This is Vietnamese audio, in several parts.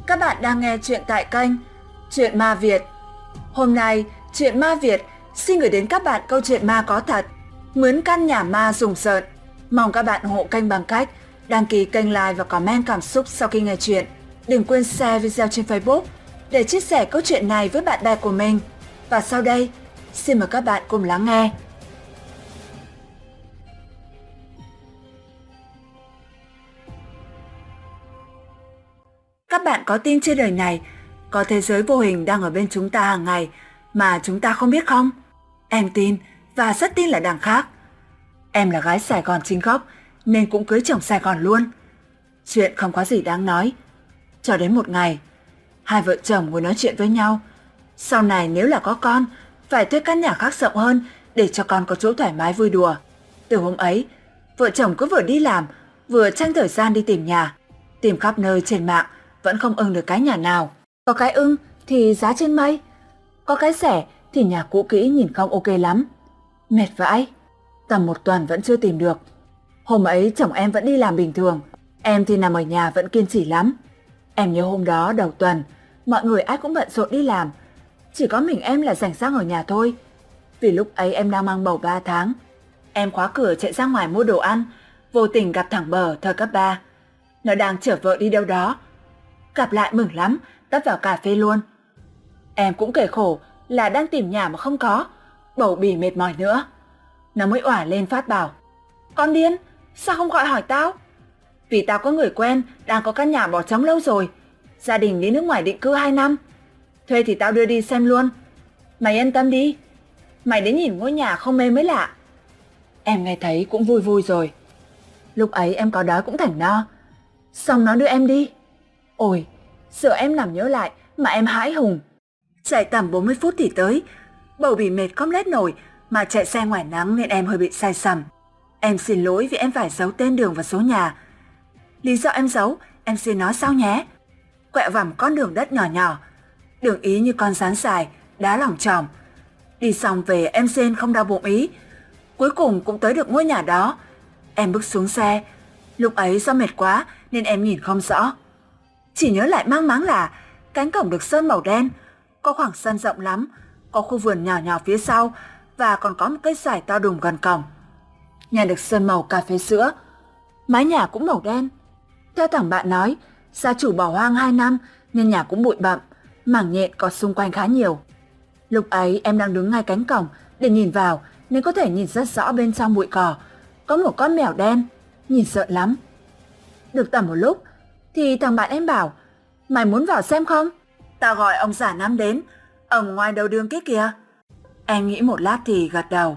Các bạn đang nghe chuyện tại kênh Chuyện Ma Việt. Hôm nay, Chuyện Ma Việt xin gửi đến các bạn câu chuyện ma có thật, Mướn căn nhà ma rùng rợn. Mong các bạn ủng hộ kênh bằng cách đăng ký kênh, like và comment cảm xúc sau khi nghe chuyện. Đừng quên share video trên Facebook để chia sẻ câu chuyện này với bạn bè của mình. Và sau đây, xin mời các bạn cùng lắng nghe. Các bạn có tin trên đời này có thế giới vô hình đang ở bên chúng ta hàng ngày mà chúng ta không biết không? Em tin và rất tin là đằng khác. Em là gái Sài Gòn chính gốc nên cũng cưới chồng Sài Gòn luôn. Chuyện không có gì đáng nói. Cho đến một ngày, hai vợ chồng ngồi nói chuyện với nhau. Sau này nếu là có con, phải thuê căn nhà khác rộng hơn để cho con có chỗ thoải mái vui đùa. Từ hôm ấy, vợ chồng cứ vừa đi làm, vừa tranh thời gian đi tìm nhà. Tìm khắp nơi trên mạng, vẫn không ưng được cái nhà nào. Có cái ưng thì giá trên mây, có cái rẻ thì nhà cũ kỹ nhìn không ok lắm. Mệt vãi, tầm một tuần vẫn chưa tìm được. Hôm ấy chồng em vẫn đi làm bình thường, em thì nằm ở nhà vẫn kiên trì lắm. Em nhớ hôm đó đầu tuần, mọi người ai cũng bận rộn đi làm, chỉ có mình em là rảnh rang ở nhà thôi. Vì lúc ấy em đang mang bầu 3 tháng. Em khóa cửa chạy ra ngoài mua đồ ăn, vô tình gặp thằng Bờ thời cấp 3. Nó đang chở vợ đi đâu đó. Gặp lại mừng lắm, tấp vào cà phê luôn. Em cũng kể khổ là đang tìm nhà mà không có, bầu bì mệt mỏi nữa. Nó mới òa lên phát bảo: "Con điên, sao không gọi hỏi tao? Vì tao có người quen đang có căn nhà bỏ trống lâu rồi, gia đình đi nước ngoài định cư 2 năm. Thuê thì tao đưa đi xem luôn. Mày yên tâm đi, mày đến nhìn ngôi nhà không mê mới lạ." Em nghe thấy cũng vui vui rồi. Lúc ấy em có đói cũng thành no. Xong nó đưa em đi. Ôi, giờ em nằm nhớ lại mà em hãi hùng. Chạy tầm 40 phút thì tới. Bầu bì mệt không lết nổi mà chạy xe ngoài nắng nên em hơi bị say sầm. Em xin lỗi vì em phải giấu tên đường và số nhà. Lý do em giấu, em xin nói sau nhé. Quẹo vào một con đường đất nhỏ nhỏ, đường ý như con rắn dài, đá lỏng chòm. Đi xong về em rên không đau bụng ý. Cuối cùng cũng tới được ngôi nhà đó. Em bước xuống xe. Lúc ấy do mệt quá nên em nhìn không rõ. Chỉ nhớ lại mang máng là cánh cổng được sơn màu đen, có khoảng sân rộng lắm, có khu vườn nhỏ nhỏ phía sau và còn có một cây sải to đùng gần cổng. Nhà được sơn màu cà phê sữa, mái nhà cũng màu đen. Theo thằng bạn nói, gia chủ bỏ hoang 2 năm nên nhà cũng bụi bặm, mảng nhện có xung quanh khá nhiều. Lúc ấy em đang đứng ngay cánh cổng để nhìn vào nên có thể nhìn rất rõ bên trong bụi cỏ có một con mèo đen, nhìn sợ lắm. Được tầm một lúc thì thằng bạn em bảo: "Mày muốn vào xem không? Tao gọi ông già Năm đến, ông ngoài đầu đường kia kìa." Em nghĩ một lát thì gật đầu.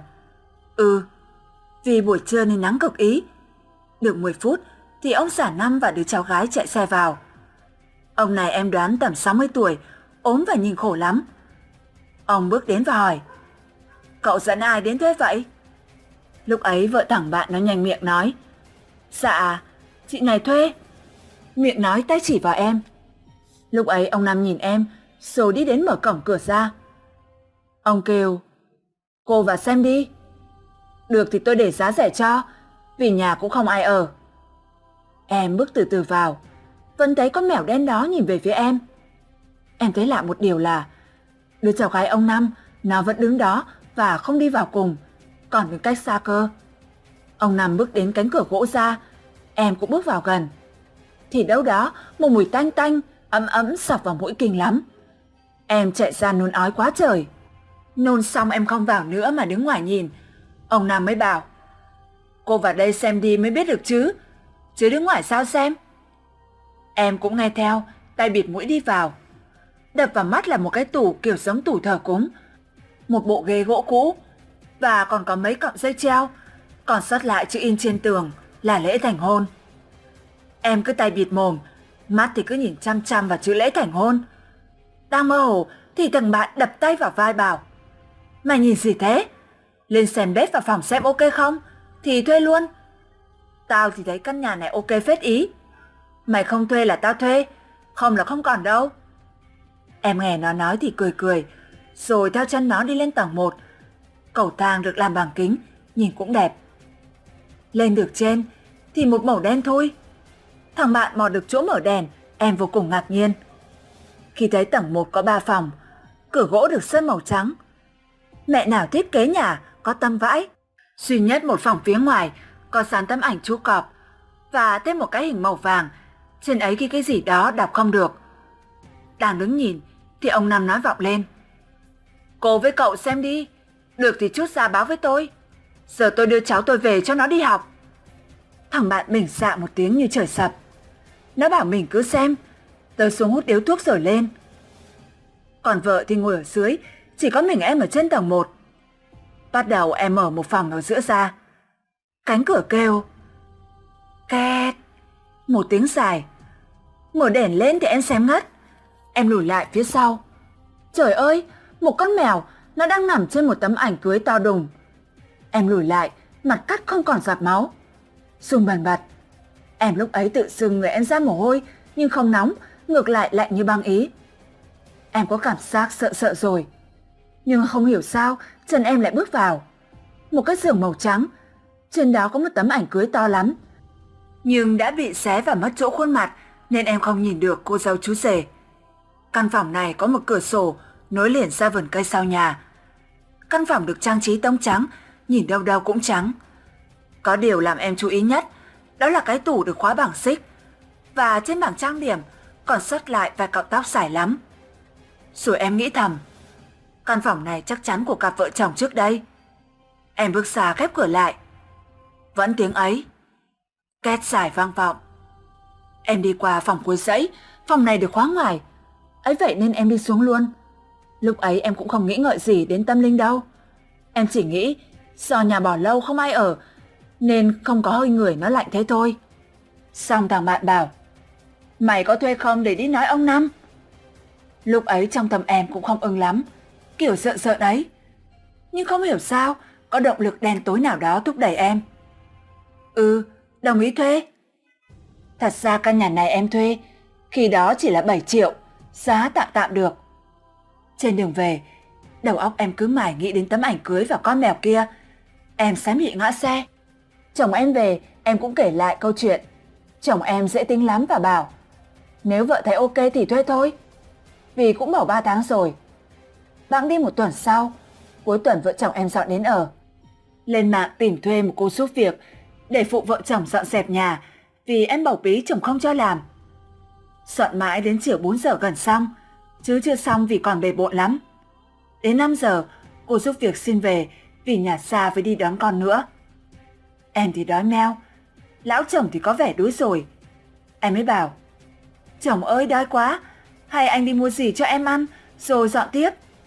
Vì buổi trưa nên nắng cực ý. Được 10 phút thì ông già Năm và đứa cháu gái chạy xe vào. Ông này em đoán tầm 60 tuổi, ốm và nhìn khổ lắm. Ông bước đến và hỏi: "Cậu dẫn ai đến thuê vậy?" Lúc ấy vợ thằng bạn nó nhanh miệng nói: "Dạ, chị này thuê." Miệng nói tay chỉ vào em. Lúc ấy ông Năm nhìn em rồi đi đến mở cổng cửa ra. Ông kêu: "Cô vào xem đi." "Được thì tôi để giá rẻ cho, vì nhà cũng không ai ở." Em bước từ từ vào, vẫn thấy con mèo đen đó nhìn về phía em. Em thấy lạ một điều là đứa cháu gái ông Năm nó vẫn đứng đó và không đi vào cùng, còn đứng cách xa cơ. Ông Năm bước đến cánh cửa gỗ ra, em cũng bước vào gần. Thì đâu đó một mùi tanh tanh ấm ấm sộc vào mũi kinh lắm. Em chạy ra nôn ói quá trời. Nôn xong em không vào nữa mà đứng ngoài nhìn. Ông Năm mới bảo: "Cô vào đây xem đi mới biết được chứ đứng ngoài sao xem." Em cũng nghe theo, tay bịt mũi đi vào. Đập vào mắt là một cái tủ kiểu giống tủ thờ cúng, một bộ ghế gỗ cũ và còn có mấy cọng dây treo, còn sót lại chữ in trên tường là lễ thành hôn. Em cứ tay bịt mồm, mắt thì cứ nhìn chăm chăm vào chữ lễ thành hôn. Đang mơ hồ thì thằng bạn đập tay vào vai bảo: "Mày nhìn gì thế? Lên xem bếp vào phòng xem ok không thì thuê luôn. Tao thì thấy căn nhà này ok phết ý. Mày không thuê là tao thuê, không là không còn đâu." Em nghe nó nói thì cười cười, rồi theo chân nó đi lên tầng 1. Cầu thang được làm bằng kính, nhìn cũng đẹp. Lên được trên thì một màu đen thôi. Thằng bạn mò được chỗ mở đèn, em vô cùng ngạc nhiên. khi thấy tầng 1 có 3 phòng, cửa gỗ được sơn màu trắng. Mẹ nào thiết kế nhà có tâm vãi. Duy nhất một phòng phía ngoài có dán tấm ảnh chú cọp và thêm một cái hình màu vàng, trên ấy ghi cái gì đó đọc không được. Đang đứng nhìn thì ông Năm nói vọng lên: "Cô với cậu xem đi, được thì chút ra báo với tôi. Giờ tôi đưa cháu tôi về cho nó đi học." Thằng bạn bình xạ một tiếng như trời sập. Nó bảo mình cứ xem, tôi xuống hút điếu thuốc rồi lên. Còn vợ thì ngồi ở dưới, chỉ có mình em ở trên tầng 1. Bắt đầu em mở một phòng ở giữa ra. Cánh cửa kêu két, một tiếng dài. Mở đèn lên thì em xém ngất. Em lùi lại phía sau. Trời ơi, một con mèo, nó đang nằm trên một tấm ảnh cưới to đùng. Em lùi lại, mặt cắt không còn giọt máu. Run bần bật. Em lúc ấy tự dưng người em ra mồ hôi, nhưng không nóng, ngược lại lạnh như băng ý. Em có cảm giác sợ rồi. Nhưng không hiểu sao chân em lại bước vào. Một cái giường màu trắng, trên đó có một tấm ảnh cưới to lắm. Nhưng đã bị xé và mất chỗ khuôn mặt nên em không nhìn được cô dâu chú rể. Căn phòng này có một cửa sổ nối liền ra vườn cây sau nhà. Căn phòng được trang trí tông trắng, nhìn đâu đâu cũng trắng. Có điều làm em chú ý nhất, đó là cái tủ được khóa bằng xích. Và trên bảng trang điểm còn sót lại vài cọng tóc dài lắm. Rồi em nghĩ thầm, căn phòng này chắc chắn của cặp vợ chồng trước đây. Em bước xa khép cửa lại. Vẫn tiếng ấy. Két dài vang vọng. Em đi qua phòng cuối dãy, phòng này được khóa ngoài. Ấy vậy nên em đi xuống luôn. Lúc ấy em cũng không nghĩ ngợi gì đến tâm linh đâu. Em chỉ nghĩ do nhà bỏ lâu không ai ở nên không có hơi người nó lạnh thế thôi. Xong thằng bạn bảo: "Mày có thuê không để đi nói ông Năm?" Lúc ấy trong tâm em cũng không ưng lắm, kiểu sợ đấy. Nhưng không hiểu sao có động lực đen tối nào đó thúc đẩy em. Đồng ý thuê. Thật ra căn nhà này em thuê khi đó chỉ là 7 triệu, giá tạm được. Trên đường về, đầu óc em cứ mải nghĩ đến tấm ảnh cưới và con mèo kia. Em xém bị ngã xe. Chồng em về, em cũng kể lại câu chuyện. Chồng em dễ tính lắm và bảo nếu vợ thấy ok thì thuê thôi, vì cũng bảo 3 tháng rồi. Bẵng đi một tuần sau, cuối tuần vợ chồng em dọn đến ở. Lên mạng tìm thuê một cô giúp việc để phụ vợ chồng dọn dẹp nhà, vì em bầu bí chồng không cho làm. Dọn mãi đến chiều 4 giờ gần xong, chứ chưa xong vì còn bề bộn lắm. Đến 5 giờ, cô giúp việc xin về vì nhà xa với đi đón con nữa. Em thì đói meo, lão chồng thì có vẻ đuối rồi. Em mới bảo: "Chồng ơi đói quá, hay anh đi mua gì cho em ăn rồi dọn tiếp?"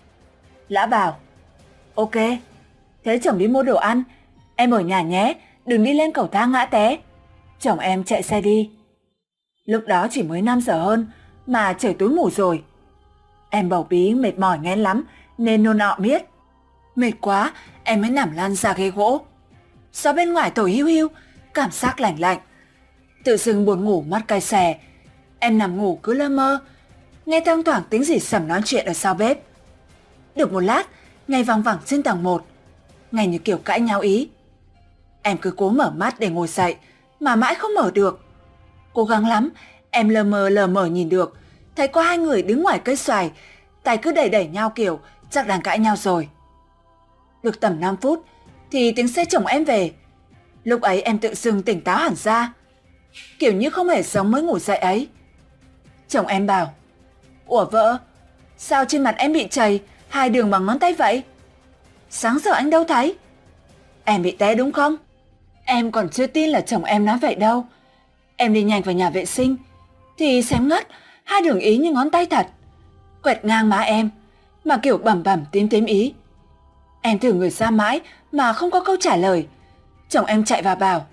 Lão bảo: "Ok, thế chồng đi mua đồ ăn, em ở nhà nhé, đừng đi lên cầu thang ngã té." Chồng em chạy xe đi. Lúc đó chỉ mới 5 giờ hơn mà trời tối mù rồi. Em bầu bí mệt mỏi nghén lắm nên nôn ọ miết. Mệt quá em mới nằm lăn ra ghế gỗ. Gió bên ngoài thổi hiu hiu, cảm giác lạnh lạnh. Tự dưng buồn ngủ mắt cay xè. Em nằm ngủ cứ lơ mơ, nghe thoang thoảng tiếng gì sầm nói chuyện ở sau bếp. Được một lát, nghe văng vẳng trên tầng 1, nghe như kiểu cãi nhau ý. Em cứ cố mở mắt để ngồi dậy mà mãi không mở được. Cố gắng lắm, em lờ mờ nhìn được, thấy có 2 người đứng ngoài cây xoài, tay cứ đẩy nhau kiểu chắc đang cãi nhau rồi. Được tầm 5 phút thì tiếng xe chồng em về. Lúc ấy em tự dưng tỉnh táo hẳn ra, kiểu như không hề sống mới ngủ dậy ấy. Chồng em bảo: "Ủa vợ, sao trên mặt em bị chày 2 đường bằng ngón tay vậy? Sáng giờ anh đâu thấy. Em bị té đúng không?" Em còn chưa tin là chồng em nói vậy đâu. Em đi nhanh vào nhà vệ sinh thì xém ngất 2 đường ý như ngón tay thật, quẹt ngang má em mà kiểu bầm tím ý. Em thử người ra mãi mà không có câu trả lời. Chồng em chạy vào bảo: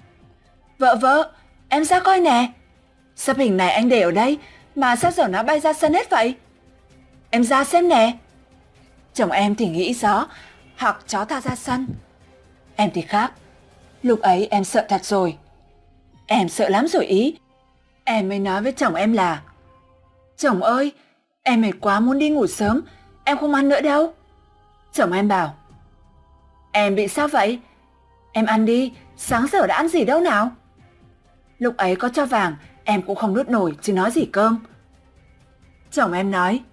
Vợ, em ra coi nè. Sắp hình này anh để ở đây mà sao giờ nó bay ra sân hết vậy? Em ra xem nè." Chồng em thì nghĩ gió hoặc chó tha ra sân. Em thì khác. Lúc ấy em sợ thật rồi. Em sợ lắm rồi ý. Em mới nói với chồng em là: "Chồng ơi, em mệt quá muốn đi ngủ sớm, em không ăn nữa đâu." Chồng em bảo: "Em bị sao vậy? Em ăn đi, sáng giờ đã ăn gì đâu nào?" Lúc ấy có cho vàng, em cũng không nuốt nổi chứ nói gì cơm. Chồng em nói: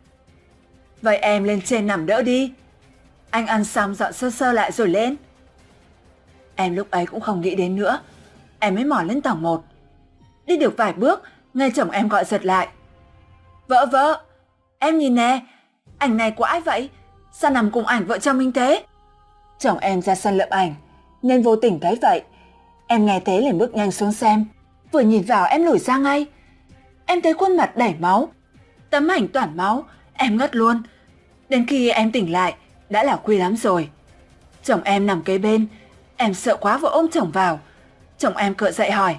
Vậy em lên trên nằm đỡ đi. Anh ăn xong dọn sơ sơ lại rồi lên. Em lúc ấy cũng không nghĩ đến nữa. Em mới mò lên tầng 1. Đi được vài bước, nghe chồng em gọi giật lại. Vợ, em nhìn nè, ảnh này của ai vậy? Sao nằm cùng ảnh vợ chồng mình thế? Chồng em ra sân lượm ảnh, nên vô tình thấy vậy. Em nghe thế liền bước nhanh xuống xem. Vừa nhìn vào em lùi ra ngay. Em thấy khuôn mặt đầy máu, tấm ảnh toàn máu, em ngất luôn. Đến khi em tỉnh lại, đã là khuya lắm rồi. Chồng em nằm kế bên, em sợ quá vội ôm chồng vào. Chồng em cựa dậy hỏi.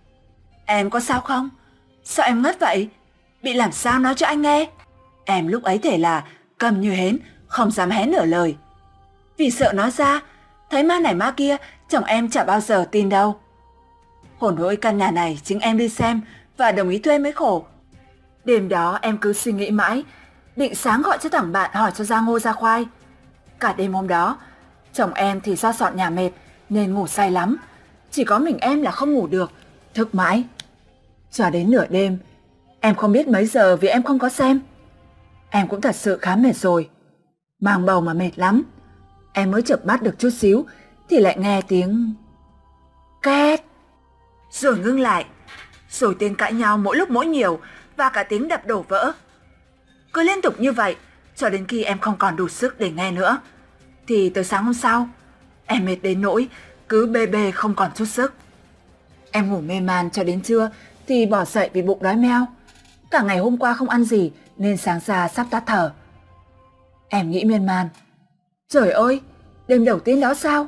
Em có sao không? Sao em ngất vậy? Bị làm sao nói cho anh nghe. Em lúc ấy thể là câm như hến, không dám hé nửa lời. Vì sợ nói ra, thấy ma này ma kia, chồng em chả bao giờ tin đâu. Hổn hỗi căn nhà này chính em đi xem và đồng ý thuê mới khổ. Đêm đó em cứ suy nghĩ mãi, định sáng gọi cho thằng bạn hỏi cho ra ngô ra khoai. Cả đêm hôm đó, chồng em thì do dọn nhà mệt nên ngủ say lắm. Chỉ có mình em là không ngủ được, thức mãi. Cho đến nửa đêm, em không biết mấy giờ vì em không có xem. Em cũng thật sự khá mệt rồi. Mang bầu mà mệt lắm. Em mới chợp mắt được chút xíu thì lại nghe tiếng két. Rồi ngưng lại. Rồi tiếng cãi nhau mỗi lúc mỗi nhiều và cả tiếng đập đổ vỡ. Cứ liên tục như vậy cho đến khi em không còn đủ sức để nghe nữa. Thì tới sáng hôm sau, em mệt đến nỗi cứ bê bê không còn chút sức. Em ngủ mê man cho đến trưa thì bỏ dậy vì bụng đói meo. Cả ngày hôm qua không ăn gì nên sáng ra sắp tắt thở. Em nghĩ miên man. Trời ơi, đêm đầu tiên đó sao?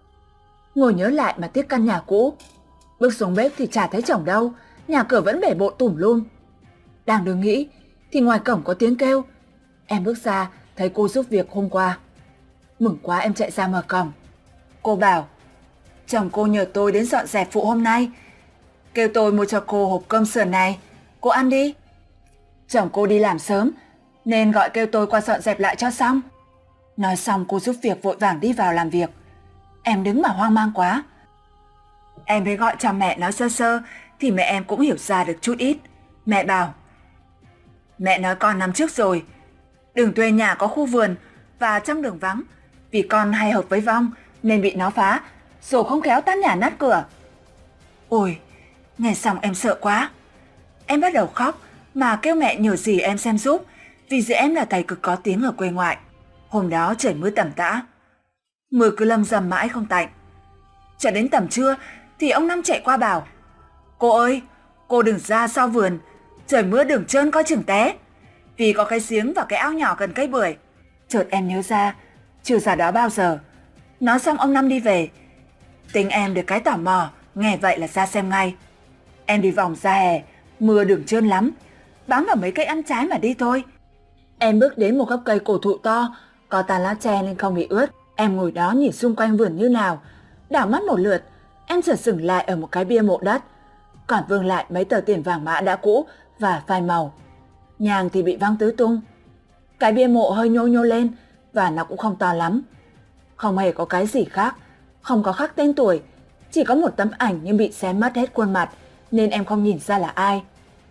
Ngồi nhớ lại mà tiếc căn nhà cũ. Bước xuống bếp thì chả thấy chồng đâu, nhà cửa vẫn bể bộn tủm lum. Đang đứng nghĩ thì ngoài cổng có tiếng kêu. Em bước ra thấy cô giúp việc hôm qua. Mừng quá em chạy ra mở cổng. Cô bảo, chồng cô nhờ tôi đến dọn dẹp phụ hôm nay. Kêu tôi mua cho cô hộp cơm sườn này, cô ăn đi. Chồng cô đi làm sớm nên gọi kêu tôi qua dọn dẹp lại cho xong. Nói xong cô giúp việc vội vàng đi vào làm việc. Em đứng mà hoang mang quá. Em mới gọi cho mẹ nói sơ sơ thì mẹ em cũng hiểu ra được chút ít. Mẹ bảo, mẹ nói con năm trước rồi, đừng thuê nhà có khu vườn và trong đường vắng, vì con hay hợp với vong nên bị nó phá, rồi không khéo tan nhà nát cửa. Ôi, nghe xong em sợ quá. Em bắt đầu khóc mà kêu mẹ nhờ dì em xem giúp, vì dì em là thầy cực có tiếng ở quê ngoại. Hôm đó trời mưa tầm tã, mưa cứ lâm rầm mãi không tạnh. Cho đến tầm trưa thì ông Năm chạy qua bảo, cô ơi, cô đừng ra sau vườn, trời mưa đường trơn coi chừng té, vì có cái giếng và cái ao nhỏ gần cây bưởi. Chợt em nhớ ra, chưa ra đó bao giờ. Nói xong ông Năm đi về. Tính em được cái tò mò, nghe vậy là ra xem ngay. Em đi vòng ra hè, mưa đường trơn lắm, bám vào mấy cây ăn trái mà đi thôi. Em bước đến một gốc cây cổ thụ to, có tàn lá tre nên không bị ướt. Em ngồi đó nhìn xung quanh vườn như nào. Đảo mắt một lượt, em chợt dừng lại ở một cái bia mộ đất. Còn vương lại mấy tờ tiền vàng mã đã cũ và phai màu. Nhang thì bị văng tứ tung. Cái bia mộ hơi nhô nhô lên và nó cũng không to lắm. Không hề có cái gì khác, không có khắc tên tuổi, chỉ có một tấm ảnh nhưng bị xé mất hết khuôn mặt nên em không nhìn ra là ai.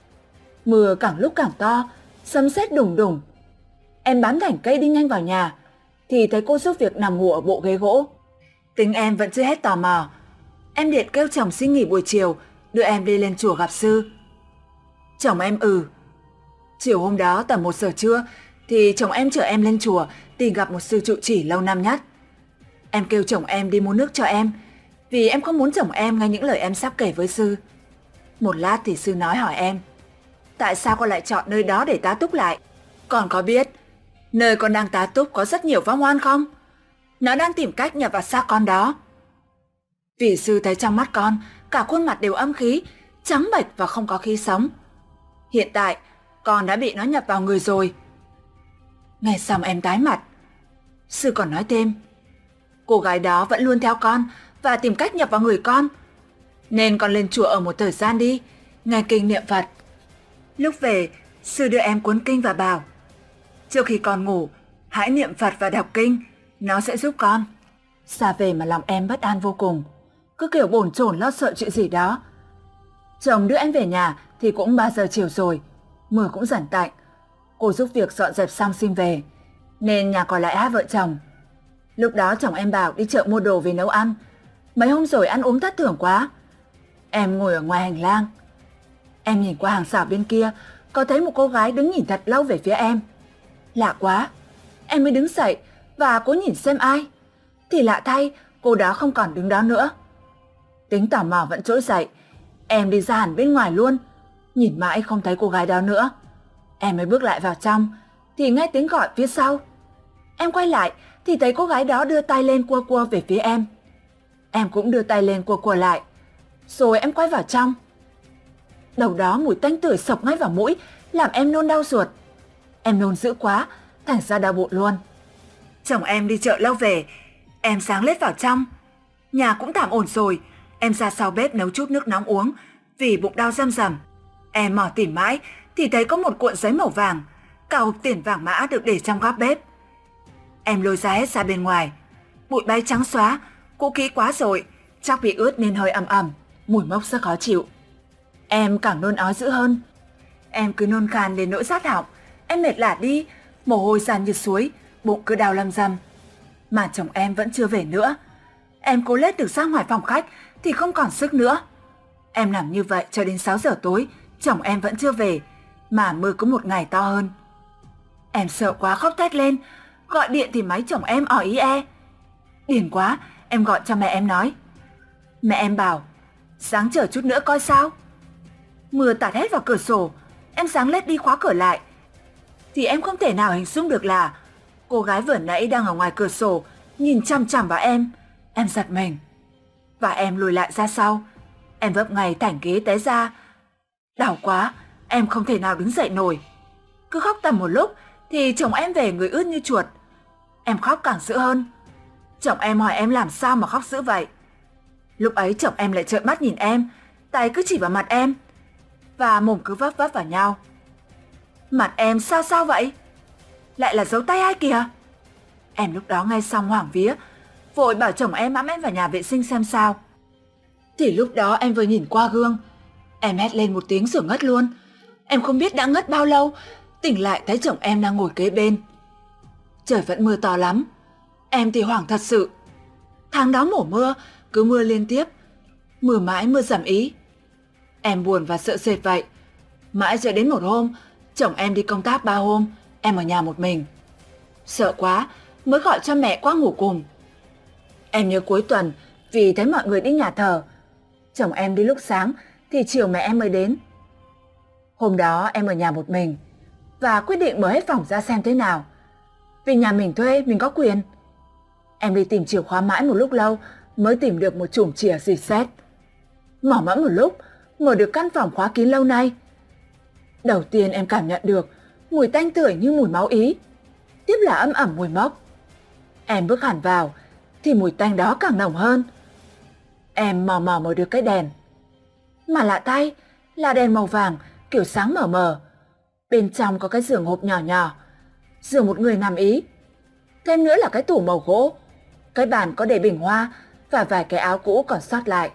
Mưa càng lúc càng to, sấm sét đùng đùng. Em bám rảnh cây đi nhanh vào nhà thì thấy cô giúp việc nằm ngủ ở bộ ghế gỗ. Tính em vẫn chưa hết tò mò. Em điện kêu chồng xin nghỉ buổi chiều, đưa em đi lên chùa gặp sư. Chồng em Chiều hôm đó tầm 1 giờ trưa thì chồng em chở em lên chùa tìm gặp một sư trụ trì lâu năm nhất. Em kêu chồng em đi mua nước cho em, vì em không muốn chồng em nghe những lời em sắp kể với sư. Một lát thì sư nói hỏi em, tại sao con lại chọn nơi đó để tá túc lại? Con có biết nơi con đang tá túc có rất nhiều vong oan không? Nó đang tìm cách nhập vào xác con đó. Vì sư thấy trong mắt con, cả khuôn mặt đều âm khí, trắng bệch và không có khí sống. Hiện tại, con đã bị nó nhập vào người rồi. Nghe xong em tái mặt. Sư còn nói thêm, cô gái đó vẫn luôn theo con và tìm cách nhập vào người con. Nên con lên chùa ở một thời gian đi, nghe kinh niệm Phật. Lúc về, sư đưa em cuốn kinh và bảo, trước khi con ngủ, hãy niệm Phật và đọc kinh, nó sẽ giúp con. Xa về mà lòng em bất an vô cùng, cứ kiểu bồn chồn lo sợ chuyện gì đó. Chồng đưa em về nhà thì cũng 3 giờ chiều rồi, mưa cũng dần tạnh. Cô giúp việc dọn dẹp xong xin về, nên nhà còn lại hai vợ chồng. Lúc đó chồng em bảo đi chợ mua đồ về nấu ăn. Mấy hôm rồi ăn uống thất thường quá. Em ngồi ở ngoài hành lang. Em nhìn qua hàng rào bên kia, có thấy một cô gái đứng nhìn thật lâu về phía em. Lạ quá. Em mới đứng dậy và cố nhìn xem ai. Thì lạ thay, cô đó không còn đứng đó nữa. Tính tò mò vẫn trỗi dậy. Em đi ra hẳn bên ngoài luôn. Nhìn mãi không thấy cô gái đó nữa. Em mới bước lại vào trong, thì nghe tiếng gọi phía sau. Em quay lại thì thấy cô gái đó đưa tay lên cua cua về phía em. Em cũng đưa tay lên cua cua lại. Rồi em quay vào trong. Đầu đó mùi tanh tưởi sộc ngay vào mũi, làm em nôn đau ruột. Em nôn dữ quá, thành ra đau bụng luôn. Chồng em đi chợ lâu về, em sáng lết vào trong. Nhà cũng tạm ổn rồi, em ra sau bếp nấu chút nước nóng uống, vì bụng đau răm rằm. Em mò tìm mãi thì thấy có một cuộn giấy màu vàng, cả hộp tiền vàng mã được để trong góc bếp. Em lôi ra hết ra bên ngoài. Bụi bay trắng xóa, cũ kỹ quá rồi, chắc bị ướt nên hơi ẩm ẩm, mùi mốc rất khó chịu. Em càng nôn ói dữ hơn. Em cứ nôn khan đến nỗi rát họng. Em mệt lả đi, mồ hôi tràn như suối, bụng cứ đau lăm răm. Mà chồng em vẫn chưa về nữa. Em cố lết được ra ngoài phòng khách thì không còn sức nữa. Em nằm như vậy cho đến 6 giờ tối, chồng em vẫn chưa về, mà mưa cứ một ngày to hơn. Em sợ quá khóc thét lên, gọi điện thì máy chồng em ỏi ý e. Điên quá, em gọi cho mẹ em nói. Mẹ em bảo, sáng chờ chút nữa coi sao. Mưa tạt hết vào cửa sổ, em sáng lết đi khóa cửa lại. Thì em không thể nào hình dung được là cô gái vừa nãy đang ở ngoài cửa sổ, nhìn chằm chằm vào em. Em giật mình. Và em lùi lại ra sau. Em vấp ngay thành ghế té ra. Đau quá, em không thể nào đứng dậy nổi. Cứ khóc tầm một lúc thì chồng em về người ướt như chuột. Em khóc càng dữ hơn. Chồng em hỏi em làm sao mà khóc dữ vậy. Lúc ấy chồng em lại trợn mắt nhìn em, tay cứ chỉ vào mặt em, và mồm cứ vấp vấp vào nhau. Mặt em sao vậy? Lại là dấu tay ai kìa? Em lúc đó nghe xong hoảng vía, vội bảo chồng em ẵm em vào nhà vệ sinh xem sao. Thì lúc đó em vừa nhìn qua gương, em hét lên một tiếng rồi ngất luôn. Em không biết đã ngất bao lâu, tỉnh lại thấy chồng em đang ngồi kế bên. Trời vẫn mưa to lắm. Em thì hoảng thật sự. Tháng đó mùa mưa, cứ mưa liên tiếp. Mưa mãi mưa dầm ý. Em buồn và sợ sệt vậy. Mãi cho đến một hôm, chồng em đi công tác 3 hôm, em ở nhà một mình. Sợ quá, mới gọi cho mẹ qua ngủ cùng. Em nhớ cuối tuần vì thấy mọi người đi nhà thờ. Chồng em đi lúc sáng thì chiều mẹ em mới đến. Hôm đó em ở nhà một mình và quyết định mở hết phòng ra xem thế nào. Vì nhà mình thuê, mình có quyền. Em đi tìm chìa khóa mãi một lúc lâu mới tìm được một chùm chìa xịt sét. Mỏ mẫm một lúc, mở được căn phòng khóa kín lâu nay. Đầu tiên em cảm nhận được mùi tanh tưởi như mùi máu ý. Tiếp là âm ẩm mùi mốc. Em bước hẳn vào thì mùi tanh đó càng nồng hơn. Em mò mò mở được cái đèn. Mà lạ thay, là đèn màu vàng kiểu sáng mờ mờ. Bên trong có cái giường hộp nhỏ nhỏ, giường một người nằm ý. Thêm nữa là cái tủ màu gỗ. Cái bàn có để bình hoa và vài cái áo cũ còn sót lại.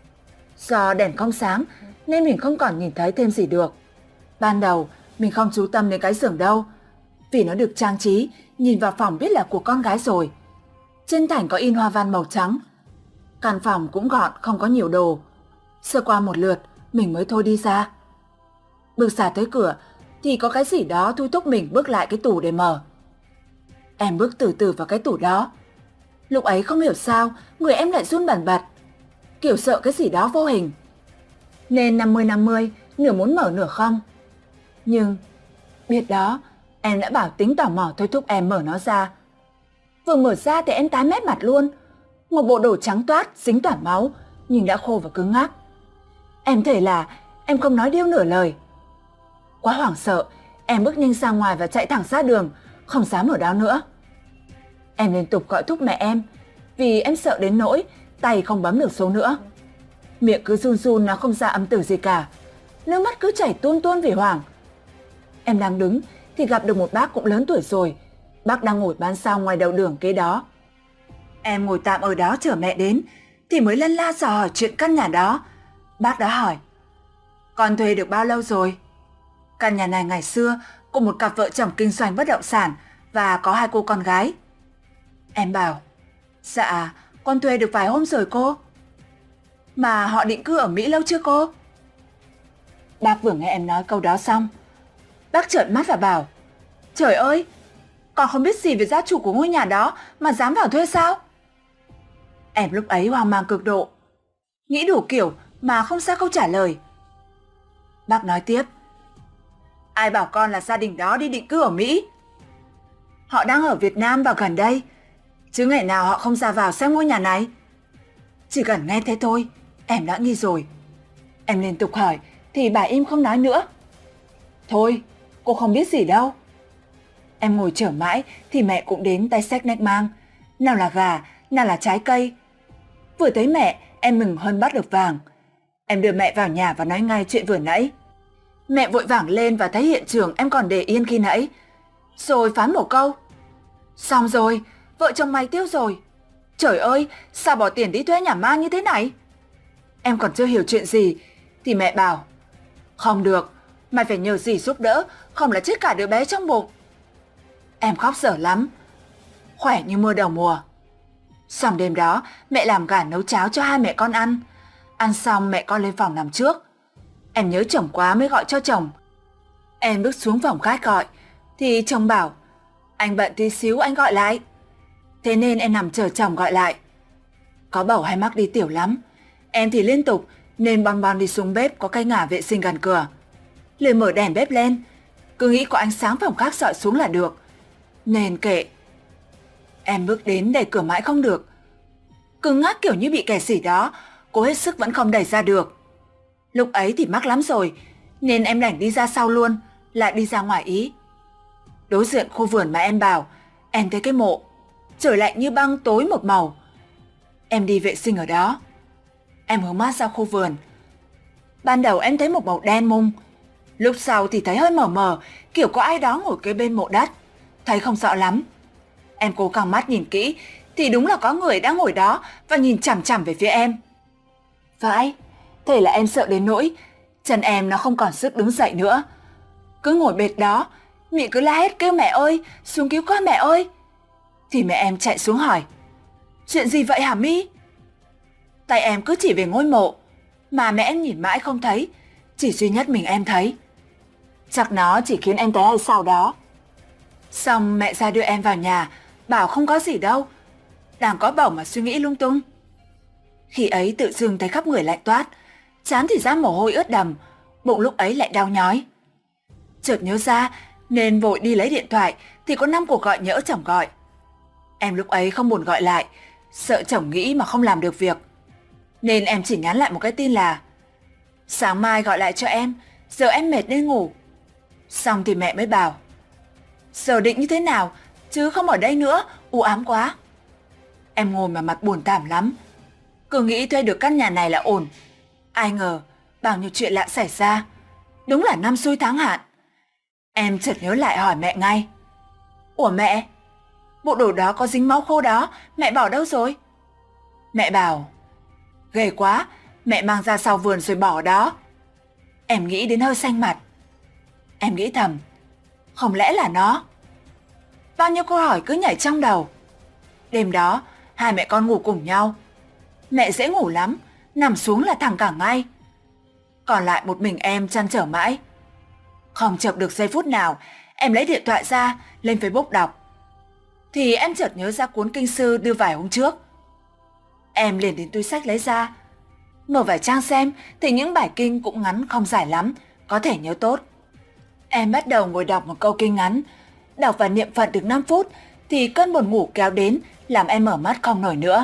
Do đèn không sáng nên mình không còn nhìn thấy thêm gì được. Ban đầu mình không chú tâm đến cái giường đâu, vì nó được trang trí, nhìn vào phòng biết là của con gái rồi. Trên thành có in hoa văn màu trắng. Căn phòng cũng gọn, không có nhiều đồ. Sơ qua một lượt, mình mới thôi đi ra. Bước ra tới cửa thì có cái gì đó thôi thúc mình bước lại cái tủ để mở. Em bước từ từ vào cái tủ đó. Lúc ấy không hiểu sao người em lại run bần bật, kiểu sợ cái gì đó vô hình. Nên 50-50, nửa muốn mở nửa không. Nhưng biết đó, em đã bảo tính tò mò thôi thúc em mở nó ra. Vừa mở ra thì em tái mét mặt luôn. Một bộ đồ trắng toát, dính toàn máu, nhưng đã khô và cứng ngắc. Em thề là em không nói điêu nửa lời. Quá hoảng sợ, em bước nhanh ra ngoài và chạy thẳng ra đường, không dám ở đó nữa. Em liên tục gọi thúc mẹ em, vì em sợ đến nỗi tay không bấm được số nữa. Miệng cứ run run, nó không ra âm từ gì cả. Nước mắt cứ chảy tuôn tuôn vì hoảng. Em đang đứng thì gặp được một bác cũng lớn tuổi rồi. Bác đang ngồi bán sao ngoài đầu đường kế đó. Em ngồi tạm ở đó chờ mẹ đến thì mới lân la dò hỏi chuyện căn nhà đó. Bác đã hỏi: "Con thuê được bao lâu rồi?" "Căn nhà này ngày xưa của một cặp vợ chồng kinh doanh bất động sản và có 2 cô con gái. Em bảo, dạ, con thuê được vài hôm rồi cô. Mà họ định cư ở Mỹ lâu chưa cô? Bác vừa nghe em nói câu đó xong, bác trợn mắt và bảo, trời ơi, con không biết gì về gia chủ của ngôi nhà đó mà dám vào thuê sao? Em lúc ấy hoang mang cực độ, nghĩ đủ kiểu mà không ra câu trả lời. Bác nói tiếp, ai bảo con là gia đình đó đi định cư ở Mỹ? Họ đang ở Việt Nam vào gần đây, chứ ngày nào họ không ra vào xem ngôi nhà này. Chỉ cần nghe thế thôi, em đã nghi rồi. Em liên tục hỏi, thì bà im không nói nữa. Thôi, cô không biết gì đâu. Em ngồi chờ mãi, thì mẹ cũng đến tay xách nách mang. Nào là gà, nào là trái cây. Vừa thấy mẹ, em mừng hơn bắt được vàng. Em đưa mẹ vào nhà và nói ngay chuyện vừa nãy. Mẹ vội vàng lên và thấy hiện trường em còn để yên khi nãy. Rồi phán một câu, xong rồi, vợ chồng mày tiêu rồi. Trời ơi, sao bỏ tiền đi thuê nhà ma như thế này? Em còn chưa hiểu chuyện gì, thì mẹ bảo, không được, mày phải nhờ dì giúp đỡ, không là chết cả đứa bé trong bụng. Em khóc dở lắm, khỏe như mưa đầu mùa. Xong đêm đó, mẹ làm gà nấu cháo cho 2 mẹ con ăn. Ăn xong mẹ con lên phòng nằm trước. Em nhớ chồng quá mới gọi cho chồng. Em bước xuống phòng khách gọi, thì chồng bảo, anh bận tí xíu anh gọi lại. Thế nên em nằm chờ chồng gọi lại. Có bầu hay mắc đi tiểu lắm. Em thì liên tục nên bon bon đi xuống bếp có cây ngả vệ sinh gần cửa. Liền mở đèn bếp lên, cứ nghĩ có ánh sáng phòng khách dọi xuống là được, nên kệ. Em bước đến đẩy cửa mãi không được, cứng ngắc kiểu như bị kẻ gì đó, cố hết sức vẫn không đẩy ra được. Lúc ấy thì mắc lắm rồi, nên em đành đi ra sau luôn, lại đi ra ngoài ý. Đối diện khu vườn mà em bảo, em thấy cái mộ, trời lạnh như băng tối một màu. Em đi vệ sinh ở đó. Em hướng mắt ra khu vườn. Ban đầu em thấy một màu đen mông, lúc sau thì thấy hơi mờ mờ, kiểu có ai đó ngồi kế bên mộ đất, thấy không rõ lắm. Em cố căng mắt nhìn kỹ, thì đúng là có người đang ngồi đó và nhìn chằm chằm về phía em. Vãi, thế là em sợ đến nỗi chân em nó không còn sức đứng dậy nữa. Cứ ngồi bệt đó, miệng cứ la hét kêu mẹ ơi, xuống cứu con mẹ ơi. Thì mẹ em chạy xuống hỏi, chuyện gì vậy hả My? Tay em cứ chỉ về ngôi mộ, mà mẹ em nhìn mãi không thấy, chỉ duy nhất mình em thấy. Chắc nó chỉ khiến em thấy hay sao đó. Xong mẹ ra đưa em vào nhà, bảo không có gì đâu, đang có bầu mà suy nghĩ lung tung. Khi ấy tự dưng thấy khắp người lạnh toát, trán thì ra mồ hôi ướt đầm, bụng lúc ấy lại đau nhói. Chợt nhớ ra nên vội đi lấy điện thoại, thì có 5 cuộc gọi nhỡ chồng gọi. Em lúc ấy không buồn gọi lại, sợ chồng nghĩ mà không làm được việc, nên em chỉ nhắn lại một cái tin là sáng mai gọi lại cho em, giờ em mệt nên ngủ. Xong thì mẹ mới bảo, giờ định như thế nào, chứ không ở đây nữa, u ám quá. Em ngồi mà mặt buồn tảm lắm, cứ nghĩ thuê được căn nhà này là ổn. Ai ngờ bao nhiêu chuyện lạ xảy ra, đúng là năm xui tháng hạn. Em chợt nhớ lại hỏi mẹ ngay, ủa mẹ, bộ đồ đó có dính máu khô đó, mẹ bỏ đâu rồi? Mẹ bảo, ghê quá, mẹ mang ra sau vườn rồi bỏ đó. Em nghĩ đến hơi xanh mặt. Em nghĩ thầm, không lẽ là nó? Bao nhiêu câu hỏi cứ nhảy trong đầu. Đêm đó, 2 mẹ con ngủ cùng nhau. Mẹ dễ ngủ lắm, nằm xuống là thẳng cả ngay. Còn lại một mình em trăn trở mãi. Không chợp được giây phút nào, em lấy điện thoại ra, lên Facebook đọc. Thì em chợt nhớ ra cuốn kinh sư đưa vài hôm trước. Em liền đến túi sách lấy ra, mở vài trang xem, thì những bài kinh cũng ngắn không dài lắm, có thể nhớ tốt. Em bắt đầu ngồi đọc một câu kinh ngắn, đọc và niệm Phật được 5 phút, thì cơn buồn ngủ kéo đến, làm em mở mắt không nổi nữa.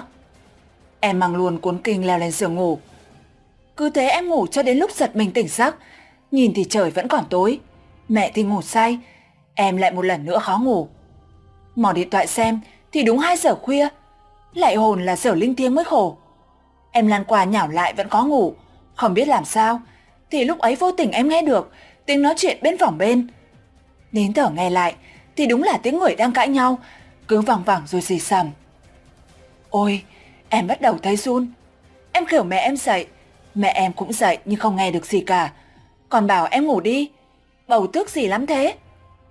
Em mang luôn cuốn kinh leo lên giường ngủ. Cứ thế em ngủ cho đến lúc giật mình tỉnh giấc, nhìn thì trời vẫn còn tối, mẹ thì ngủ say, em lại một lần nữa khó ngủ. Mở điện thoại xem thì đúng 2 giờ khuya, lại hồn là giờ linh thiêng mới khổ. Em lăn qua nhảo lại vẫn khó ngủ, không biết làm sao, thì lúc ấy vô tình em nghe được tiếng nói chuyện bên phòng bên. Nín thở nghe lại thì đúng là tiếng người đang cãi nhau, cứ văng vẳng rồi xì xầm. Ôi, em bắt đầu thấy run. Em kêu mẹ em dậy, mẹ em cũng dậy nhưng không nghe được gì cả, còn bảo em ngủ đi, bầu tức gì lắm thế.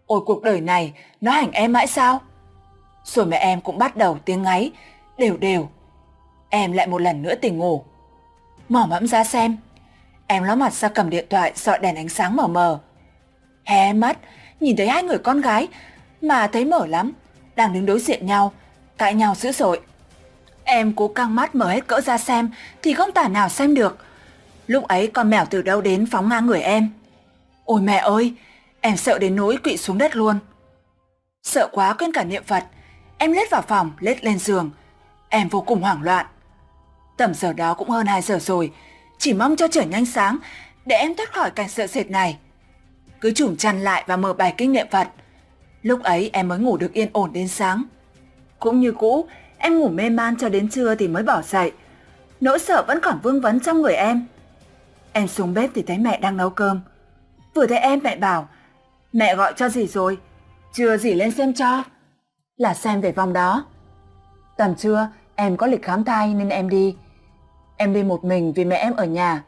Ôi cuộc đời này, nó hành em mãi sao? Rồi mẹ em cũng bắt đầu tiếng ngáy, đều đều. Em lại một lần nữa tỉnh ngủ. Mò mẫm ra xem. Em ló mặt ra cầm điện thoại dọi đèn ánh sáng mờ mờ. Hé mắt, nhìn thấy hai người con gái, mà thấy mở lắm, đang đứng đối diện nhau, cãi nhau dữ dội. Em cố căng mắt mở hết cỡ ra xem, thì không tả nào xem được. Lúc ấy con mèo từ đâu đến phóng ngang người em. Ôi mẹ ơi, em sợ đến nỗi quỵ xuống đất luôn. Sợ quá quên cả niệm Phật, em lết vào phòng, lết lên giường. Em vô cùng hoảng loạn. Tầm giờ đó cũng hơn 2 giờ rồi, chỉ mong cho trời nhanh sáng để em thoát khỏi cảnh sợ sệt này. Cứ trùm chăn lại và mở bài kinh niệm Phật. Lúc ấy em mới ngủ được yên ổn đến sáng. Cũng như cũ, em ngủ mê man cho đến trưa thì mới bỏ dậy. Nỗi sợ vẫn còn vương vấn trong người em. Em xuống bếp thì thấy mẹ đang nấu cơm. Vừa thấy em mẹ bảo, mẹ gọi cho dì rồi, chưa dì lên xem cho. Là xem về vòng đó. Tầm trưa em có lịch khám thai nên em đi. Em đi một mình vì mẹ em ở nhà.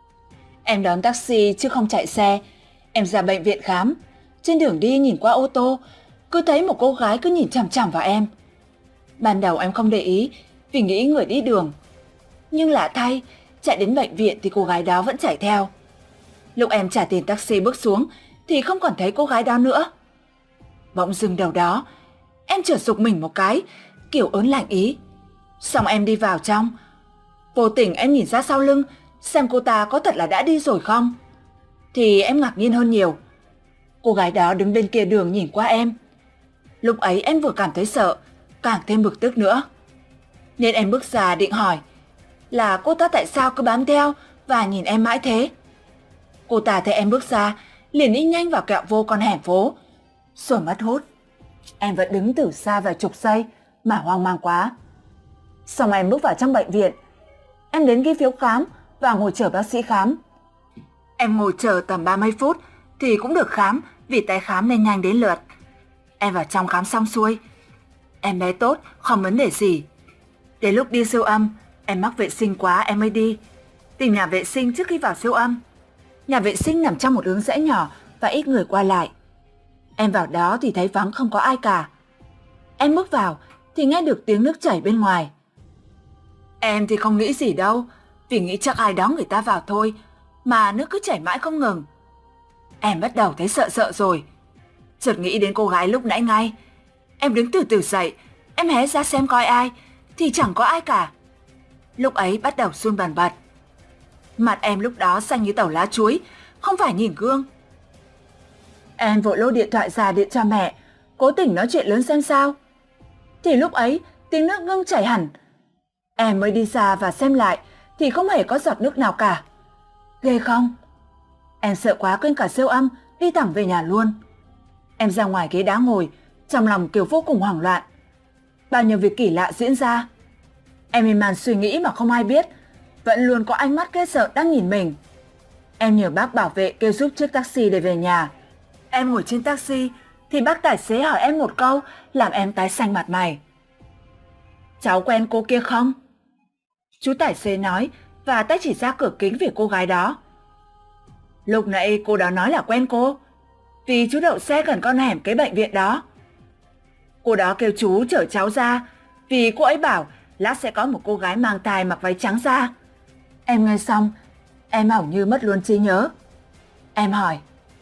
Em đón taxi chứ không chạy xe. Em ra bệnh viện khám. Trên đường đi nhìn qua ô tô, cứ thấy một cô gái cứ nhìn chằm chằm vào em. Ban đầu em không để ý vì nghĩ người đi đường. Nhưng lạ thay, chạy đến bệnh viện thì cô gái đó vẫn chạy theo. Lúc em trả tiền taxi bước xuống thì không còn thấy cô gái đó nữa. Bỗng dưng đầu đó, em chợt giục mình một cái, kiểu ớn lạnh ý. Xong em đi vào trong. Vô tình em nhìn ra sau lưng xem cô ta có thật là đã đi rồi không. Thì em ngạc nhiên hơn nhiều. Cô gái đó đứng bên kia đường nhìn qua em. Lúc ấy em vừa cảm thấy sợ, càng thêm bực tức nữa. Nên em bước ra định hỏi là cô ta tại sao cứ bám theo và nhìn em mãi thế. Cô ta thấy em bước ra liền đi nhanh vào kẹo vô con hẻm phố, rồi mất hút. Em vẫn đứng từ xa vài chục giây mà hoang mang quá. Xong em bước vào trong bệnh viện. Em đến ghi phiếu khám và ngồi chờ bác sĩ khám. Em ngồi chờ tầm 30 phút thì cũng được khám vì tái khám nên nhanh đến lượt. Em vào trong khám xong xuôi. Em bé tốt, không vấn đề gì. Đến lúc đi siêu âm, em mắc vệ sinh quá em mới đi. Tìm nhà vệ sinh trước khi vào siêu âm. Nhà vệ sinh nằm trong một hướng rẽ nhỏ và ít người qua lại. Em vào đó thì thấy vắng không có ai cả. Em bước vào thì nghe được tiếng nước chảy bên ngoài. Em thì không nghĩ gì đâu, vì nghĩ chắc ai đó người ta vào thôi, mà nước cứ chảy mãi không ngừng. Em bắt đầu thấy sợ sợ rồi. Chợt nghĩ đến cô gái lúc nãy ngay. Em đứng từ từ dậy, em hé ra xem coi ai, thì chẳng có ai cả. Lúc ấy bắt đầu run bần bật. Mặt em lúc đó xanh như tàu lá chuối, không phải nhìn gương. Em vội lôi điện thoại ra điện cho mẹ, cố tình nói chuyện lớn xem sao. Thì lúc ấy tiếng nước ngưng chảy hẳn. Em mới đi ra và xem lại thì không hề có giọt nước nào cả. Ghê không? Em sợ quá quên cả siêu âm, đi thẳng về nhà luôn. Em ra ngoài ghế đá ngồi, trong lòng kiểu vô cùng hoảng loạn. Bao nhiêu việc kỳ lạ diễn ra. Em miên man suy nghĩ mà không ai biết, vẫn luôn có ánh mắt ghê sợ đang nhìn mình. Em nhờ bác bảo vệ kêu giúp chiếc taxi để về nhà. Em ngồi trên taxi thì bác tài xế hỏi em một câu làm em tái xanh mặt mày. Cháu quen cô kia không? Chú tài xế nói và tay chỉ ra cửa kính về cô gái đó. Lúc nãy cô đó nói là quen cô, vì chú đậu xe gần con hẻm cái bệnh viện đó. Cô đó kêu chú chở cháu ra, vì cô ấy bảo lát sẽ có một cô gái mang thai mặc váy trắng ra. Em nghe xong, em hầu như mất luôn trí nhớ. Em hỏi,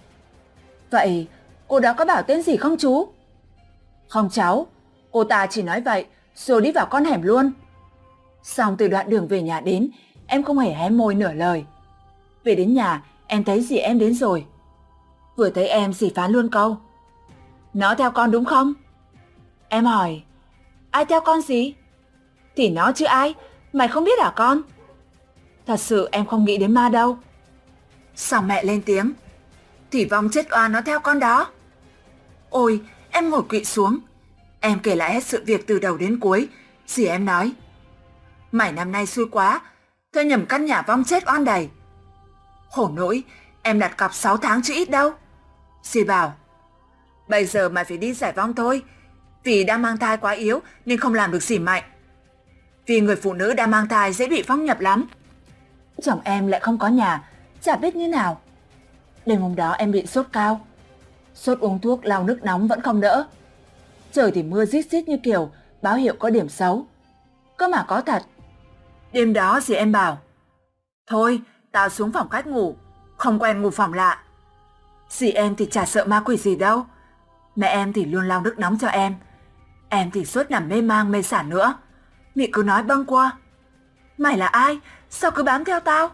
vậy cô đó có bảo tên gì không chú? Không cháu, cô ta chỉ nói vậy rồi đi vào con hẻm luôn. Xong từ đoạn đường về nhà đến, em không hề hé môi nửa lời. Về đến nhà, em thấy dì em đến rồi. Vừa thấy em dì phán luôn câu, nó theo con đúng không? Em hỏi, ai theo con dì? Thì nó chứ ai, mày không biết hả con? Thật sự em không nghĩ đến ma đâu. Xong mẹ lên tiếng, Thủy Vong chết oan nó theo con đó. Ôi, em ngồi quỵ xuống. Em kể lại hết sự việc từ đầu đến cuối. Dì em nói, mày năm nay xui quá, thuê nhầm căn nhà Vong chết oan đầy. Khổ nỗi, em đặt cọc 6 tháng chứ ít đâu. Dì bảo, bây giờ mày phải đi giải Vong thôi, vì đang mang thai quá yếu nên không làm được gì mạnh. Vì người phụ nữ đang mang thai dễ bị phong nhập lắm. Chồng em lại không có nhà, chả biết như nào. Đêm hôm đó em bị sốt cao. Sốt uống thuốc lau nước nóng vẫn không đỡ. Trời thì mưa rít rít như kiểu báo hiệu có điểm xấu. Cơ mà có thật. Đêm đó dì em bảo, thôi, tao xuống phòng khách ngủ, không quen ngủ phòng lạ. Dì em thì chả sợ ma quỷ gì đâu. Mẹ em thì luôn lau nước nóng cho em. Em thì suốt nằm mê mang mê sản nữa. Mị cứ nói bâng quơ, mày là ai? Sao cứ bám theo tao?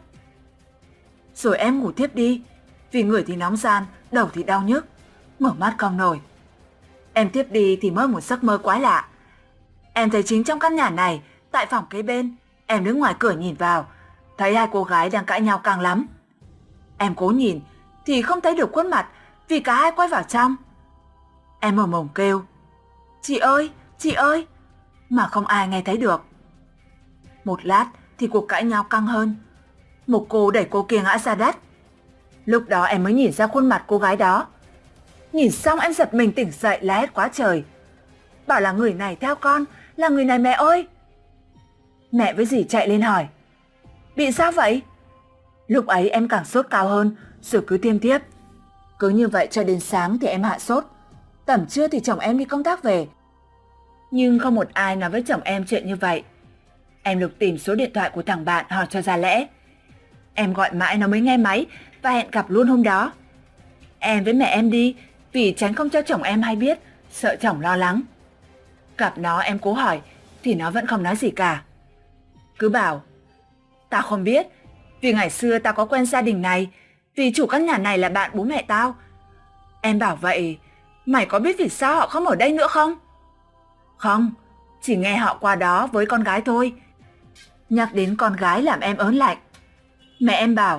Rồi em ngủ thiếp đi, vì người thì nóng ran, đầu thì đau nhức, mở mắt không nổi. Em tiếp đi thì mơ một giấc mơ quái lạ. Em thấy chính trong căn nhà này, tại phòng kế bên, em đứng ngoài cửa nhìn vào, thấy hai cô gái đang cãi nhau căng lắm. Em cố nhìn thì không thấy được khuôn mặt vì cả hai quay vào trong. Em mở mồm kêu, chị ơi, mà không ai nghe thấy được. Một lát thì cuộc cãi nhau căng hơn. Một cô đẩy cô kia ngã ra đất. Lúc đó em mới nhìn ra khuôn mặt cô gái đó. Nhìn xong em giật mình tỉnh dậy la hét quá trời. Bảo là người này theo con, là người này mẹ ơi. Mẹ với dì chạy lên hỏi, bị sao vậy? Lúc ấy em càng sốt cao hơn, rồi cứ tiêm tiếp. Cứ như vậy cho đến sáng thì em hạ sốt. Tầm trưa thì chồng em đi công tác về. Nhưng không một ai nói với chồng em chuyện như vậy. Em lục tìm số điện thoại của thằng bạn hỏi cho ra lẽ. Em gọi mãi nó mới nghe máy và hẹn gặp luôn hôm đó. Em với mẹ em đi vì tránh không cho chồng em hay biết, sợ chồng lo lắng. Gặp nó em cố hỏi thì nó vẫn không nói gì cả. Cứ bảo, tao không biết, vì ngày xưa tao có quen gia đình này, vì chủ căn nhà này là bạn bố mẹ tao. Em bảo vậy, mày có biết vì sao họ không ở đây nữa không? Không, chỉ nghe họ qua đó với con gái thôi. Nhắc đến con gái làm em ớn lạnh. Mẹ em bảo,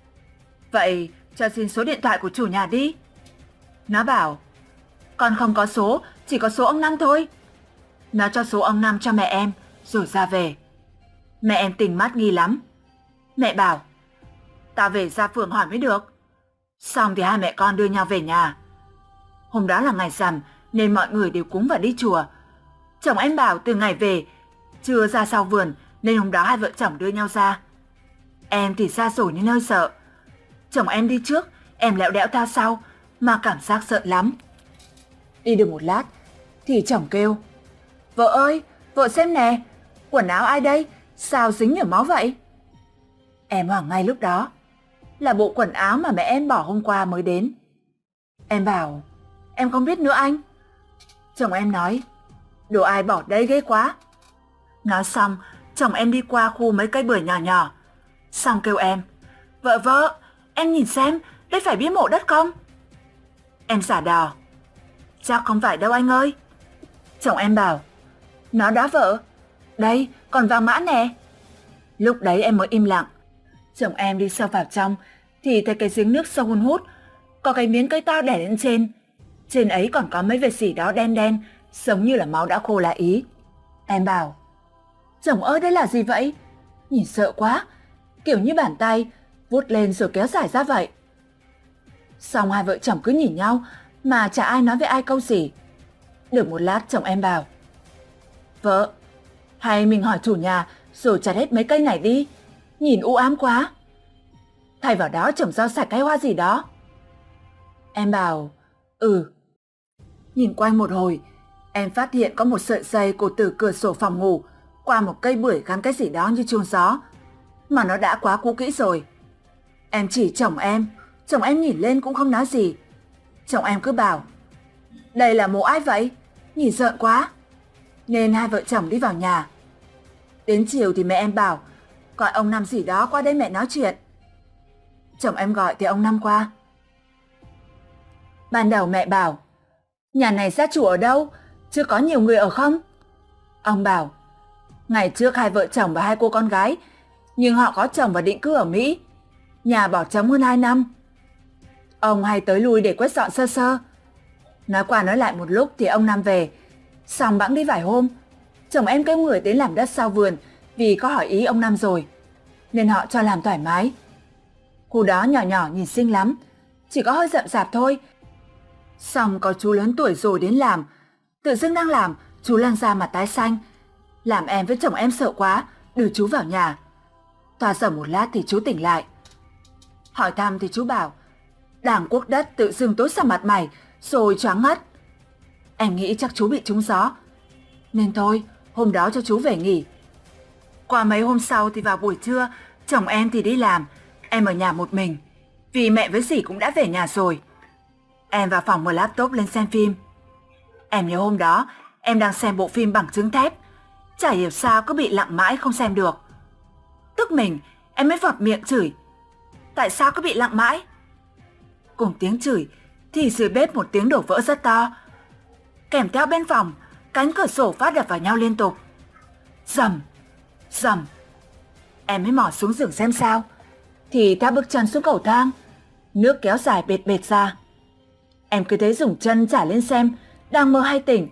vậy cho xin số điện thoại của chủ nhà đi. Nó bảo, con không có số, chỉ có số ông Năm thôi. Nó cho số ông Năm cho mẹ em, rồi ra về. Mẹ em tình mắt nghi lắm. Mẹ bảo, tao về ra phường hỏi mới được. Xong thì hai mẹ con đưa nhau về nhà. Hôm đó là ngày rằm nên mọi người đều cúng và đi chùa. Chồng em bảo từ ngày về, chưa ra sau vườn nên hôm đó hai vợ chồng đưa nhau ra. Em thì xa xôi như nơi sợ. Chồng em đi trước, em lẹo đẽo theo sau, mà cảm giác sợ lắm. Đi được một lát thì chồng kêu, vợ ơi, vợ xem nè, quần áo ai đây, sao dính nhiều máu vậy? Em hoảng ngay lúc đó, là bộ quần áo mà mẹ em bỏ hôm qua mới đến. Em bảo, em không biết nữa anh. Chồng em nói, đồ ai bỏ đây ghê quá. Nói xong, chồng em đi qua khu mấy cây bưởi nhỏ nhỏ, xong kêu em, vợ, em nhìn xem, đây phải bia mộ đất không? Em giả đò, chắc không phải đâu anh ơi. Chồng em bảo, nó đó vợ, đây còn vàng mã nè. Lúc đấy em mới im lặng. Chồng em đi sâu vào trong thì thấy cái giếng nước sâu hun hút, có cái miếng cây to đè lên trên. Trên ấy còn có mấy vệt xỉ đó đen đen, giống như là máu đã khô lá ý. Em bảo, chồng ơi đây là gì vậy? Nhìn sợ quá, kiểu như bàn tay vuốt lên rồi kéo dài ra vậy. Xong hai vợ chồng cứ nhìn nhau mà chả ai nói với ai câu gì. Được một lát chồng em bảo, vợ, hay mình hỏi chủ nhà rồi chặt hết mấy cây này đi, nhìn u ám quá. Thay vào đó trồng rau sạch hay hoa gì đó. Em bảo, Nhìn quanh một hồi, em phát hiện có một sợi dây cột từ cửa sổ phòng ngủ qua một cây bưởi gắn cái gì đó như chuông gió, mà nó đã quá cũ kỹ rồi. Em chỉ chồng em nhìn lên cũng không nói gì. Chồng em cứ bảo, đây là mộ ai vậy? Nhìn rợn quá. Nên hai vợ chồng đi vào nhà. Đến chiều thì mẹ em bảo, gọi ông Năm gì đó qua đây mẹ nói chuyện. Chồng em gọi thì ông Năm qua. Ban đầu mẹ bảo, nhà này gia chủ ở đâu? Chưa có nhiều người ở không? Ông bảo, ngày trước hai vợ chồng và hai cô con gái, nhưng họ có chồng và định cư ở Mỹ. Nhà bỏ trống hơn 2 năm. Ông hay tới lui để quét dọn sơ sơ. Nói qua nói lại một lúc thì ông Năm về. Xong bẵng đi vài hôm, chồng em kêu người đến làm đất sau vườn vì có hỏi ý ông Năm rồi, nên họ cho làm thoải mái. Khu đó nhỏ nhỏ nhìn xinh lắm, chỉ có hơi rậm rạp thôi. Xong có chú lớn tuổi rồi đến làm, tự dưng đang làm, chú lăn ra mặt tái xanh. Làm em với chồng em sợ quá, đưa chú vào nhà. Thoa dở một lát thì chú tỉnh lại. Hỏi thăm thì chú bảo, Đảng Quốc đất tự dưng tối sầm mặt mày, rồi choáng ngất. Em nghĩ chắc chú bị trúng gió, nên thôi, hôm đó cho chú về nghỉ. Qua mấy hôm sau thì vào buổi trưa, chồng em thì đi làm, em ở nhà một mình, vì mẹ với dì cũng đã về nhà rồi. Em vào phòng mở laptop lên xem phim. Em nhớ hôm đó, em đang xem bộ phim Bằng Chứng Thép, chả hiểu sao cứ bị lặng mãi không xem được. Tức mình, em mới phập miệng chửi, tại sao cứ bị lặng mãi? Cùng tiếng chửi thì dưới bếp một tiếng đổ vỡ rất to, kèm theo bên phòng, cánh cửa sổ phát đập vào nhau liên tục. Rầm, rầm. Em mới mò xuống giường xem sao, thì theo bước chân xuống cầu thang, nước kéo dài bệt bệt ra. Em cứ thế dùng chân chả lên xem đang mơ hay tỉnh.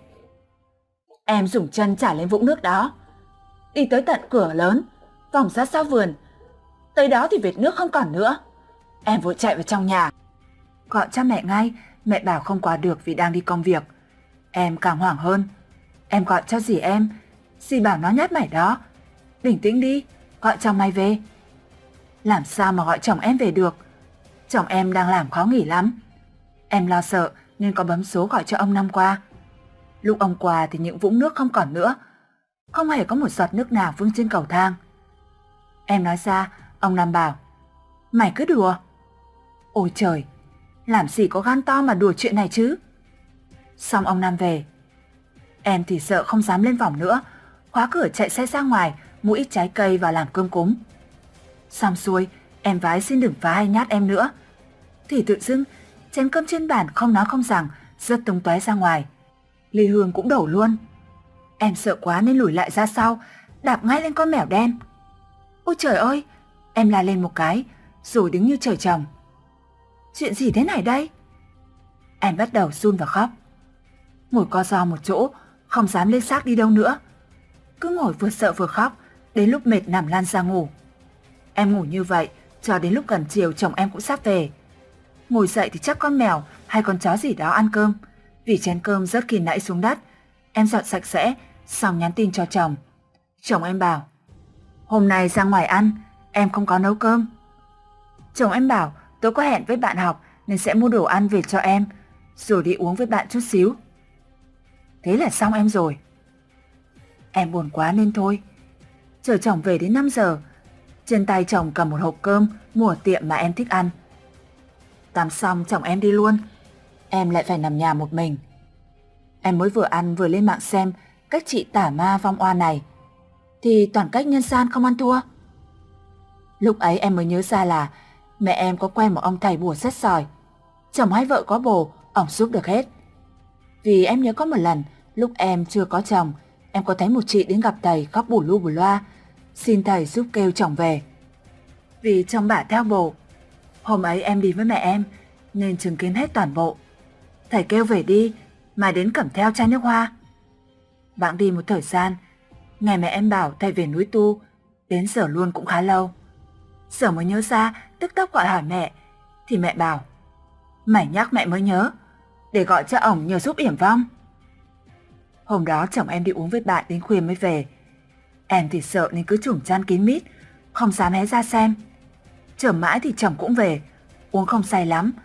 Em dùng chân chả lên vũng nước đó, đi tới tận cửa lớn, vòng ra sau vườn. Tới đó thì vệt nước không còn nữa. Em vội chạy vào trong nhà, gọi cho mẹ ngay. Mẹ bảo không qua được vì đang đi công việc. Em càng hoảng hơn. Em gọi cho dì em. Dì bảo nó nhát mày đó, bình tĩnh đi, gọi chồng mày về. Làm sao mà gọi chồng em về được? Chồng em đang làm khó nghỉ lắm. Em lo sợ nên có bấm số gọi cho ông Năm qua. Lúc ông qua thì những vũng nước không còn nữa, không hề có một giọt nước nào vương trên cầu thang. Em nói ra, ông Năm bảo, mày cứ đùa. Ôi trời, làm gì có gan to mà đùa chuyện này chứ. Xong ông Năm về. Em thì sợ không dám lên phòng nữa, khóa cửa chạy xe ra ngoài mua ít trái cây và làm cơm cúng. Xong xuôi, em vái xin đừng phá hay nhát em nữa, thì tự dưng chén cơm trên bàn không nói không rằng rớt tung tóe ra ngoài. Ly hương cũng đổ luôn. Em sợ quá nên lùi lại ra sau, đạp ngay lên con mèo đen. Ôi trời ơi, em la lên một cái rồi đứng như trời trồng. Chuyện gì thế này đây? Em bắt đầu run và khóc. Ngồi co ro một chỗ, không dám lên xác đi đâu nữa. Cứ ngồi vừa sợ vừa khóc, đến lúc mệt nằm lăn ra ngủ. Em ngủ như vậy cho đến lúc gần chiều chồng em cũng sắp về. Ngồi dậy thì chắc con mèo hay con chó gì đó ăn cơm, vì chén cơm rớt khi nãy xuống đất. Em dọn sạch sẽ, xong nhắn tin cho chồng. Chồng em bảo, hôm nay ra ngoài ăn, em không có nấu cơm. Chồng em bảo tôi có hẹn với bạn học nên sẽ mua đồ ăn về cho em, rồi đi uống với bạn chút xíu. Thế là xong em rồi. Em buồn quá nên thôi. Chờ chồng về đến 5 giờ, trên tay chồng cầm một hộp cơm mua ở tiệm mà em thích ăn. Tắm xong chồng em đi luôn, em lại phải nằm nhà một mình. Em mới vừa ăn vừa lên mạng xem cách trị tả ma vong oan này, thì toàn cách nhân gian không ăn thua. Lúc ấy em mới nhớ ra là mẹ em có quen một ông thầy bùa rất giỏi. Chồng hay vợ có bồ, ổng giúp được hết. Vì em nhớ có một lần, lúc em chưa có chồng, em có thấy một chị đến gặp thầy khóc bù lu bù loa, xin thầy giúp kêu chồng về. Vì chồng bả theo bồ. Hôm ấy em đi với mẹ em, nên chứng kiến hết toàn bộ. Thầy kêu về đi, mà đến cầm theo chai nước hoa. Bẵng đi một thời gian, ngày mẹ em bảo thầy về núi tu, đến giờ luôn cũng khá lâu. Giờ mới nhớ ra, tức tốc gọi hỏi mẹ, thì mẹ bảo, mày nhắc mẹ mới nhớ, để gọi cho ổng nhờ giúp yểm vong. Hôm đó chồng em đi uống với bạn đến khuya mới về. Em thì sợ nên cứ trùm chăn kín mít, không dám hé ra xem. Chờ mãi thì chồng cũng về, uống không say lắm.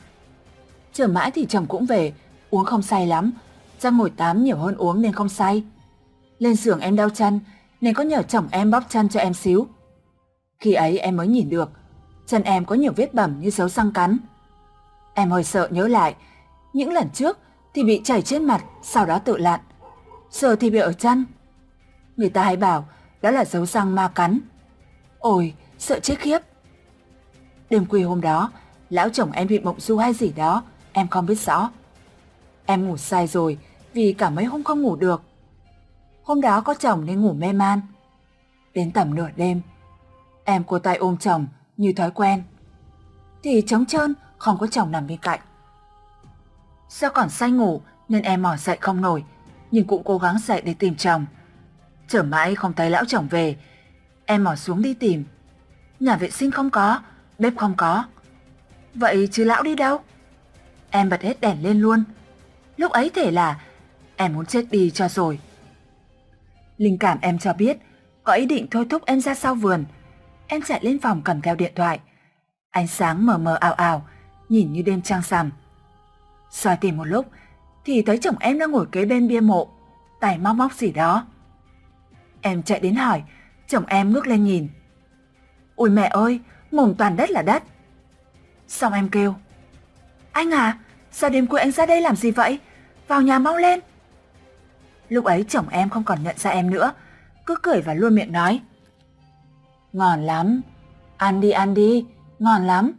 Ra ngồi tám nhiều hơn uống nên không say. Lên giường em đau chân nên có nhờ chồng em bóp chân cho em xíu. Khi ấy em mới nhìn được, chân em có nhiều vết bầm như dấu răng cắn. Em hơi sợ nhớ lại, những lần trước thì bị chảy trên mặt, sau đó tự lặn. Giờ thì bị ở chân. Người ta hay bảo đó là dấu răng ma cắn. Ôi, sợ chết khiếp. Đêm khuya hôm đó, lão chồng em bị mộng du hay gì đó, em không biết rõ. Em ngủ say rồi vì cả mấy hôm không ngủ được. Hôm đó có chồng nên ngủ mê man. Đến tầm nửa đêm, em cô tay ôm chồng như thói quen, thì trống trơn không có chồng nằm bên cạnh. Do còn say ngủ nên em mò dậy không nổi, nhưng cũng cố gắng dậy để tìm chồng. Chờ mãi không thấy lão chồng về, em mò xuống đi tìm. Nhà vệ sinh không có, bếp không có. Vậy chứ lão đi đâu? Em bật hết đèn lên luôn. Lúc ấy thể là em muốn chết đi cho rồi. Linh cảm em cho biết có ý định thôi thúc em ra sau vườn. Em chạy lên phòng cầm theo điện thoại. Ánh sáng mờ mờ ảo ảo, nhìn như đêm trăng rằm. Soi tìm một lúc thì thấy chồng em đang ngồi kế bên bia mộ, tay móc móc gì đó. Em chạy đến hỏi, chồng em ngước lên nhìn. Ôi mẹ ơi, mồm toàn đất là đất. Xong em kêu, anh à, sao đêm khuya anh ra đây làm gì vậy? Vào nhà mau lên. Lúc ấy chồng em không còn nhận ra em nữa, cứ cười và luôn miệng nói, ngon lắm, ăn đi, ngon lắm.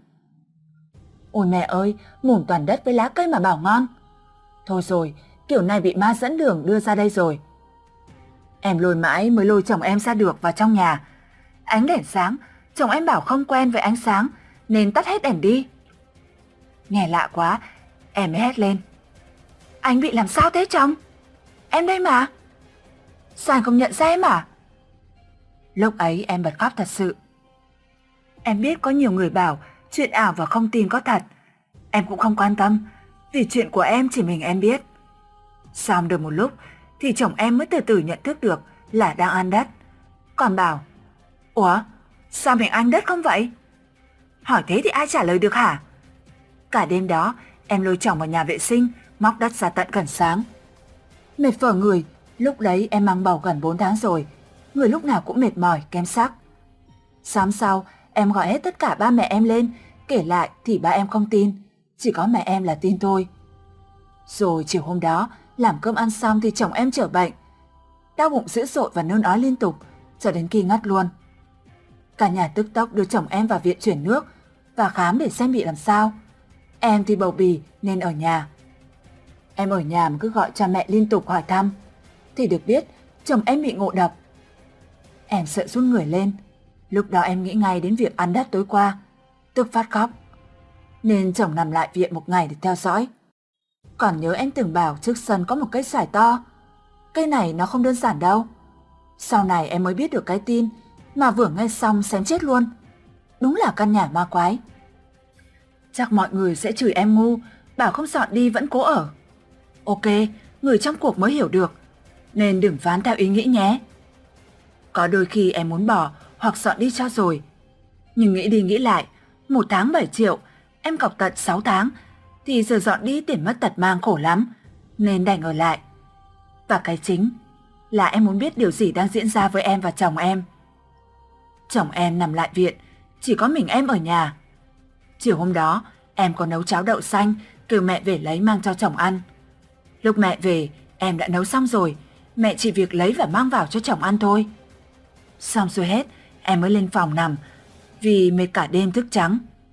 Ôi mẹ ơi, mồm toàn đất với lá cây mà bảo ngon. Thôi rồi, kiểu này bị ma dẫn đường đưa ra đây rồi. Em lôi mãi mới lôi chồng em ra được vào trong nhà. Ánh đèn sáng, chồng em bảo không quen với ánh sáng nên tắt hết đèn đi. Nghe lạ quá, em mới hét lên. Anh bị làm sao thế chồng? Em đây mà. Sao anh không nhận ra em à? Lúc ấy em bật khóc thật sự. Em biết có nhiều người bảo chuyện ảo và không tin có thật. Em cũng không quan tâm, vì chuyện của em chỉ mình em biết. Xong được một lúc thì chồng em mới từ từ nhận thức được là đang ăn đất. Còn bảo, ủa, sao mình ăn đất không vậy? Hỏi thế thì ai trả lời được hả? Cả đêm đó em lôi chồng vào nhà vệ sinh, móc đất ra tận gần sáng. Mệt phở người, lúc đấy em mang bầu gần 4 tháng rồi, người lúc nào cũng mệt mỏi, kém sắc. Sáng sau, em gọi hết tất cả ba mẹ em lên, kể lại thì ba em không tin, chỉ có mẹ em là tin thôi. Rồi chiều hôm đó, làm cơm ăn xong thì chồng em trở bệnh. Đau bụng dữ dội và nôn ói liên tục, cho đến khi ngất luôn. Cả nhà tức tốc đưa chồng em vào viện chuyển nước và khám để xem bị làm sao. Em thì bầu bì nên ở nhà. Em ở nhà mà cứ gọi cha mẹ liên tục hỏi thăm, thì được biết chồng em bị ngộ độc. Em sợ run người lên. Lúc đó em nghĩ ngay đến việc ăn đất tối qua, tức phát khóc. Nên chồng nằm lại viện một ngày để theo dõi. Còn nhớ em từng bảo trước sân có một cây xoài to. Cây này nó không đơn giản đâu. Sau này em mới biết được cái tin, mà vừa nghe xong xém chết luôn. Đúng là căn nhà ma quái. Chắc mọi người sẽ chửi em ngu, bảo không dọn đi vẫn cố ở. Ok, người trong cuộc mới hiểu được, nên đừng phán theo ý nghĩ nhé. Có đôi khi em muốn bỏ hoặc dọn đi cho rồi. Nhưng nghĩ đi nghĩ lại, 1 tháng 7 triệu, em cọc tận 6 tháng, thì giờ dọn đi tiền mất tật mang khổ lắm, nên đành ở lại. Và cái chính là em muốn biết điều gì đang diễn ra với em và chồng em. Chồng em nằm lại viện, chỉ có mình em ở nhà. Chiều hôm đó, em có nấu cháo đậu xanh, kêu mẹ về lấy mang cho chồng ăn. Lúc mẹ về, em đã nấu xong rồi, mẹ chỉ việc lấy và mang vào cho chồng ăn thôi. Xong xuôi hết, em mới lên phòng nằm, vì mệt cả đêm thức trắng.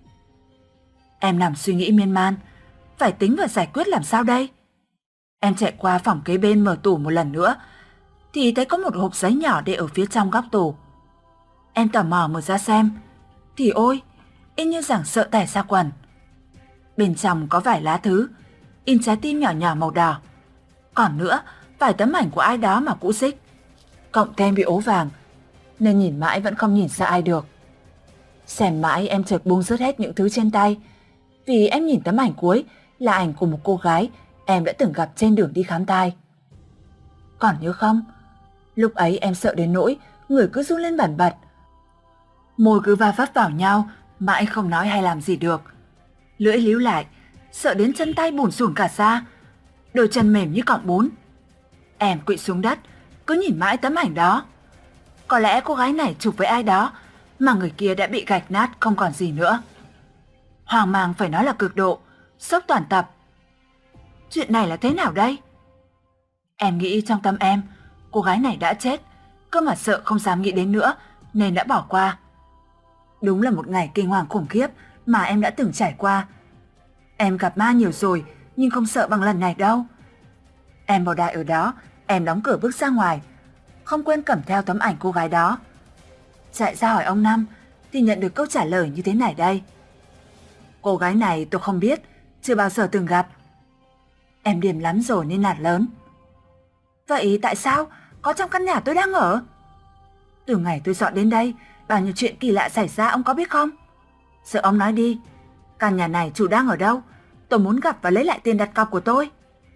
Em nằm suy nghĩ miên man, phải tính và giải quyết làm sao đây. Em chạy qua phòng kế bên mở tủ một lần nữa, thì thấy có một hộp giấy nhỏ để ở phía trong góc tủ. Em tò mò mở ra xem, thì ôi, y như rằng sợ tẻ ra quần. Bên trong có vài lá thư, in trái tim nhỏ nhỏ màu đỏ. Còn nữa, vài tấm ảnh của ai đó mà cũ xích. Cộng thêm bị ố vàng, nên nhìn mãi vẫn không nhìn ra ai được. Xem mãi em chợt buông rớt hết những thứ trên tay, vì em nhìn tấm ảnh cuối là ảnh của một cô gái em đã từng gặp trên đường đi khám thai. Còn nhớ không? Lúc ấy em sợ đến nỗi người cứ run lên bần bật. Môi cứ va vấp vào nhau, mãi không nói hay làm gì được. Lưỡi líu lại, sợ đến chân tay bủn rủn cả ra, đôi chân mềm như cọng bún. Em quỵ xuống đất, cứ nhìn mãi tấm ảnh đó. Có lẽ cô gái này chụp với ai đó, mà người kia đã bị gạch nát không còn gì nữa. Hoang mang phải nói là cực độ, sốc toàn tập. Chuyện này là thế nào đây? Em nghĩ trong tâm em, cô gái này đã chết, cơ mà sợ không dám nghĩ đến nữa, nên đã bỏ qua. Đúng là một ngày kinh hoàng khủng khiếp mà em đã từng trải qua. Em gặp ma nhiều rồi, nhưng không sợ bằng lần này đâu. Em bỏ đại ở đó, em đóng cửa bước ra ngoài, không quên cầm theo tấm ảnh cô gái đó. Chạy ra hỏi ông Năm, thì nhận được câu trả lời như thế này đây. Cô gái này tôi không biết, chưa bao giờ từng gặp. Em điềm lắm rồi nên nạt lớn. Vậy tại sao? Có trong căn nhà tôi đang ở. Từ ngày tôi dọn đến đây, bao nhiêu chuyện kỳ lạ xảy ra ông có biết không? Sợ ông nói đi, căn nhà này chủ đang ở đâu? Tôi muốn gặp và lấy lại tiền đặt cọc của tôi.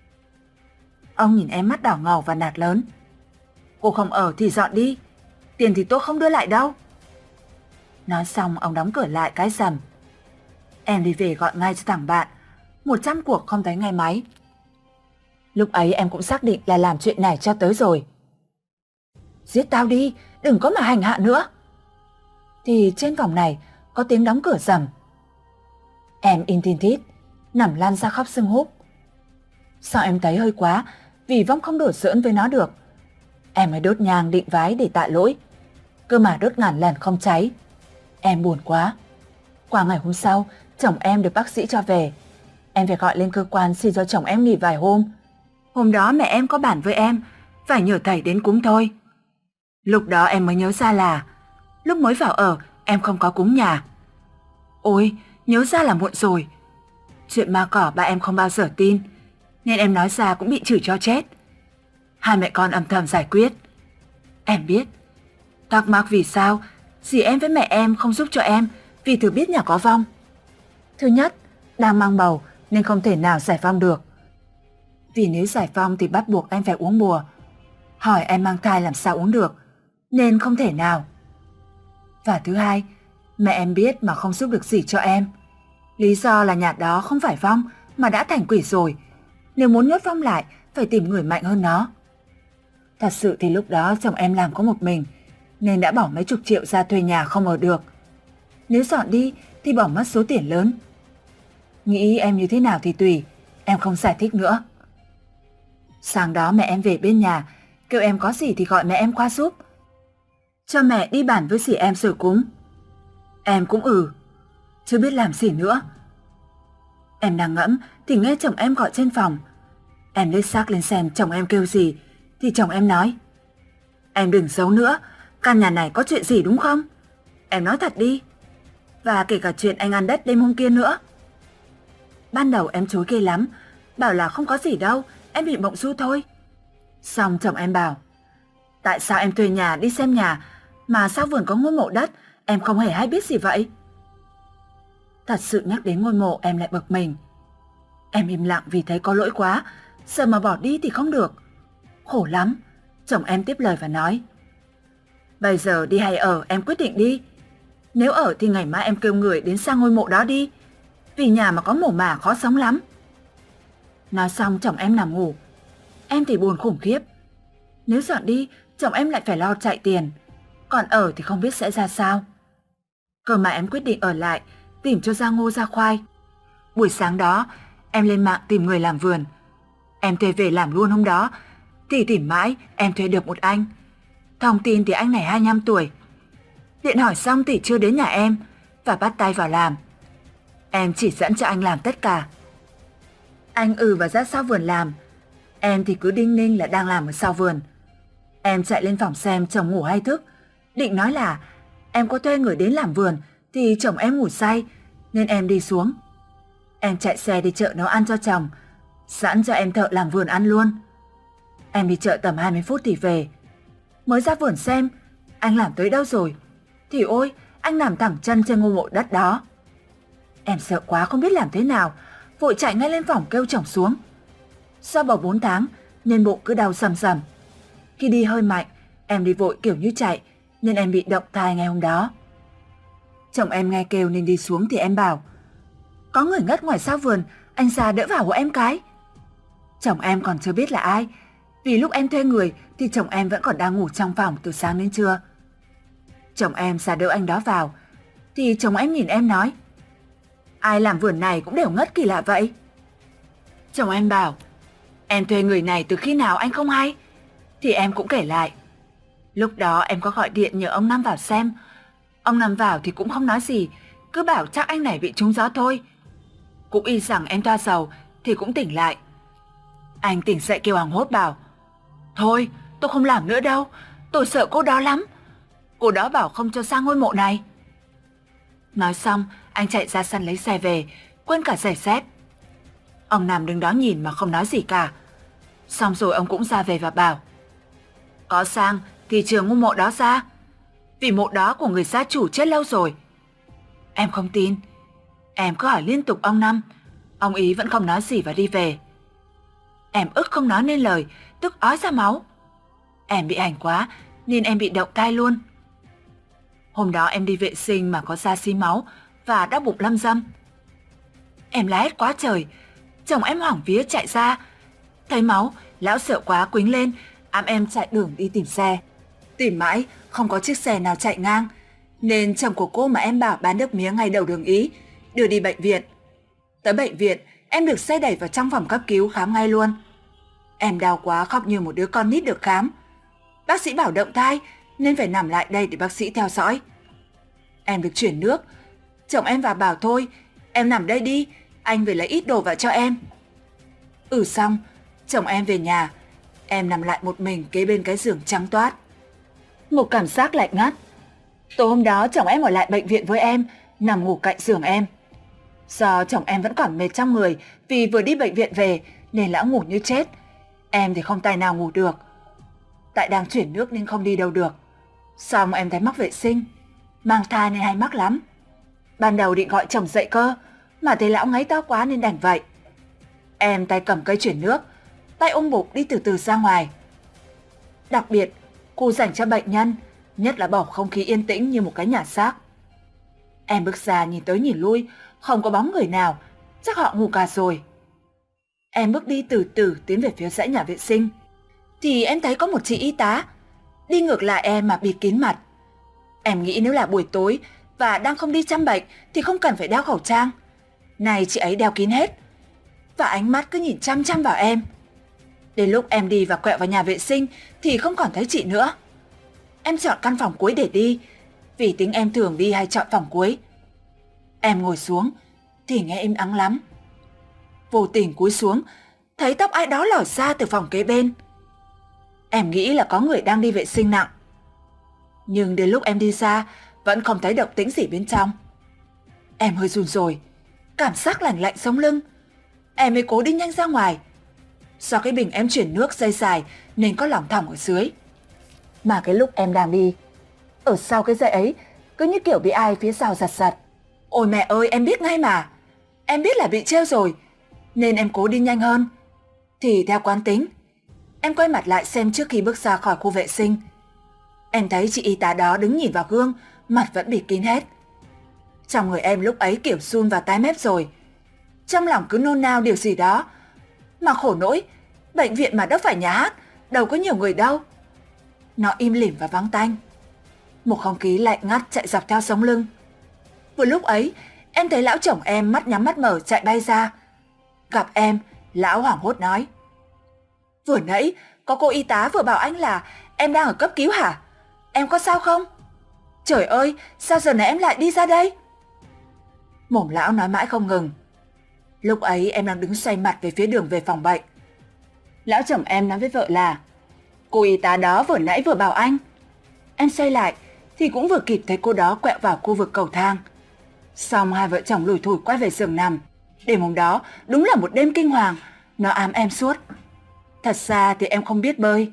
Ông nhìn em mắt đỏ ngầu và nạt lớn. Cô không ở thì dọn đi, tiền thì tôi không đưa lại đâu. Nói xong ông đóng cửa lại cái rầm. Em đi về gọi ngay cho thằng bạn, 100 cuộc không thấy nghe máy. Lúc ấy em cũng xác định là làm chuyện này cho tới rồi. Giết tao đi, đừng có mà hành hạ nữa. Thì trên phòng này có tiếng đóng cửa rầm. Em in tin thít, nằm lăn ra khóc sưng húp. Sao em thấy hơi quá, vì Vong không đổ giỡn với nó được. Em mới đốt nhang định vái để tạ lỗi, cơ mà đốt ngàn lần không cháy. Em buồn quá. Qua ngày hôm sau, chồng em được bác sĩ cho về. Em phải gọi lên cơ quan xin cho chồng em nghỉ vài hôm. Hôm đó mẹ em có bàn với em, phải nhờ thầy đến cúng thôi. Lúc đó em mới nhớ ra là lúc mới vào ở em không có cúng nhà. Ôi, nhớ ra là muộn rồi. Chuyện ma cỏ ba em không bao giờ tin, nên em nói ra cũng bị chửi cho chết. Hai mẹ con âm thầm giải quyết. Em biết, thắc mắc vì sao dì em với mẹ em không giúp cho em vì thừa biết nhà có Vong. Thứ nhất, đang mang bầu nên không thể nào giải Vong được. Vì nếu giải Vong thì bắt buộc em phải uống bùa. Hỏi em mang thai làm sao uống được, nên không thể nào. Và thứ hai, mẹ em biết mà không giúp được gì cho em. Lý do là nhà đó không phải Vong mà đã thành quỷ rồi. Nếu muốn nhốt Vong lại, phải tìm người mạnh hơn nó. Thật sự thì lúc đó chồng em làm có một mình, nên đã bỏ mấy chục triệu ra thuê nhà không ở được. Nếu dọn đi thì bỏ mất số tiền lớn. Nghĩ em như thế nào thì tùy, em không giải thích nữa. Sáng đó mẹ em về bên nhà, kêu em có gì thì gọi mẹ em qua giúp. Cho mẹ đi bàn với dì em rồi cúng. Em cũng chưa biết làm gì nữa. Em đang ngẫm thì nghe chồng em gọi trên phòng. Em lết xác lên xem chồng em kêu gì, thì chồng em nói: Em đừng giấu nữa, căn nhà này có chuyện gì đúng không? Em nói thật đi. Và kể cả chuyện anh ăn đất đêm hôm kia nữa. Ban đầu em chối ghê lắm, bảo là không có gì đâu, em bị mộng du thôi. Xong chồng em bảo: Tại sao em thuê nhà đi xem nhà, mà sao vườn có ngôi mộ đất, em không hề hay biết gì vậy? Thật sự nhắc đến ngôi mộ em lại bực mình. Em im lặng vì thấy có lỗi quá, sợ mà bỏ đi thì không được. Khổ lắm. Chồng em tiếp lời và nói: Bây giờ đi hay ở em quyết định đi. Nếu ở thì ngày mai em kêu người đến sang ngôi mộ đó đi, vì nhà mà có mồ mả khó sống lắm. Nói xong chồng em nằm ngủ. Em thì buồn khủng khiếp. Nếu dọn đi, chồng em lại phải lo chạy tiền, còn ở thì không biết sẽ ra sao. Cơ mà em quyết định ở lại, tìm cho ra ngô ra khoai. Buổi sáng đó, em lên mạng tìm người làm vườn. Em thuê về làm luôn hôm đó, thì tìm mãi em thuê được một anh. Thông tin thì anh này 25 tuổi. Điện hỏi xong thì chưa đến nhà em và bắt tay vào làm. Em chỉ dẫn cho anh làm tất cả. Anh và ra sau vườn làm. Em thì cứ đinh ninh là đang làm ở sau vườn. Em chạy lên phòng xem chồng ngủ hay thức, định nói là em có thuê người đến làm vườn thì chồng em ngủ say, nên em đi xuống. Em chạy xe đi chợ nấu ăn cho chồng, sẵn cho em thợ làm vườn ăn luôn. Em đi chợ tầm 20 phút thì về. Mới ra vườn xem anh làm tới đâu rồi, thì ôi, anh nằm thẳng chân trên ngôi mộ đất đó. Em sợ quá không biết làm thế nào, vội chạy ngay lên phòng kêu chồng xuống. Do bầu 4 tháng nên bụng cứ đau sầm sầm. Khi đi hơi mạnh, em đi vội kiểu như chạy, nên em bị động thai ngày hôm đó. Chồng em nghe kêu nên đi xuống thì em bảo: Có người ngất ngoài sau vườn, anh ra đỡ vào hộ em cái. Chồng em còn chưa biết là ai, vì lúc em thuê người thì chồng em vẫn còn đang ngủ trong phòng từ sáng đến trưa. Chồng em ra đỡ anh đó vào, thì chồng em nhìn em nói: Ai làm vườn này cũng đều ngất kỳ lạ vậy. Chồng em bảo: Em thuê người này từ khi nào anh không hay? Thì em cũng kể lại. Lúc đó em có gọi điện nhờ ông Năm vào xem. Ông Năm vào thì cũng không nói gì, cứ bảo chắc anh này bị trúng gió thôi. Cũng y rằng em toa dầu thì cũng tỉnh lại. Anh tỉnh dậy kêu hoảng hốt bảo: Thôi, tôi không làm nữa đâu, tôi sợ cô đó lắm. Cô đó bảo không cho sang ngôi mộ này. Nói xong, anh chạy ra sân lấy xe về, quên cả giày dép. Ông Năm đứng đó nhìn mà không nói gì cả. Xong rồi ông cũng ra về và bảo: Có sang thì chừa ngôi mộ đó ra, vì mộ đó của người gia chủ chết lâu rồi. Em không tin. Em cứ hỏi liên tục ông Năm, ông ý vẫn không nói gì và đi về. Em ức không nói nên lời, tức ói ra máu. Em bị hành quá nên em bị động thai luôn. Hôm đó em đi vệ sinh mà có ra xí máu và đau bụng lâm dâm. Em la hét quá trời, Chồng em hoảng vía chạy ra. Thấy máu, lão sợ quá quýnh lên, ẵm em chạy đường đi tìm xe. Tìm mãi, không có chiếc xe nào chạy ngang, nên chồng của cô mà em bảo bán được mía ngay đầu đường Ý, đưa đi bệnh viện. Tới bệnh viện, em được xe đẩy vào trong phòng cấp cứu khám ngay luôn. Em đau quá khóc như một đứa con nít được khám. Bác sĩ bảo động thai nên phải nằm lại đây để bác sĩ theo dõi. Em được chuyển nước. Chồng em vào bảo thôi, em nằm đây đi, anh về lấy ít đồ vào cho em. Xong, chồng em về nhà, em nằm lại một mình kế bên cái giường trắng toát. Một cảm giác lạnh ngắt. Tối hôm đó chồng em ở lại bệnh viện với em, nằm ngủ cạnh giường em. Do chồng em vẫn còn mệt trong người vì vừa đi bệnh viện về nên lão ngủ như chết. Em thì không tài nào ngủ được. Tại đang chuyển nước nên không đi đâu được. Xong em thấy mắc vệ sinh, mang thai nên hay mắc lắm. Ban đầu định gọi chồng dậy cơ, mà thấy lão ngáy to quá nên đành vậy. Em tay cầm cây chuyển nước, tay ôm bụng đi từ từ ra ngoài. Đặc biệt, khu dành cho bệnh nhân, nhất là bầu không khí yên tĩnh như một cái nhà xác. Em bước ra nhìn tới nhìn lui, không có bóng người nào, chắc họ ngủ cả rồi. Em bước đi từ từ tiến về phía dãy nhà vệ sinh, thì em thấy có một chị y tá đi ngược lại em mà bịt kín mặt. Em nghĩ nếu là buổi tối và đang không đi chăm bệnh thì không cần phải đeo khẩu trang. Này chị ấy đeo kín hết, và ánh mắt cứ nhìn chăm chăm vào em. Đến lúc em đi và quẹo vào nhà vệ sinh thì không còn thấy chị nữa. Em chọn căn phòng cuối để đi, vì tính em thường đi hay chọn phòng cuối. Em ngồi xuống thì nghe im ắng lắm. Vô tình cúi xuống, thấy tóc ai đó lòi ra từ phòng kế bên. Em nghĩ là có người đang đi vệ sinh nặng. Nhưng đến lúc em đi ra, vẫn không thấy động tĩnh gì bên trong. Em hơi run rồi, cảm giác lạnh lạnh sống lưng. Em mới cố đi nhanh ra ngoài. Do cái bình em chuyển nước dây dài nên có lỏng thỏng ở dưới. Mà cái lúc em đang đi, ở sau cái dây ấy cứ như kiểu bị ai phía sau giật giật. Ôi mẹ ơi, em biết ngay mà. Em biết là bị trêu rồi, nên em cố đi nhanh hơn. Thì theo quán tính, em quay mặt lại xem trước khi bước ra khỏi khu vệ sinh. Em thấy chị y tá đó đứng nhìn vào gương, mặt vẫn bịt kín hết. Trong người em lúc ấy kiểu run và tái mét rồi. Trong lòng cứ nôn nao điều gì đó. Mà khổ nỗi, bệnh viện mà đâu phải nhà hát, đâu có nhiều người đâu. Nó im lìm và vắng tanh. Một không khí lạnh ngắt chạy dọc theo sống lưng. Vừa lúc ấy, em thấy lão chồng em mắt nhắm mắt mở chạy bay ra. Gặp em, lão hoảng hốt nói: "Vừa nãy, có cô y tá vừa bảo anh là em đang ở cấp cứu hả? Em có sao không? Trời ơi, sao giờ này em lại đi ra đây?" Mồm lão nói mãi không ngừng. Lúc ấy em đang đứng xoay mặt về phía đường về phòng bệnh. Lão chồng em nói với vợ là: "Cô y tá đó vừa nãy vừa bảo anh." Em xoay lại thì cũng vừa kịp thấy cô đó quẹo vào khu vực cầu thang. Xong hai vợ chồng lủi thủi quay về giường nằm. Đêm hôm đó đúng là một đêm kinh hoàng, nó ám em suốt. Thật ra thì em không biết bơi.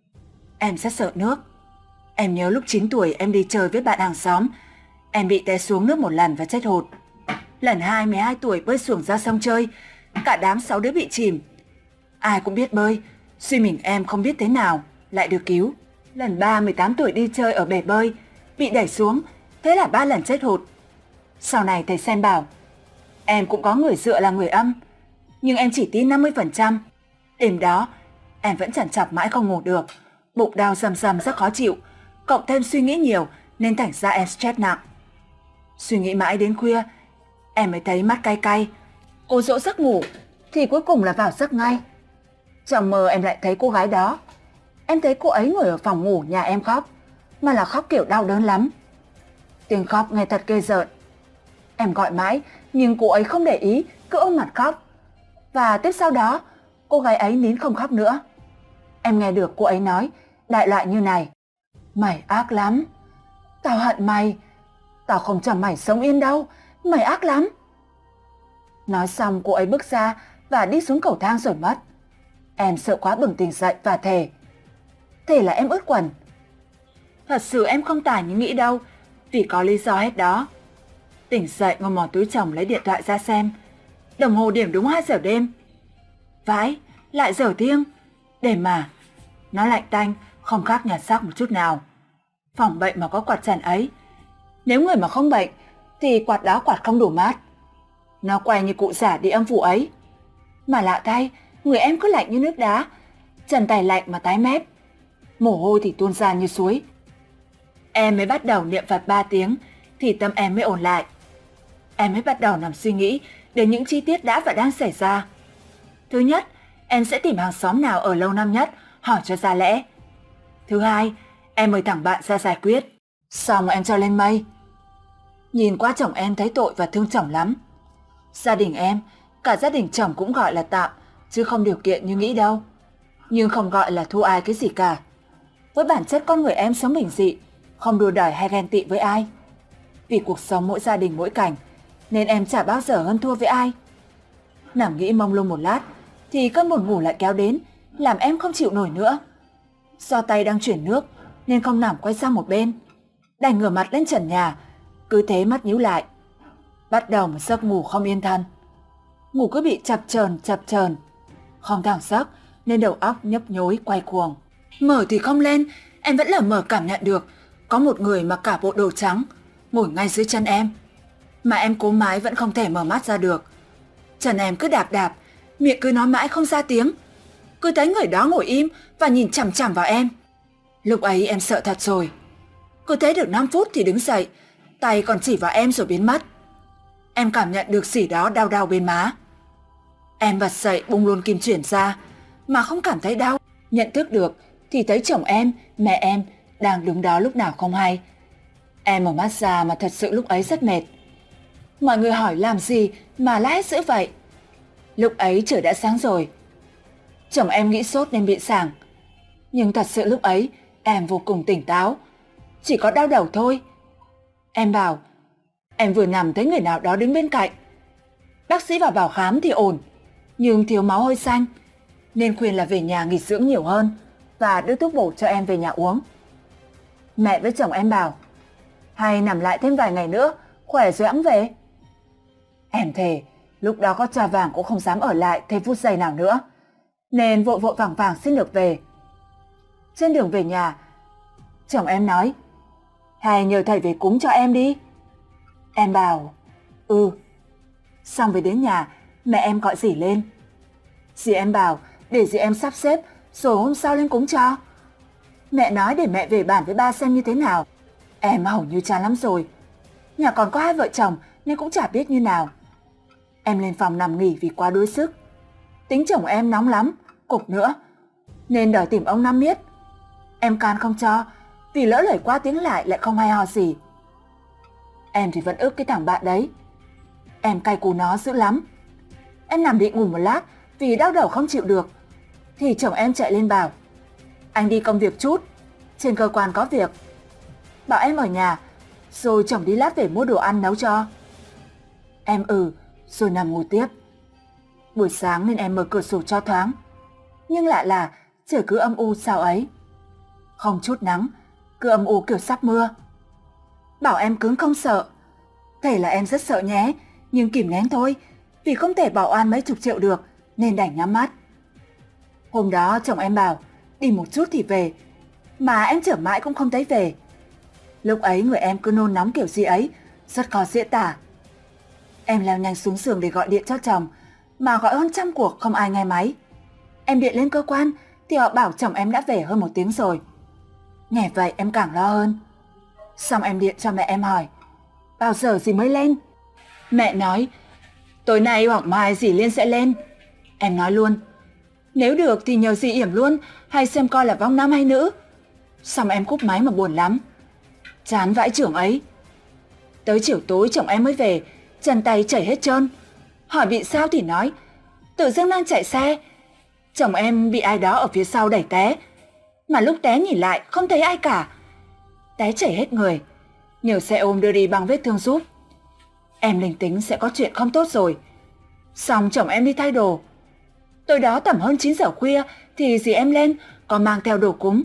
Em rất sợ nước. Em nhớ lúc 9 tuổi em đi chơi với bạn hàng xóm. Em bị té xuống nước một lần và chết hụt. Lần 2, 12 tuổi bơi xuồng ra sông chơi. Cả đám 6 đứa bị chìm. Ai cũng biết bơi, duy mình em không biết thế nào, lại được cứu. Lần 3, 18 tuổi đi chơi ở bể bơi, bị đẩy xuống, thế là 3 lần chết hụt. Sau này thầy xem bảo, em cũng có người dựa là người âm, nhưng em chỉ tin 50%. Đêm đó, em vẫn trằn trọc mãi không ngủ được, bụng đau rầm rầm rất khó chịu, cộng thêm suy nghĩ nhiều nên thành ra em stress nặng. Suy nghĩ mãi đến khuya, em mới thấy mắt cay cay. Cô dỗ giấc ngủ thì cuối cùng là vào giấc ngay. Trong mơ em lại thấy cô gái đó. Em thấy cô ấy ngồi ở phòng ngủ nhà em khóc, mà là khóc kiểu đau đớn lắm. Tiếng khóc nghe thật ghê rợn. Em gọi mãi nhưng cô ấy không để ý, cứ ôm mặt khóc. Và tiếp sau đó, cô gái ấy nín không khóc nữa. Em nghe được cô ấy nói đại loại như này: "Mày ác lắm, tao hận mày, tao không cho mày sống yên đâu, mày ác lắm." Nói xong cô ấy bước ra và đi xuống cầu thang rồi mất. Em sợ quá bừng tỉnh dậy và thề là em ướt quần. Thật sự em không tải những nghĩ đâu, vì có lý do hết đó. Tỉnh dậy ngồi mò túi chồng lấy điện thoại ra xem. Đồng hồ điểm đúng 2 giờ đêm. Vãi, lại giờ thiêng. Đêm mà, nó lạnh tanh, không khác nhà xác một chút nào. Phòng bệnh mà có quạt trần ấy, nếu người mà không bệnh thì quạt đó quạt không đủ mát. Nó quay như cụ già đi âm phủ ấy. Mà lạ thay, người em cứ lạnh như nước đá, chân tay lạnh mà tái mét, mồ hôi thì tuôn ra như suối. Em mới bắt đầu niệm Phật 3 tiếng thì tâm em mới ổn lại. Em mới bắt đầu nằm suy nghĩ đến những chi tiết đã và đang xảy ra. Thứ nhất, em sẽ tìm hàng xóm nào ở lâu năm nhất, hỏi cho ra lẽ. Thứ hai, em mời thẳng bạn ra giải quyết. Xong em cho lên mây. Nhìn qua chồng em thấy tội và thương chồng lắm. Gia đình em, cả gia đình chồng cũng gọi là tạm, chứ không điều kiện như nghĩ đâu. Nhưng không gọi là thua ai cái gì cả. Với bản chất con người em sống bình dị, không đùa đòi hay ghen tị với ai. Vì cuộc sống mỗi gia đình mỗi cảnh, nên em chả bao giờ hơn thua với ai. Nằm nghĩ mông lung một lát, thì cơn buồn ngủ lại kéo đến, làm em không chịu nổi nữa. Do tay đang chuyển nước, nên không nằm quay sang một bên, đành ngửa mặt lên trần nhà, cứ thế mắt nhíu lại. Bắt đầu một giấc ngủ không yên thân. Ngủ cứ bị chập chờn, không thẳng giấc nên đầu óc nhấp nhối quay cuồng. Mở thì không lên, em vẫn lờ mờ cảm nhận được có một người mặc cả bộ đồ trắng ngồi ngay dưới chân em, mà em cố mãi vẫn không thể mở mắt ra được. Chân em cứ đạp, miệng cứ nói mãi không ra tiếng. Cứ thấy người đó ngồi im và nhìn chằm chằm vào em. Lúc ấy em sợ thật rồi. Cứ thế được 5 phút thì đứng dậy, tay còn chỉ vào em rồi biến mất. Em cảm nhận được gì đó đau đau bên má. Em bật dậy bung luôn kim chuyển ra, mà không cảm thấy đau. Nhận thức được thì thấy chồng em, mẹ em đang đứng đó lúc nào không hay. Em mở mắt ra mà thật sự lúc ấy rất mệt. Mọi người hỏi làm gì mà la hét dữ vậy. Lúc ấy trời đã sáng rồi. Chồng em nghĩ sốt nên bị sảng. Nhưng thật sự lúc ấy em vô cùng tỉnh táo, chỉ có đau đầu thôi. Em bảo, em vừa nằm thấy người nào đó đứng bên cạnh. Bác sĩ vào bảo khám thì ổn, nhưng thiếu máu hơi xanh, nên khuyên là về nhà nghỉ dưỡng nhiều hơn và đưa thuốc bổ cho em về nhà uống. Mẹ với chồng em bảo, hay nằm lại thêm vài ngày nữa, khỏe rồi hẵng về. Em thề, lúc đó có trà vàng cũng không dám ở lại thêm phút giây nào nữa, nên vội vội vàng vàng xin được về. Trên đường về nhà, chồng em nói, hay nhờ thầy về cúng cho em đi. Em bảo, Xong về đến nhà, mẹ em gọi dì lên. Dì em bảo, để dì em sắp xếp, rồi hôm sau lên cúng cho. Mẹ nói để mẹ về bàn với ba xem như thế nào. Em hầu như chán lắm rồi. Nhà còn có 2 vợ chồng nên cũng chả biết như nào. Em lên phòng nằm nghỉ vì quá đuối sức. Tính chồng em nóng lắm, cục nữa, nên đòi tìm ông Năm Miết. Em can không cho, vì lỡ lời qua tiếng lại không hay ho gì. Em thì vẫn ức cái thằng bạn đấy. Em cay cú nó dữ lắm. Em nằm định ngủ một lát vì đau đầu không chịu được, thì chồng em chạy lên bảo, anh đi công việc chút, trên cơ quan có việc. Bảo em ở nhà, rồi chồng đi lát về mua đồ ăn nấu cho. Em rồi nằm ngủ tiếp. Buổi sáng nên em mở cửa sổ cho thoáng, nhưng lạ là trời cứ âm u sao ấy. Không chút nắng, cứ âm u kiểu sắp mưa. Bảo em cứng không sợ. Thể là em rất sợ nhé, nhưng kìm nén thôi, vì không thể bảo oan mấy chục triệu được, nên đành nhắm mắt. Hôm đó chồng em bảo, đi một chút thì về, mà em chở mãi cũng không thấy về. Lúc ấy người em cứ nôn nóng kiểu gì ấy, rất khó diễn tả. Em leo nhanh xuống giường để gọi điện cho chồng, mà gọi hơn 100 cuộc không ai nghe máy. Em điện lên cơ quan thì họ bảo chồng em đã về hơn 1 tiếng rồi. Nghe vậy em càng lo hơn. Xong em điện cho mẹ em hỏi, bao giờ dì mới lên? Mẹ nói, tối nay hoặc mai dì Liên sẽ lên. Em nói luôn, nếu được thì nhờ dì yểm luôn, hay xem coi là vong nam hay nữ. Xong em cúp máy mà buồn lắm. Chán vãi chưởng ấy. Tới chiều tối chồng em mới về, chân tay chảy hết trơn. Hỏi bị sao thì nói, tự dưng đang chạy xe, chồng em bị ai đó ở phía sau đẩy té. Mà lúc té nhìn lại không thấy ai cả. Té chảy hết người, nhờ xe ôm đưa đi bằng vết thương giúp. Em linh tính sẽ có chuyện không tốt rồi. Xong chồng em đi thay đồ. Tối đó tầm hơn 9 giờ khuya thì dì em lên, có mang theo đồ cúng.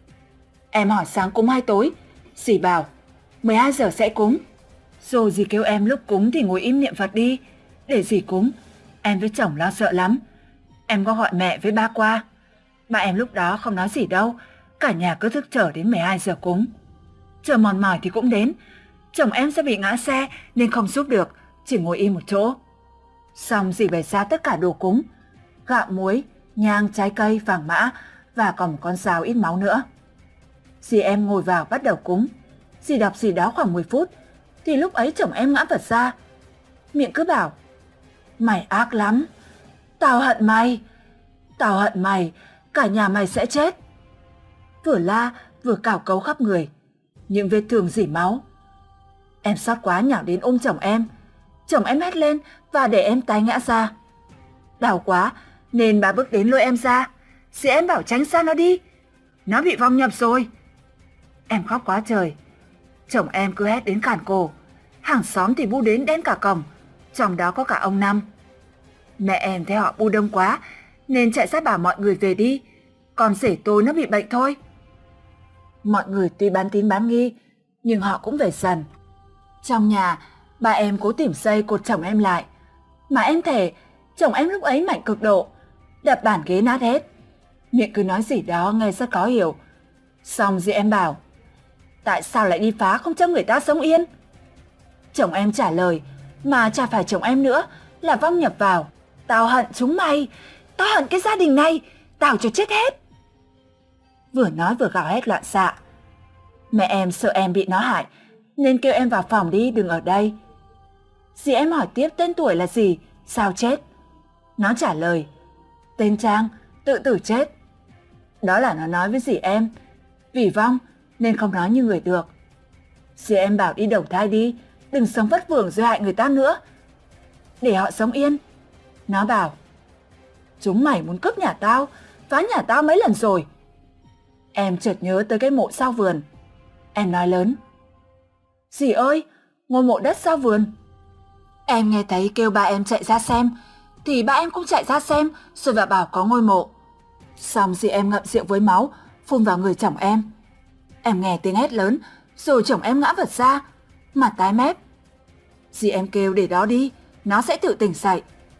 Em hỏi sáng cúng hay tối, dì bảo 12 giờ sẽ cúng. Rồi dì kêu em lúc cúng thì ngồi im niệm Phật đi, để dì cúng. Em với chồng lo sợ lắm. Em có gọi mẹ với ba qua. Ba em lúc đó không nói gì đâu, cả nhà cứ thức chờ đến 12 giờ cúng. Chờ mòn mỏi thì cũng đến. Chồng em sẽ bị ngã xe nên không giúp được, chỉ ngồi im một chỗ. Xong dì bày ra tất cả đồ cúng, gạo muối, nhang, trái cây, vàng mã và còn một con dao ít máu nữa. Dì em ngồi vào bắt đầu cúng. Dì đọc gì đó khoảng 10 phút, thì lúc ấy chồng em ngã vật ra. Miệng cứ bảo, mày ác lắm, tao hận mày, cả nhà mày sẽ chết. Vừa la vừa cào cấu khắp người, những vết thương rỉ máu. Em xót quá nhào đến ôm chồng em. Chồng em hét lên và để em té ngã ra. Đau quá nên bà bước đến lôi em ra. Dì em bảo tránh xa nó đi, nó bị vong nhập rồi. Em khóc quá trời. Chồng em cứ hét đến khản cổ. Hàng xóm thì bu đến đen cả cổng, trong đó có cả ông Năm. Mẹ em thấy họ bu đông quá nên chạy ra bảo mọi người về đi, còn rể tôi nó bị bệnh thôi. Mọi người tuy bán tín bán nghi, nhưng họ cũng về dần. Trong nhà, bà em cố tìm dây cột chồng em lại, mà em thề chồng em lúc ấy mạnh cực độ, đập bàn ghế nát hết. Miệng cứ nói gì đó nghe rất khó hiểu. Xong dì em bảo, tại sao lại đi phá không cho người ta sống yên? Chồng em trả lời, mà chả phải chồng em nữa, là vong nhập vào. Tao hận chúng mày, tao hận cái gia đình này, tao cho chết hết. Vừa nói vừa gào hét loạn xạ. Mẹ em sợ em bị nó hại nên kêu em vào phòng đi, đừng ở đây. Dì em hỏi tiếp tên tuổi là gì, sao chết. Nó trả lời, tên Trang, tự tử chết. Đó là nó nói với dì em, vì vong nên không nói như người được. Dì em bảo đi đầu thai đi, đừng sống vất vưởng rồi hại người ta nữa, để họ sống yên. Nó bảo, chúng mày muốn cướp nhà tao, phá nhà tao mấy lần rồi. Em chợt nhớ tới cái mộ sau vườn. Em nói lớn, dì ơi, ngôi mộ đất sau vườn. Em nghe thấy kêu ba em chạy ra xem, thì ba em cũng chạy ra xem rồi và bảo có ngôi mộ. Xong dì em ngậm rượu với máu phun vào người chồng em. Em nghe tiếng hét lớn, rồi chồng em ngã vật ra, mặt tái mét. Dì em kêu để đó đi, nó sẽ tự tỉnh dậy.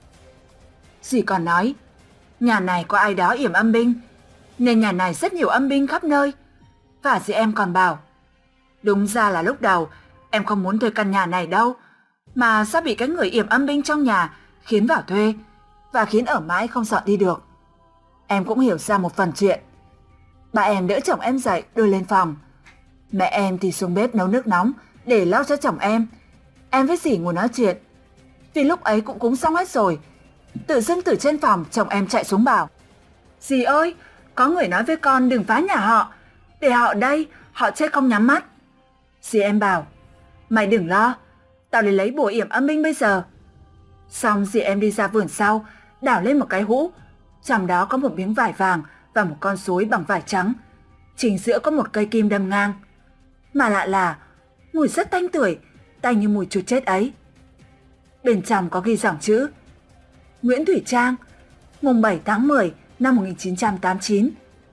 Dì còn nói, nhà này có ai đó yểm âm binh, nên nhà này rất nhiều âm binh khắp nơi. Và dì em còn bảo, đúng ra là lúc đầu em không muốn thuê căn nhà này đâu, mà sao bị cái người yểm âm binh trong nhà khiến vào thuê, và khiến ở mãi không dọn đi được. Em cũng hiểu ra một phần chuyện. Bà em đỡ chồng em dậy đưa lên phòng. Mẹ em thì xuống bếp nấu nước nóng để lau cho chồng em. Em với dì ngồi nói chuyện. Vì lúc ấy cũng cúng xong hết rồi. Tự dưng từ trên phòng chồng em chạy xuống bảo, dì ơi, có người nói với con đừng phá nhà họ, để họ ở đây, họ chết không nhắm mắt. Dì em bảo, mày đừng lo, tao đi lấy bùa yểm âm binh bây giờ. Xong dì em đi ra vườn sau, đảo lên một cái hũ, trong đó có một miếng vải vàng và một con suối bằng vải trắng. Chính giữa có một cây kim đâm ngang. Mà lạ là mùi rất tanh tưởi, tanh như mùi chuột chết ấy. Bên trong có ghi dòng chữ Nguyễn Thủy Trang, mùng 7 tháng 10 năm 1989.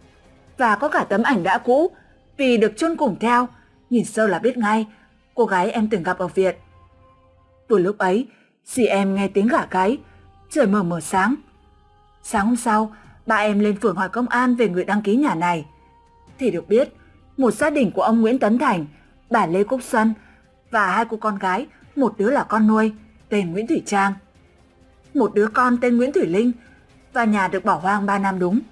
Và có cả tấm ảnh đã cũ, vì được chôn cùng theo, nhìn sơ là biết ngay cô gái em từng gặp ở viện. Vừa lúc ấy, dì em nghe tiếng gà gáy, trời mờ mờ sáng. Sáng hôm sau, ba em lên phường hỏi công an về người đăng ký nhà này. Thì được biết, một gia đình của ông Nguyễn Tấn Thành, bà Lê Cúc Xuân và hai cô con gái, một đứa là con nuôi, tên Nguyễn Thủy Trang. Một đứa con tên Nguyễn Thủy Linh, và nhà được bỏ hoang 3 năm đúng.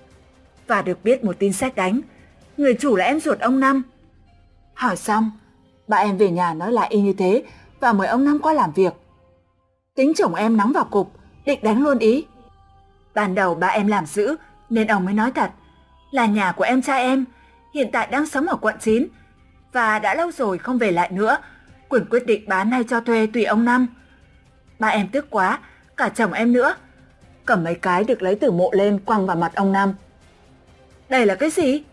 Và được biết một tin sét đánh, người chủ là em ruột ông Năm. Hỏi xong, ba em về nhà nói lại y như thế và mời ông Năm qua làm việc. Tính chồng em nóng vào cục, định đánh luôn ý. Ban đầu ba em làm giữ nên ông mới nói thật là nhà của em trai em hiện tại đang sống ở quận 9 và đã lâu rồi không về lại nữa, quyền quyết định bán hay cho thuê tùy ông Năm. Ba em tức quá, cả chồng em nữa, cầm mấy cái được lấy từ mộ lên quăng vào mặt ông Năm. Đây là cái gì?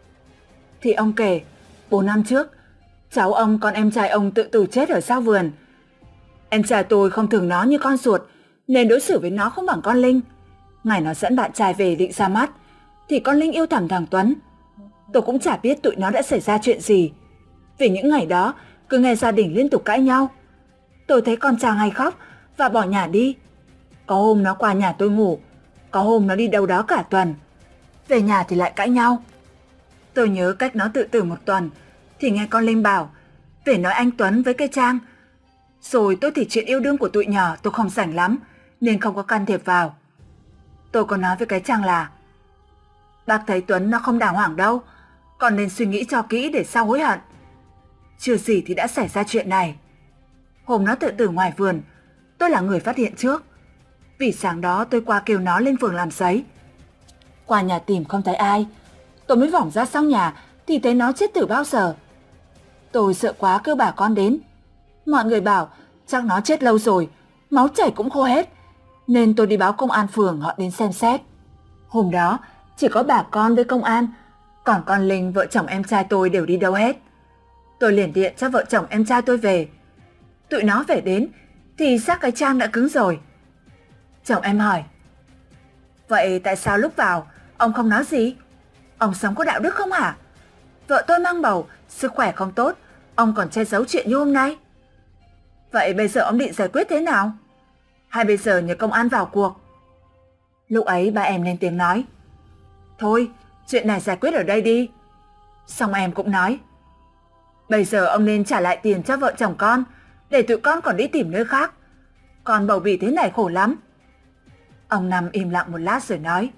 Thì ông kể, 4 năm trước, cháu ông con em trai ông tự tử chết ở sau vườn. Em trai tôi không thường nó như con ruột nên đối xử với nó không bằng con Linh. Ngày nó dẫn bạn trai về định ra mắt thì con Linh yêu thầm thằng Tuấn. Tôi cũng chả biết tụi nó đã xảy ra chuyện gì, vì những ngày đó cứ nghe gia đình liên tục cãi nhau. Tôi thấy con Trang hay khóc và bỏ nhà đi. Có hôm nó qua nhà tôi ngủ, có hôm nó đi đâu đó cả tuần. Về nhà thì lại cãi nhau. Tôi nhớ cách nó tự tử một tuần thì nghe con Linh bảo về nói anh Tuấn với cây Trang. Rồi tôi thì chuyện yêu đương của tụi nhỏ tôi không rảnh lắm nên không có can thiệp vào. Tôi có nói với cái Trang là bác thấy Tuấn nó không đàng hoàng đâu, còn nên suy nghĩ cho kỹ để sau hối hận. Chưa gì thì đã xảy ra chuyện này. Hôm nó tự tử ngoài vườn, tôi là người phát hiện trước. Vì sáng đó tôi qua kêu nó lên phường làm giấy. Qua nhà tìm không thấy ai, tôi mới vòng ra sau nhà thì thấy nó chết từ bao giờ. Tôi sợ quá kêu bà con đến. Mọi người bảo chắc nó chết lâu rồi, máu chảy cũng khô hết, nên tôi đi báo công an phường họ đến xem xét. Hôm đó chỉ có bà con với công an, còn con Linh vợ chồng em trai tôi đều đi đâu hết. Tôi liền điện cho vợ chồng em trai tôi về. Tụi nó về đến thì xác cái Trang đã cứng rồi. Chồng em hỏi, vậy tại sao lúc vào ông không nói gì? Ông sống có đạo đức không hả? Vợ tôi mang bầu, sức khỏe không tốt, ông còn che giấu chuyện như hôm nay. Vậy bây giờ ông định giải quyết thế nào? Hay bây giờ nhờ công an vào cuộc? Lúc ấy ba em lên tiếng nói, thôi chuyện này giải quyết ở đây đi. Xong em cũng nói, bây giờ ông nên trả lại tiền cho vợ chồng con, để tụi con còn đi tìm nơi khác. Con bầu bì thế này khổ lắm. Ông Năm im lặng một lát rồi nói,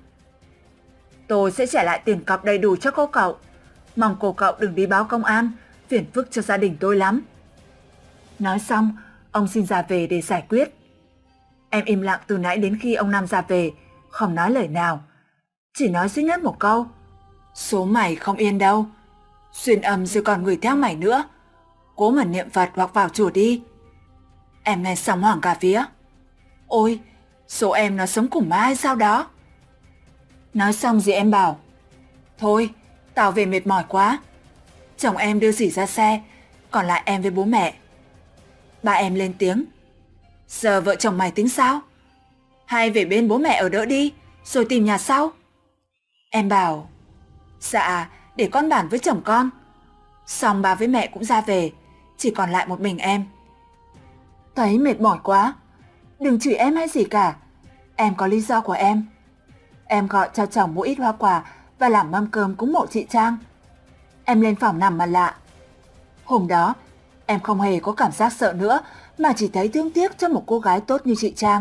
tôi sẽ trả lại tiền cọc đầy đủ cho cô cậu. Mong cô cậu đừng đi báo công an, phiền phức cho gia đình tôi lắm. Nói xong, ông xin ra về để giải quyết. Em im lặng từ nãy đến khi ông Năm ra về, không nói lời nào. Chỉ nói duy nhất một câu, số mày không yên đâu. Xuyên âm rồi còn gửi theo mày nữa. Cố mà niệm Phật hoặc vào chùa đi. Em nghe xong hoảng cả vía. Ôi, số em nó sống cùng ma hay sao đó? Nói xong dì em bảo, thôi, tao về mệt mỏi quá. Chồng em đưa dì ra xe, còn lại em với bố mẹ. Ba em lên tiếng, giờ vợ chồng mày tính sao? Hay về bên bố mẹ ở đỡ đi, rồi tìm nhà sau? Em bảo, dạ, để con bàn với chồng con. Xong ba với mẹ cũng ra về, chỉ còn lại một mình em. Thấy mệt mỏi quá, đừng chửi em hay gì cả. Em có lý do của em. Em gọi cho chồng mua ít hoa quả và làm mâm cơm cúng mộ chị Trang. Em lên phòng nằm mà lạ. Hôm đó, em không hề có cảm giác sợ nữa, mà chỉ thấy thương tiếc cho một cô gái tốt như chị Trang.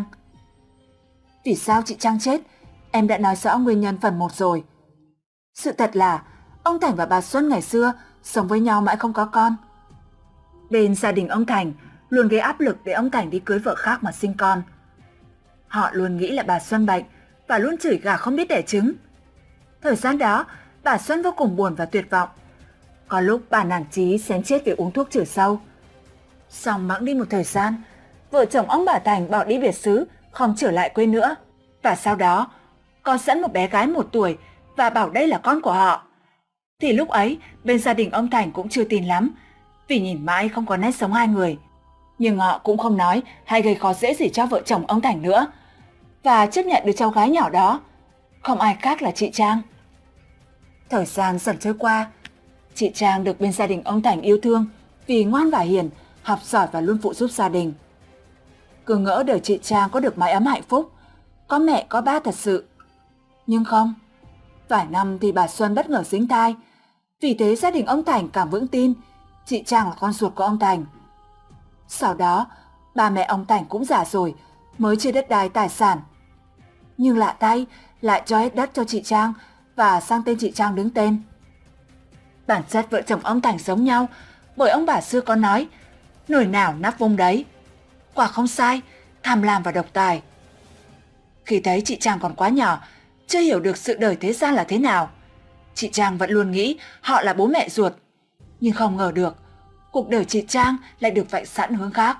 Vì sao chị Trang chết, em đã nói rõ nguyên nhân phần 1 rồi. Sự thật là, ông Thành và bà Xuân ngày xưa sống với nhau mãi không có con. Bên gia đình ông Thành luôn gây áp lực để ông Thành đi cưới vợ khác mà sinh con. Họ luôn nghĩ là bà Xuân bệnh và luôn chửi gà không biết đẻ trứng. Thời gian đó, bà Xuân vô cùng buồn và tuyệt vọng. Có lúc bà nản chí xém chết vì uống thuốc trừ sâu. Xong bẵng đi một thời gian, vợ chồng ông bà Thành bỏ đi biệt xứ, không trở lại quê nữa. Và sau đó, con dẫn một bé gái 1 tuổi và bảo đây là con của họ. Thì lúc ấy, bên gia đình ông Thành cũng chưa tin lắm, vì nhìn mãi không có nét sống hai người. Nhưng họ cũng không nói hay gây khó dễ gì cho vợ chồng ông Thành nữa, và chấp nhận đứa cháu gái nhỏ đó, không ai khác là chị Trang. Thời gian dần trôi qua, chị Trang được bên gia đình ông Thành yêu thương vì ngoan và hiền, học giỏi và luôn phụ giúp gia đình. Cứ ngỡ đời chị Trang có được mái ấm hạnh phúc, có mẹ có ba thật sự. Nhưng không, vài năm thì bà Xuân bất ngờ dính thai. Vì thế gia đình ông Thành càng vững tin chị Trang là con ruột của ông Thành. Sau đó, ba mẹ ông Thành cũng già rồi, mới chia đất đai tài sản. Nhưng lạ thay, lại cho hết đất cho chị Trang và sang tên chị Trang đứng tên. Bản chất vợ chồng ông Thành giống nhau, bởi ông bà xưa có nói, nồi nào nắp vung đấy. Quả không sai, tham lam và độc tài. Khi thấy chị Trang còn quá nhỏ, chưa hiểu được sự đời thế gian là thế nào, chị Trang vẫn luôn nghĩ họ là bố mẹ ruột. Nhưng không ngờ được, cuộc đời chị Trang lại được vạch sẵn hướng khác.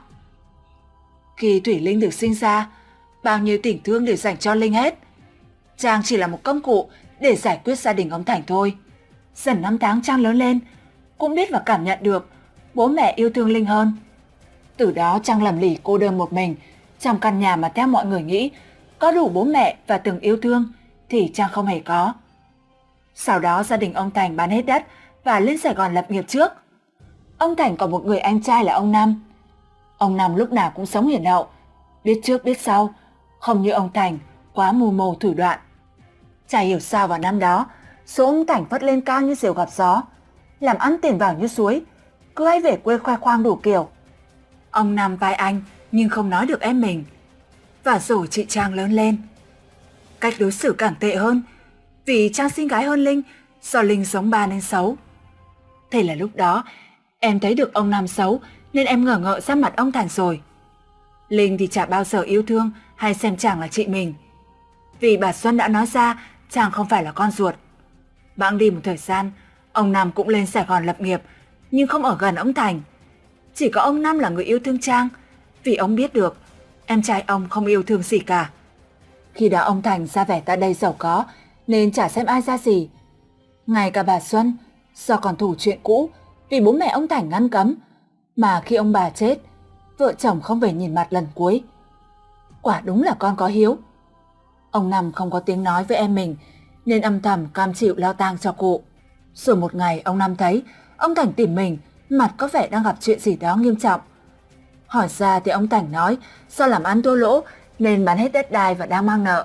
Khi Thủy Linh được sinh ra, bao nhiêu tình thương đều dành cho Linh hết. Trang chỉ là một công cụ để giải quyết gia đình ông Thành thôi. Dần năm tháng Trang lớn lên, cũng biết và cảm nhận được bố mẹ yêu thương Linh hơn. Từ đó Trang lầm lì cô đơn một mình trong căn nhà mà theo mọi người nghĩ có đủ bố mẹ và từng yêu thương thì Trang không hề có. Sau đó gia đình ông Thành bán hết đất và lên Sài Gòn lập nghiệp trước. Ông Thành có một người anh trai là ông Năm. Ông Năm lúc nào cũng sống hiền hậu, biết trước biết sau, không như ông Thành quá mưu mô thủ đoạn. Chả hiểu sao vào năm đó, số ông Thành phất lên cao như diều gặp gió, làm ăn tiền vào như suối, cứ hay về quê khoe khoang đủ kiểu. Ông Năm vai anh nhưng không nói được em mình. Và rồi chị Trang lớn lên. cách đối xử càng tệ hơn, vì Trang xinh gái hơn Linh, do Linh giống ba nên xấu. Thế là lúc đó, em thấy được ông Nam xấu nên em ngờ ngợ ra mặt ông Thành rồi. Linh thì chả bao giờ yêu thương hay xem Trang là chị mình. Vì bà Xuân đã nói ra Trang không phải là con ruột. Bẵng đi một thời gian, ông Nam cũng lên Sài Gòn lập nghiệp, nhưng không ở gần ông Thành. Chỉ có ông Nam là người yêu thương Trang, vì ông biết được em trai ông không yêu thương gì cả. Khi đó ông Thành ra vẻ ta đây giàu có nên chả xem ai ra gì. Ngay cả bà Xuân, do còn thủ chuyện cũ vì bố mẹ ông Thành ngăn cấm, mà khi ông bà chết, vợ chồng không về nhìn mặt lần cuối. Quả đúng là con có hiếu. Ông Năm không có tiếng nói với em mình nên âm thầm cam chịu lo tang cho cụ. Rồi một ngày ông Năm thấy ông Thành tìm mình, mặt có vẻ đang gặp chuyện gì đó nghiêm trọng. Hỏi ra thì ông Thành nói do làm ăn thua lỗ nên bán hết đất đai và đang mang nợ.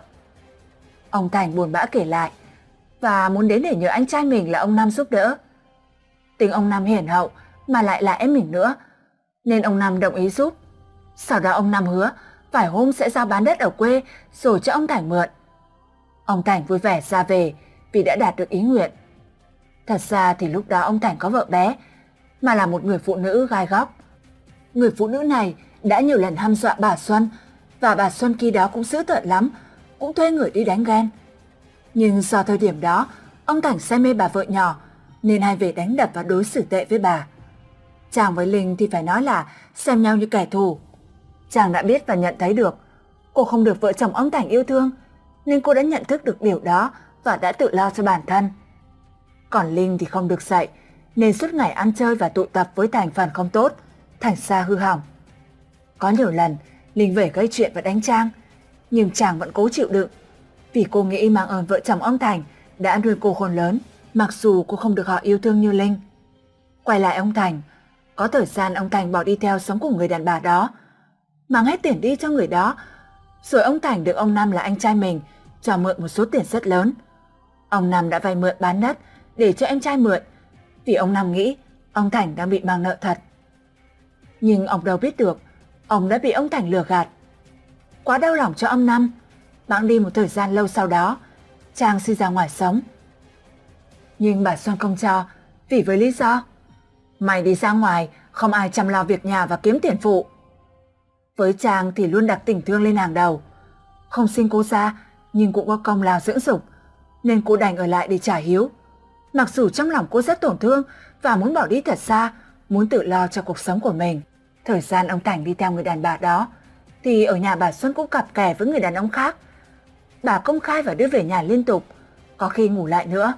Ông Thành buồn bã kể lại và muốn đến để nhờ anh trai mình là ông Năm giúp đỡ. Tính ông Năm hiền hậu mà lại là em mình nữa, nên ông Năm đồng ý giúp. Sau đó ông Năm hứa vài hôm sẽ giao bán đất ở quê rồi cho ông Thành mượn. Ông Thành vui vẻ ra về vì đã đạt được ý nguyện. Thật ra thì lúc đó ông Thành có vợ bé, mà là một người phụ nữ gai góc. Người phụ nữ này đã nhiều lần hăm dọa bà Xuân, và bà Xuân khi đó cũng dữ tợn lắm, cũng thuê người đi đánh ghen. Nhưng do thời điểm đó, ông Thành say mê bà vợ nhỏ, nên hay về đánh đập và đối xử tệ với bà. Trang với Linh thì phải nói là xem nhau như kẻ thù. Trang đã biết và nhận thấy được cô không được vợ chồng ông Thành yêu thương, nên cô đã nhận thức được điều đó và đã tự lo cho bản thân. Còn Linh thì không được dạy, nên suốt ngày ăn chơi và tụ tập với thành phần không tốt, thành ra hư hỏng. Có nhiều lần Linh về gây chuyện và đánh Trang, nhưng Trang vẫn cố chịu đựng, vì cô nghĩ mang ơn vợ chồng ông Thành đã nuôi cô khôn lớn, mặc dù cô không được họ yêu thương như Linh. Quay lại ông Thành, có thời gian ông Thành bỏ đi theo sống cùng người đàn bà đó, mang hết tiền đi cho người đó. Rồi ông Thành được ông Năm là anh trai mình cho mượn một số tiền rất lớn. Ông Năm đã vay mượn bán đất để cho em trai mượn, vì ông Năm nghĩ ông Thành đang bị mang nợ thật. Nhưng ông đâu biết được ông đã bị ông Thành lừa gạt. Quá đau lòng cho ông Năm, bẵng đi một thời gian lâu sau đó, Trang xin ra ngoài sống. Nhưng bà Xuân không cho, vì với lý do mày đi ra ngoài không ai chăm lo việc nhà và kiếm tiền phụ. Với Trang thì luôn đặt tình thương lên hàng đầu. Không sinh cô ra nhưng cũng có công lao dưỡng dục, nên cô đành ở lại để trả hiếu. Mặc dù trong lòng cô rất tổn thương và muốn bỏ đi thật xa, muốn tự lo cho cuộc sống của mình. Thời gian ông Thành đi theo người đàn bà đó, thì ở nhà bà Xuân cũng cặp kè với người đàn ông khác. Bà công khai và đưa về nhà liên tục, có khi ngủ lại nữa.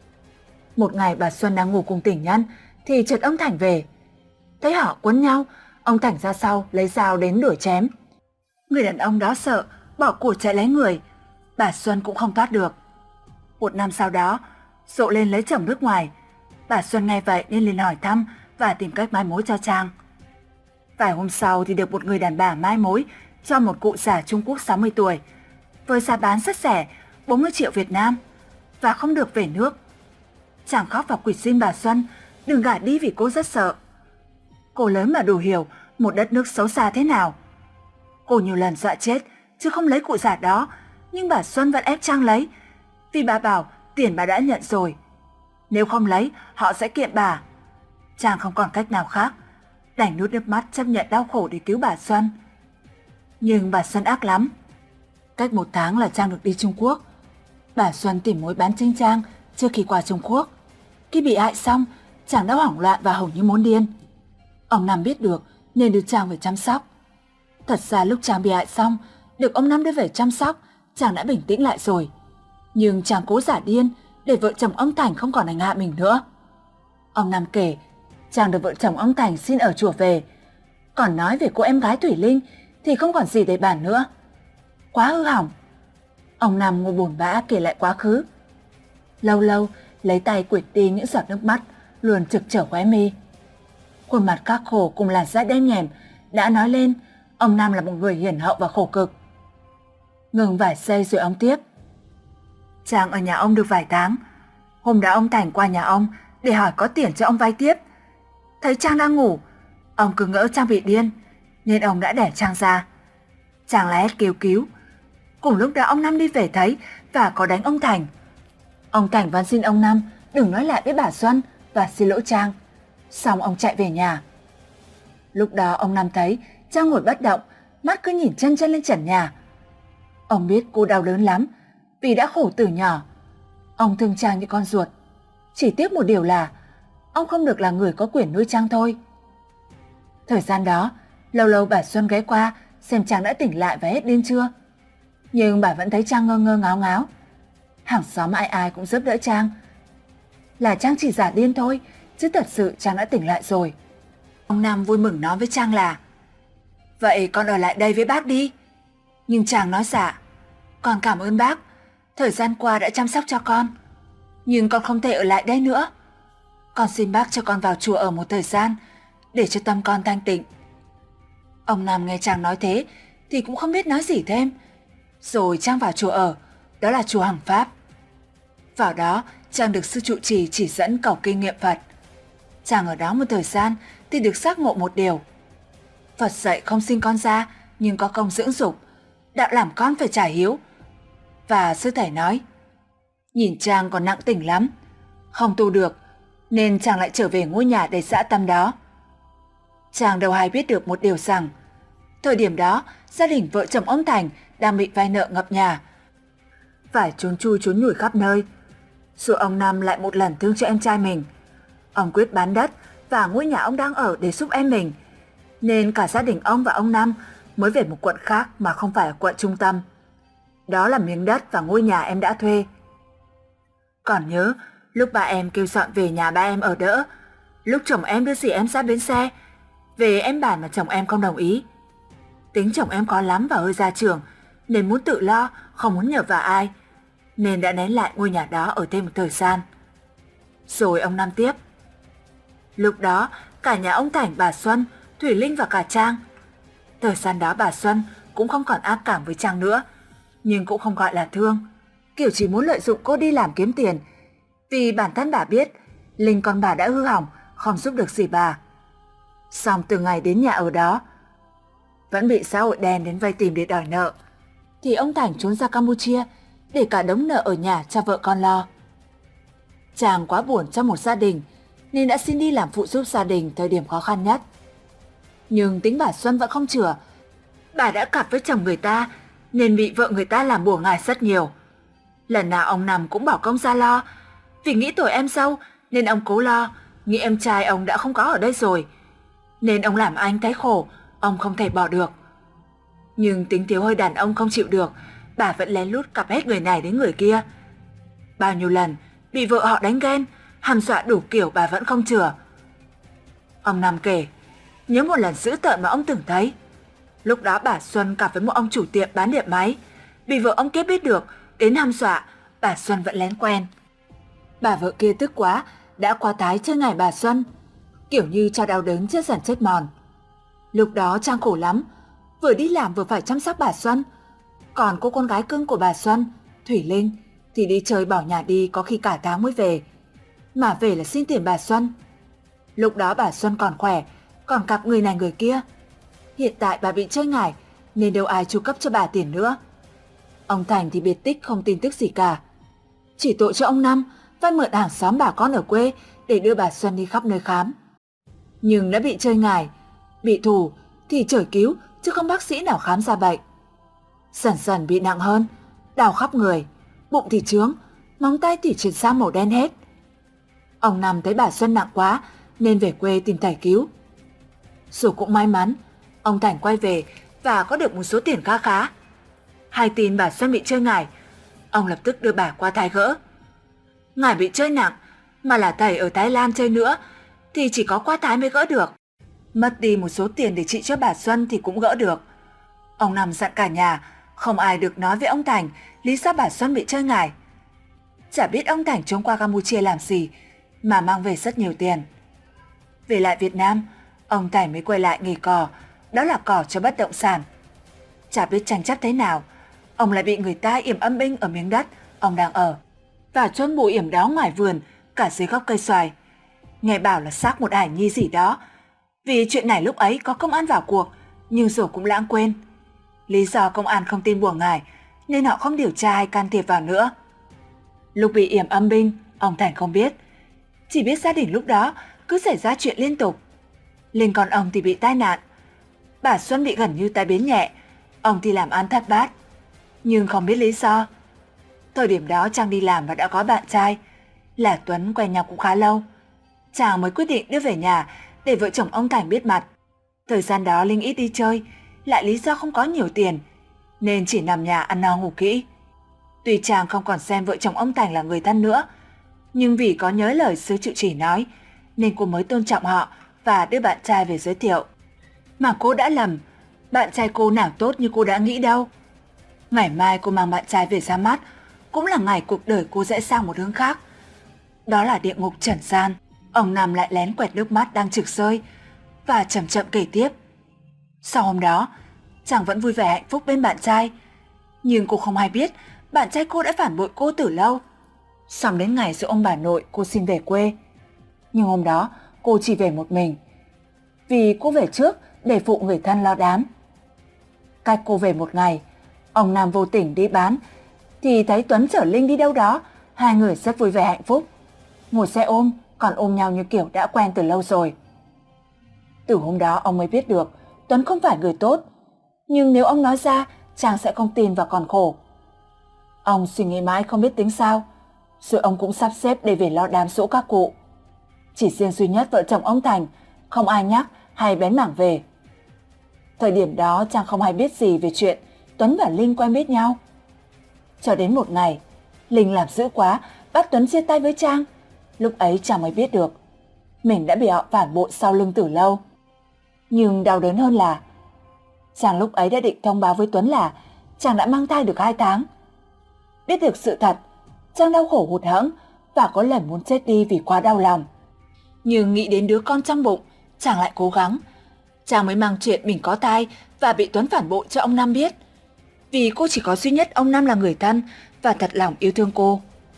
Một ngày bà Xuân đang ngủ cùng tình nhân thì chợt ông Thành về. Thấy họ quấn nhau, ông Thành ra sau lấy dao đến đuổi chém. Người đàn ông đó sợ, bỏ cuộc chạy lấy người. Bà Xuân cũng không thoát được. Một năm sau đó, Dộ lên lấy chồng nước ngoài. Bà Xuân nghe vậy nên liền hỏi thăm và tìm cách mai mối cho Trang. Vài hôm sau thì được một người đàn bà mai mối cho một cụ già Trung Quốc 60 tuổi, với giá bán rất rẻ, 40 triệu Việt Nam, và không được về nước. Trang khóc và quỳ xin bà Xuân đừng gả đi vì cô rất sợ. Cô lớn mà đủ hiểu một đất nước xấu xa thế nào. Cô nhiều lần dọa chết chứ không lấy cụ già đó, nhưng bà Xuân vẫn ép Trang lấy, vì bà bảo tiền bà đã nhận rồi. Nếu không lấy, họ sẽ kiện bà. Trang không còn cách nào khác, đành nuốt nước mắt chấp nhận đau khổ để cứu bà Xuân. Nhưng bà Xuân ác lắm. Cách 1 tháng là Trang được đi Trung Quốc. Bà Xuân tìm mối bán chính Trang trước khi qua Trung Quốc. Khi bị hại xong, Trang đã hoảng loạn và hầu như muốn điên. Ông Năm biết được nên đưa Trang về chăm sóc. Thật ra lúc Trang bị hại xong, được ông Năm đưa về chăm sóc, Trang đã bình tĩnh lại rồi. Nhưng Trang cố giả điên để vợ chồng ông Thành không còn hành hạ mình nữa. Ông Năm kể, Trang được vợ chồng ông Thành xin ở chùa về. Còn nói về cô em gái Thủy Linh thì không còn gì để bàn nữa. Quá hư hỏng. Ông Năm ngồi buồn bã kể lại quá khứ. Lâu lâu lấy tay quệt đi những giọt nước mắt luôn trực trở khóe mi. Khuôn mặt khắc khổ cùng làn da đen nhèm đã nói lên ông Năm là một người hiền hậu và khổ cực. Ngừng vài giây rồi ông tiếp. Trang ở nhà ông được vài tháng. Hôm đó ông Thành qua nhà ông để hỏi có tiền cho ông vay tiếp. Thấy Trang đang ngủ, ông cứ ngỡ Trang bị điên, nên ông đã đẻ Trang ra. Trang la hét kêu cứu. Cùng lúc đó ông Năm đi về thấy và có đánh ông Thành. Ông Thành van xin ông Năm đừng nói lại với bà Xuân và xin lỗi Trang. Xong ông chạy về nhà. Lúc đó ông Năm thấy Trang ngồi bất động, mắt cứ nhìn chân chân lên trần nhà. Ông biết cô đau đớn lắm vì đã khổ từ nhỏ. Ông thương Trang như con ruột. Chỉ tiếc một điều là ông không được là người có quyền nuôi Trang thôi. Thời gian đó, lâu lâu bà Xuân ghé qua xem Trang đã tỉnh lại và hết điên chưa. Nhưng bà vẫn thấy Trang ngơ ngơ ngáo ngáo. Hàng xóm ai ai cũng giúp đỡ Trang. Là Trang chỉ giả điên thôi, chứ thật sự Trang đã tỉnh lại rồi. Ông Nam vui mừng nói với Trang là vậy con ở lại đây với bác đi. Nhưng Trang nói dạ, con cảm ơn bác, thời gian qua đã chăm sóc cho con. Nhưng con không thể ở lại đây nữa. Con xin bác cho con vào chùa ở một thời gian, để cho tâm con thanh tịnh. Ông Nam nghe Trang nói thế thì cũng không biết nói gì thêm. Rồi Trang vào chùa ở, đó là chùa Hằng Pháp. Vào đó, Trang được sư trụ trì chỉ dẫn cầu kinh nghiệm Phật. Trang ở đó một thời gian thì được giác ngộ một điều. Phật dạy không sinh con ra, nhưng có công dưỡng dục, đạo làm con phải trả hiếu. Và sư thầy nói, nhìn Trang còn nặng tình lắm, không tu được, nên Trang lại trở về ngôi nhà đầy dã tâm đó. Trang đâu hay biết được một điều rằng, thời điểm đó, gia đình vợ chồng ông Thành đang bị vay nợ ngập nhà, phải trốn chui trốn nhủi khắp nơi. Rồi ông Năm lại một lần thương cho em trai mình. Ông quyết bán đất và ngôi nhà ông đang ở để giúp em mình, nên cả gia đình ông và ông Năm mới về một quận khác mà không phải ở quận trung tâm. Đó là miếng đất và ngôi nhà em đã thuê. Còn nhớ lúc ba em kêu dọn về nhà ba em ở đỡ, lúc chồng em đưa dì em ra bến xe, về em bàn mà chồng em không đồng ý. Tính chồng em có lắm và hơi gia trưởng, nên muốn tự lo, không muốn nhờ vào ai, nên đã nén lại ngôi nhà đó ở thêm một thời gian. Rồi ông Năm tiếp. Lúc đó, cả nhà ông Thành, bà Xuân, Thủy Linh và cả Trang. Thời gian đó bà Xuân cũng không còn ác cảm với Trang nữa, nhưng cũng không gọi là thương, kiểu chỉ muốn lợi dụng cô đi làm kiếm tiền, vì bản thân bà biết Linh con bà đã hư hỏng, không giúp được gì bà. Xong từ ngày đến nhà ở đó, vẫn bị xã hội đen đến vây tìm để đòi nợ, thì ông Thành trốn ra Campuchia để cả đống nợ ở nhà cho vợ con lo. Chàng quá buồn trong một gia đình nên đã xin đi làm phụ giúp gia đình thời điểm khó khăn nhất. Nhưng tính bà Xuân vẫn không chừa. Bà đã cặp với chồng người ta nên bị vợ người ta làm bùa ngải rất nhiều. Lần nào ông nằm cũng bỏ công ra lo. Vì nghĩ tuổi em dâu nên ông cố lo, nghĩ em trai ông đã không có ở đây rồi, nên ông làm anh thấy khổ, ông không thể bỏ được. Nhưng tính thiếu hơi đàn ông không chịu được, bà vẫn lén lút cặp hết người này đến người kia. Bao nhiêu lần bị vợ họ đánh ghen, hăm dọa đủ kiểu bà vẫn không chừa. Ông Năm kể, nhớ một lần dữ tợn mà ông từng thấy. Lúc đó bà Xuân cặp với một ông chủ tiệm bán điện máy, bị vợ ông kia biết được, đến hăm dọa, bà Xuân vẫn lén quen. Bà vợ kia tức quá, đã qua tái chơi ngày bà Xuân, kiểu như cho đau đớn chết dần chết mòn. Lúc đó Trang khổ lắm, vừa đi làm vừa phải chăm sóc bà Xuân. Còn cô con gái cưng của bà Xuân, Thủy Linh, thì đi chơi bỏ nhà đi có khi cả tháng mới về, mà về là xin tiền bà Xuân. Lúc đó bà Xuân còn khỏe, còn cặp người này người kia. Hiện tại bà bị chơi ngải nên đâu ai chu cấp cho bà tiền nữa. Ông Thành thì biệt tích không tin tức gì cả. Chỉ tội cho ông Năm vay mượn hàng xóm bà con ở quê để đưa bà Xuân đi khắp nơi khám. Nhưng đã bị chơi ngải, bị thù thì trời cứu chứ không bác sĩ nào khám ra bệnh. Dần dần bị nặng hơn, đau khắp người, bụng thì trướng, móng tay thì chuyển sang màu đen hết. Ông Năm thấy bà Xuân nặng quá nên về quê tìm thầy cứu. Dù cũng may mắn, ông Thành quay về và có được một số tiền khá khá. Hay tin bà Xuân bị chơi ngải, ông lập tức đưa bà qua thầy gỡ. Ngải bị chơi nặng, mà là thầy ở Thái Lan chơi nữa, thì chỉ có qua Thái mới gỡ được. Mất đi một số tiền để trị cho bà Xuân thì cũng gỡ được. Ông Năm dặn cả nhà, không ai được nói với ông Thành lý do bà Xuân bị chơi ngải. Chả biết ông Thành trốn qua Campuchia làm gì mà mang về rất nhiều tiền. Về lại Việt Nam, ông Thành mới quay lại nghề cò, đó là cò cho bất động sản. Chả biết tranh chấp thế nào, ông lại bị người ta yểm âm binh ở miếng đất ông đang ở, và chôn mộ yểm đó ngoài vườn, cả dưới gốc cây xoài. Nghe bảo là xác một hải nhi gì đó. Vì chuyện này lúc ấy có công an vào cuộc, nhưng rồi cũng lãng quên. Lý do công an không tin bùa ngải nên họ không điều tra hay can thiệp vào nữa. Lúc bị yểm âm binh, ông Thành không biết. Chỉ biết gia đình lúc đó cứ xảy ra chuyện liên tục. Linh con ông thì bị tai nạn. Bà Xuân bị gần như tai biến nhẹ, ông thì làm ăn thất bát. Nhưng không biết lý do. Thời điểm đó Trang đi làm và đã có bạn trai, là Tuấn, quen nhau cũng khá lâu. Chàng mới quyết định đưa về nhà để vợ chồng ông Thành biết mặt. Thời gian đó Linh ít đi chơi, lại lý do không có nhiều tiền, nên chỉ nằm nhà ăn no ngủ kỹ. Tuy chàng không còn xem vợ chồng ông Thành là người thân nữa, nhưng vì có nhớ lời sư trụ trì nói, nên cô mới tôn trọng họ và đưa bạn trai về giới thiệu. Mà cô đã lầm, bạn trai cô nào tốt như cô đã nghĩ đâu. Ngày mai cô mang bạn trai về ra mắt, cũng là ngày cuộc đời cô rẽ sang một hướng khác. Đó là địa ngục trần gian. Ông Năm lại lén quẹt nước mắt đang trực rơi và chậm chậm kể tiếp. Sau hôm đó, chàng vẫn vui vẻ hạnh phúc bên bạn trai, nhưng cô không hay biết bạn trai cô đã phản bội cô từ lâu. Xong đến ngày giỗ ông bà nội, cô xin về quê. Nhưng hôm đó cô chỉ về một mình, vì cô về trước để phụ người thân lo đám. Cách cô về một ngày, ông Nam vô tình đi bán thì thấy Tuấn chở Linh đi đâu đó. Hai người rất vui vẻ hạnh phúc, ngồi xe ôm, còn ôm nhau như kiểu đã quen từ lâu rồi. Từ hôm đó ông mới biết được Tuấn không phải người tốt, nhưng nếu ông nói ra, chàng sẽ không tin và còn khổ. Ông suy nghĩ mãi không biết tính sao, rồi ông cũng sắp xếp để về lo đám giỗ các cụ. Chỉ riêng duy nhất vợ chồng ông Thành, không ai nhắc hay bén mảng về. Thời điểm đó chàng không hay biết gì về chuyện Tuấn và Linh quen biết nhau. Cho đến một ngày, Linh làm dữ quá, bắt Tuấn chia tay với Trang. Lúc ấy chàng mới biết được mình đã bị họ phản bội sau lưng từ lâu. Nhưng đau đớn hơn là chàng lúc ấy đã định thông báo với Tuấn là chàng đã mang thai được 2 tháng. Biết được sự thật, Trang đau khổ hụt hẫng và có lần muốn chết đi vì quá đau lòng. Nhưng nghĩ đến đứa con trong bụng, chàng lại cố gắng. Chàng mới mang chuyện mình có thai và bị Tuấn phản bội cho ông Năm biết. Vì cô chỉ có duy nhất ông Năm là người thân và thật lòng yêu thương cô.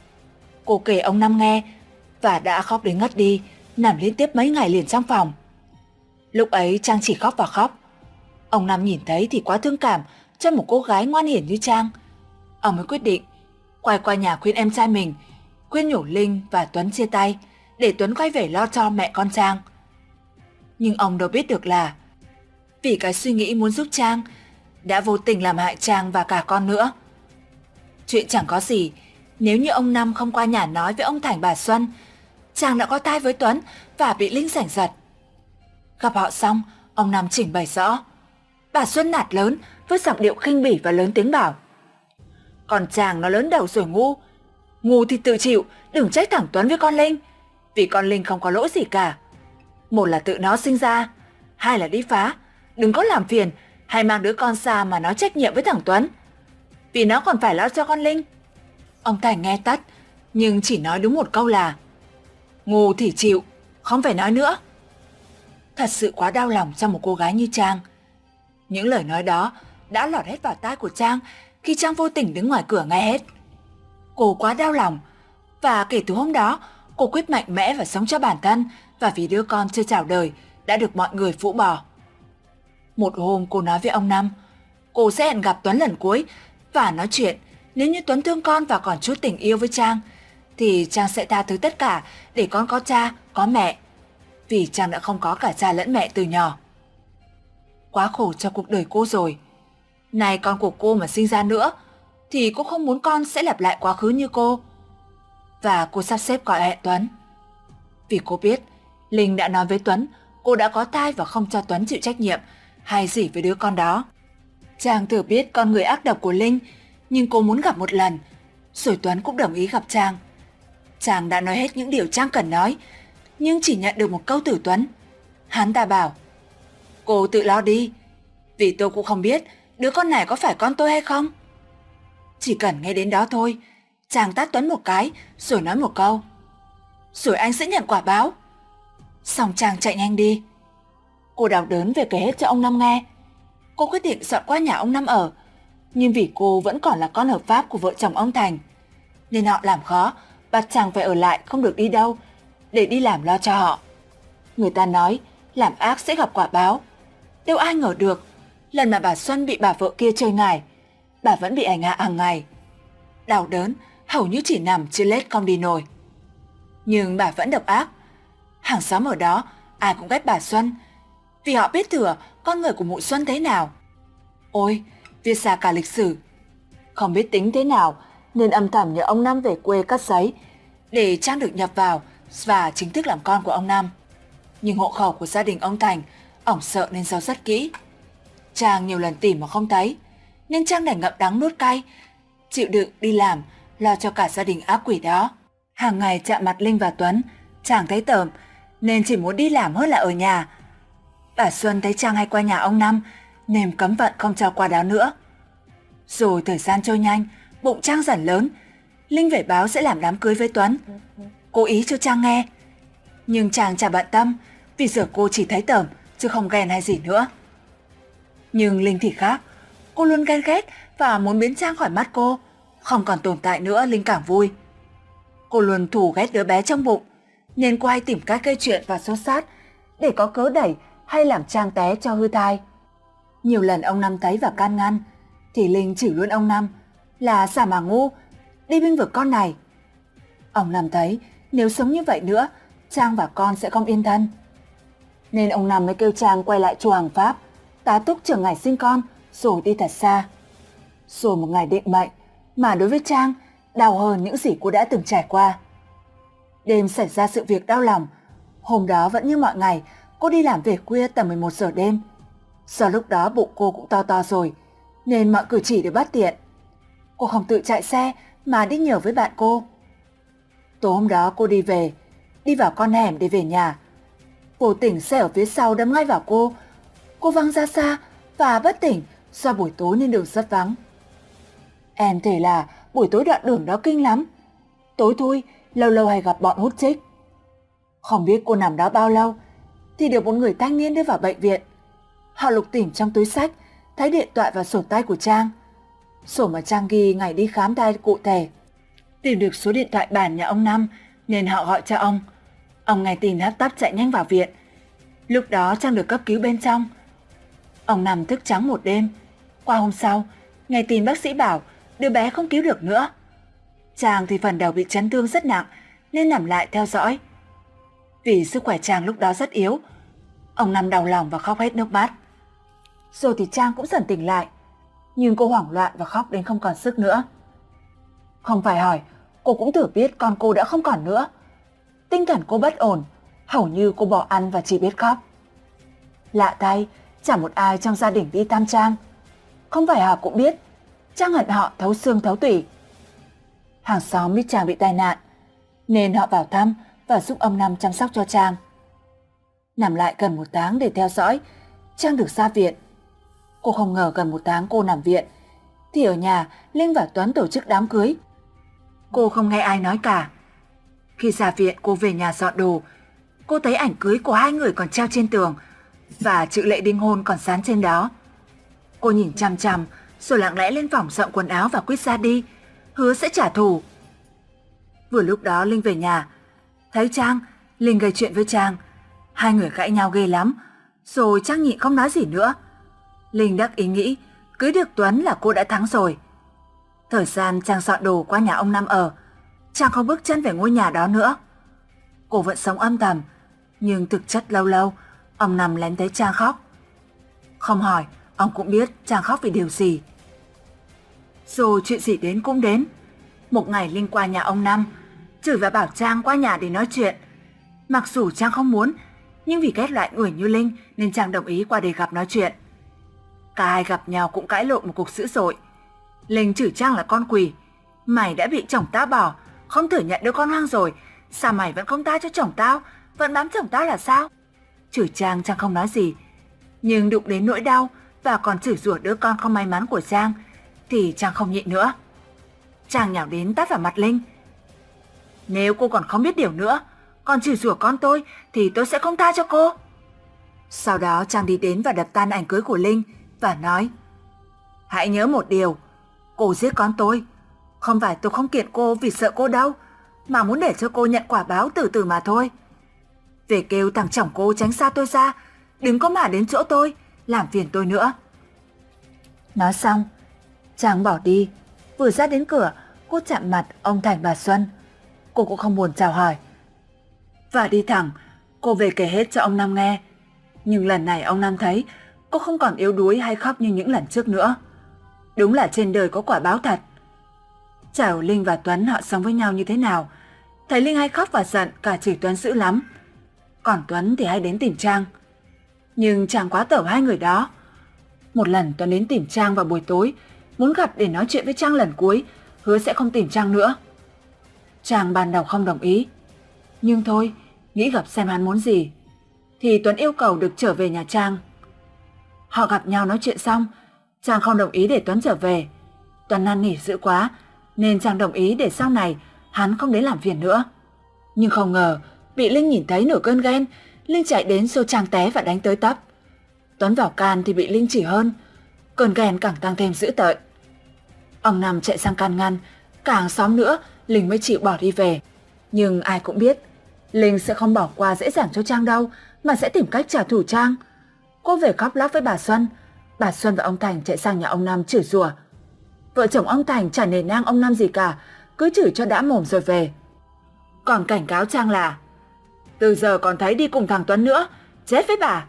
Cô kể ông Năm nghe và đã khóc đến ngất đi, nằm liên tiếp mấy ngày liền trong phòng. Lúc ấy Trang chỉ khóc và khóc. Ông Năm nhìn thấy thì quá thương cảm cho một cô gái ngoan hiền như Trang. Ông mới quyết định quay qua nhà khuyên em trai mình, khuyên nhủ Linh và Tuấn chia tay để Tuấn quay về lo cho mẹ con Trang. Nhưng ông đâu biết được là vì cái suy nghĩ muốn giúp Trang đã vô tình làm hại Trang và cả con nữa. Chuyện chẳng có gì nếu như ông Năm không qua nhà nói với ông Thành bà Xuân Trang đã có thai với Tuấn và bị Linh giành giật. Gặp họ xong, ông Năm trình bày rõ. Bà Xuân nạt lớn với giọng điệu khinh bỉ và lớn tiếng bảo: Con Trang nó lớn đầu rồi ngu. Ngu thì tự chịu, đừng trách thẳng Tuấn với con Linh. Vì con Linh không có lỗi gì cả. Một là tự nó sinh ra, hai là đi phá. Đừng có làm phiền hay mang đứa con xa mà nói trách nhiệm với thằng Tuấn, vì nó còn phải lo cho con Linh. Ông Thành nghe tắt, nhưng chỉ nói đúng một câu là ngu thì chịu, không phải nói nữa. Thật sự quá đau lòng cho một cô gái như Trang. Những lời nói đó đã lọt hết vào tai của Trang khi Trang vô tình đứng ngoài cửa nghe hết. Cô quá đau lòng, và kể từ hôm đó cô quyết mạnh mẽ và sống cho bản thân và vì đứa con chưa chào đời đã được mọi người phũ bỏ. Một hôm cô nói với ông Năm cô sẽ hẹn gặp Tuấn lần cuối và nói chuyện nếu như Tuấn thương con và còn chút tình yêu với Trang thì Trang sẽ tha thứ tất cả để con có cha, có mẹ. Vì Trang đã không có cả cha lẫn mẹ từ nhỏ. Quá khổ cho cuộc đời cô rồi. Này con của cô mà sinh ra nữa thì cô không muốn con sẽ lặp lại quá khứ như cô. Và cô sắp xếp gọi hẹn Tuấn. Vì cô biết Linh đã nói với Tuấn cô đã có thai và không cho Tuấn chịu trách nhiệm hay gì với đứa con đó. Trang thừa biết con người ác độc của Linh, nhưng cô muốn gặp một lần, rồi Tuấn cũng đồng ý gặp Trang. Trang đã nói hết những điều Trang cần nói, nhưng chỉ nhận được một câu từ Tuấn. Hắn ta bảo: Cô tự lo đi, vì tôi cũng không biết đứa con này có phải con tôi hay không. Chỉ cần nghe đến đó thôi, Trang tát Tuấn một cái rồi nói một câu: Rồi anh sẽ nhận quả báo. Xong Trang chạy nhanh đi. Cô đau đớn về kể hết cho ông Năm nghe. Cô quyết định dọn qua nhà ông Năm ở, nhưng vì cô vẫn còn là con hợp pháp của vợ chồng ông Thành, nên họ làm khó, bắt Trang phải ở lại không được đi đâu, để đi làm lo cho họ. Người ta nói làm ác sẽ gặp quả báo. Đâu ai ngờ được, lần mà bà Xuân bị bà vợ kia chơi ngải, bà vẫn bị hành hạ hàng ngày. Đau đớn, hầu như chỉ nằm trên lết không đi nổi. Nhưng bà vẫn độc ác. Hàng xóm ở đó ai cũng ghét bà Xuân, vì họ biết thừa con người của mụ Xuân thế nào. Ôi, viết xa cả lịch sử. Không biết tính thế nào nên âm thầm nhờ ông Năm về quê cắt giấy để Trang được nhập vào và chính thức làm con của ông Năm. Nhưng hộ khẩu của gia đình ông Thành, ổng sợ nên giấu rất kỹ. Trang nhiều lần tìm mà không thấy, nên Trang đành ngậm đắng nuốt cay, chịu đựng đi làm, lo cho cả gia đình ác quỷ đó. Hàng ngày chạm mặt Linh và Tuấn, Trang thấy tởm, nên chỉ muốn đi làm hơn là ở nhà. Bà Xuân thấy Trang hay qua nhà ông Năm, nên cấm vận không cho qua đó nữa. Rồi thời gian trôi nhanh, bụng Trang dần lớn. Linh về báo sẽ làm đám cưới với Tuấn. Cố ý cho Trang nghe. Nhưng Trang chả bận tâm, vì giờ cô chỉ thấy tởm, chứ không ghen hay gì nữa. Nhưng Linh thì khác. Cô luôn ghen ghét và muốn biến Trang khỏi mắt cô. Không còn tồn tại nữa, Linh càng vui. Cô luôn thù ghét đứa bé trong bụng, nên cô hay tìm cách gây chuyện và xô xát để có cớ đẩy hay làm Trang té cho hư thai. Nhiều lần ông Năm thấy và can ngăn, thì Linh chửi luôn ông Năm là xả mà ngu, đi bênh vực con này. Ông Năm thấy nếu sống như vậy nữa, Trang và con sẽ không yên thân. Nên ông Năm mới kêu Trang quay lại chùa Hàng Pháp, tá túc chờ ngày sinh con, rồi đi thật xa. Rồi một ngày định mệnh, mà đối với Trang, đau hơn những gì cô đã từng trải qua. Đêm xảy ra sự việc đau lòng. Hôm đó vẫn như mọi ngày, cô đi làm về khuya tầm 11 giờ đêm. Do lúc đó bụng cô cũng to to rồi, nên mọi cử chỉ đều bất tiện. Cô không tự chạy xe mà đi nhờ với bạn cô. Tối hôm đó cô đi vào con hẻm để về nhà. Vô tình xe ở phía sau đâm ngay vào cô. Cô văng ra xa và bất tỉnh do buổi tối nên đường rất vắng. Em thể là buổi tối đoạn đường đó kinh lắm. Tối thui, lâu lâu hay gặp bọn hút chích. Không biết cô nằm đó bao lâu thì được một người thanh niên đưa vào bệnh viện. Họ lục tìm trong túi xách, thấy điện thoại và sổ tay của Trang. Sổ mà Trang ghi ngày đi khám thai cụ thể. Tìm được số điện thoại bàn nhà ông Năm nên họ gọi cho ông. Ông nghe tin hấp tấp chạy nhanh vào viện. Lúc đó Trang được cấp cứu bên trong. Ông nằm thức trắng một đêm. Qua hôm sau, nghe tin bác sĩ bảo đứa bé không cứu được nữa. Trang thì phần đầu bị chấn thương rất nặng nên nằm lại theo dõi. Vì sức khỏe Trang lúc đó rất yếu, ông Năm đau lòng và khóc hết nước mắt. Rồi thì Trang cũng dần tỉnh lại, nhưng cô hoảng loạn và khóc đến không còn sức nữa. Không phải hỏi, cô cũng thử biết con cô đã không còn nữa. Tinh thần cô bất ổn, hầu như cô bỏ ăn và chỉ biết khóc. Lạ thay, chẳng một ai trong gia đình đi thăm Trang. Không phải họ cũng biết, Trang hận họ thấu xương thấu tủy. Hàng xóm biết Trang bị tai nạn, nên họ vào thăm và giúp ông Năm chăm sóc cho Trang. Nằm lại gần 1 tháng để theo dõi, Trang được ra viện. Cô không ngờ gần 1 tháng cô nằm viện, thì ở nhà Linh và Tuấn tổ chức đám cưới. Cô không nghe ai nói cả. Khi ra viện cô về nhà dọn đồ, cô thấy ảnh cưới của hai người còn treo trên tường và chữ lễ đính hôn còn dán trên đó. Cô nhìn chằm chằm rồi lặng lẽ lên phòng dọn quần áo và quyết ra đi, hứa sẽ trả thù. Vừa lúc đó Linh về nhà, thấy Trang, Linh gây chuyện với Trang. Hai người cãi nhau ghê lắm, rồi Trang nhịn không nói gì nữa. Linh đắc ý nghĩ cưới được Tuấn là cô đã thắng rồi. Thời gian Trang dọn đồ qua nhà ông Năm ở, Trang không bước chân về ngôi nhà đó nữa. Cô vẫn sống âm thầm, nhưng thực chất lâu lâu ông Năm lén thấy Trang khóc. Không hỏi, ông cũng biết Trang khóc vì điều gì. Rồi chuyện gì đến cũng đến. Một ngày Linh qua nhà ông Năm, chửi và bảo Trang qua nhà để nói chuyện. Mặc dù Trang không muốn, nhưng vì ghét loại người như Linh nên Trang đồng ý qua để gặp nói chuyện. Cả hai gặp nhau cũng cãi lộn một cuộc dữ dội. Linh chửi Trang là con quỷ. Mày đã bị chồng tao bỏ, không thử nhận đứa con hoang rồi, sao mày vẫn không tha cho chồng tao, vẫn bám chồng tao là sao? Chửi Trang không nói gì, nhưng đụng đến nỗi đau và còn chửi rủa đứa con không may mắn của Trang thì Trang không nhịn nữa. Trang nhào đến tát vào mặt Linh. Nếu cô còn không biết điều nữa, còn chửi rủa con tôi thì tôi sẽ không tha cho cô. Sau đó Trang đi đến và đập tan ảnh cưới của Linh và nói: Hãy nhớ một điều, cô giết con tôi. Không phải tôi không kiện cô vì sợ cô đâu, mà muốn để cho cô nhận quả báo từ từ mà thôi. Về kêu thằng chồng cô tránh xa tôi ra, đừng có mà đến chỗ tôi, làm phiền tôi nữa. Nói xong, Trang bỏ đi, vừa ra đến cửa, cô chạm mặt ông Thành bà Xuân. Cô cũng không buồn chào hỏi. Và đi thẳng, cô về kể hết cho ông Năm nghe. Nhưng lần này ông Năm thấy cô không còn yếu đuối hay khóc như những lần trước nữa. Đúng là trên đời có quả báo thật. Chào Linh và Tuấn họ sống với nhau như thế nào. Thấy Linh hay khóc và giận, cả chửi Tuấn dữ lắm. Còn Tuấn thì hay đến tìm Trang. Nhưng Trang quá tởm hai người đó. Một lần Tuấn đến tìm Trang vào buổi tối, muốn gặp để nói chuyện với Trang lần cuối, hứa sẽ không tìm Trang nữa. Trang ban đầu không đồng ý. Nhưng thôi, nghĩ gặp xem hắn muốn gì. Thì Tuấn yêu cầu được trở về nhà Trang. Họ gặp nhau nói chuyện xong, Trang không đồng ý để Tuấn trở về. Tuấn năn nỉ dữ quá, nên Trang đồng ý để sau này hắn không đến làm phiền nữa. Nhưng không ngờ, bị Linh nhìn thấy nổi cơn ghen, Linh chạy đến xô Trang té và đánh tới tấp. Tuấn vào can thì bị Linh chỉ hơn, cơn ghen càng tăng thêm dữ tợn. Ông Năm chạy sang can ngăn, cả hàng xóm nữa, Linh mới chịu bỏ đi về. Nhưng ai cũng biết, Linh sẽ không bỏ qua dễ dàng cho Trang đâu, mà sẽ tìm cách trả thù Trang. Cô về khóc lóc với bà Xuân và ông Thành chạy sang nhà ông Năm chửi rủa. Vợ chồng ông Thành chả nể nang ông Năm gì cả, cứ chửi cho đã mồm rồi về. Còn cảnh cáo Trang là từ giờ còn thấy đi cùng thằng Tuấn nữa, chết với bà.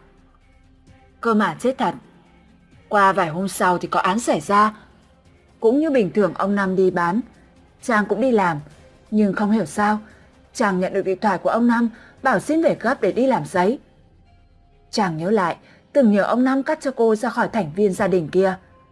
Cơ mà chết thật. Qua vài hôm sau thì có án xảy ra. Cũng như bình thường ông Năm đi bán, Trang cũng đi làm. Nhưng không hiểu sao, Trang nhận được điện thoại của ông Năm bảo xin về gấp để đi làm giấy. Trang nhớ lại, từng nhờ ông Năm cắt cho cô ra khỏi thành viên gia đình kia.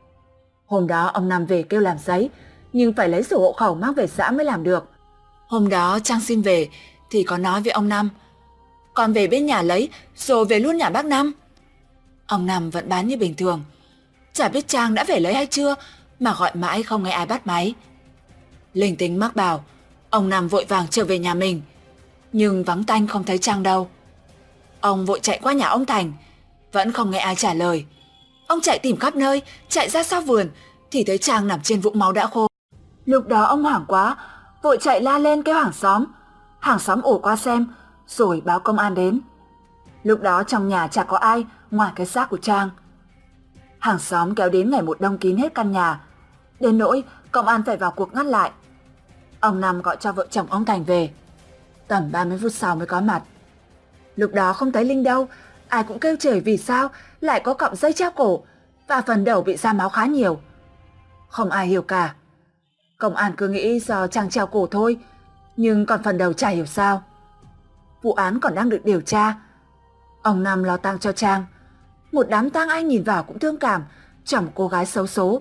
Hôm đó ông Năm về kêu làm giấy, nhưng phải lấy sổ hộ khẩu mang về xã mới làm được. Hôm đó Trang xin về thì có nói với ông Năm, con về bên nhà lấy rồi về luôn nhà bác Năm. Ông Năm vẫn bán như bình thường. Chả biết Trang đã về lấy hay chưa mà gọi mãi không nghe ai bắt máy. Linh tính mắc bảo, ông Năm vội vàng trở về nhà mình, nhưng vắng tanh không thấy Trang đâu. Ông vội chạy qua nhà ông Thành, vẫn không nghe ai trả lời. Ông chạy tìm khắp nơi, chạy ra sau vườn thì thấy Trang nằm trên vũng máu đã khô. Lúc đó ông hoảng quá, vội chạy la lên kêu hàng xóm. Hàng xóm ùa qua xem, rồi báo công an đến. Lúc đó trong nhà chả có ai ngoài cái xác của Trang. Hàng xóm kéo đến ngày một đông kín hết căn nhà, đến nỗi công an phải vào cuộc ngăn lại. Ông Năm gọi cho vợ chồng ông Thành về. Tầm 30 phút sau mới có mặt. Lúc đó không thấy Linh đâu, ai cũng kêu trời vì sao lại có cọng dây treo cổ và phần đầu bị ra máu khá nhiều. Không ai hiểu cả. Công an cứ nghĩ do Trang treo cổ thôi, nhưng còn phần đầu chả hiểu sao. Vụ án còn đang được điều tra. Ông Năm lo tang cho Trang. Một đám tang ai nhìn vào cũng thương cảm cho một cô gái xấu số.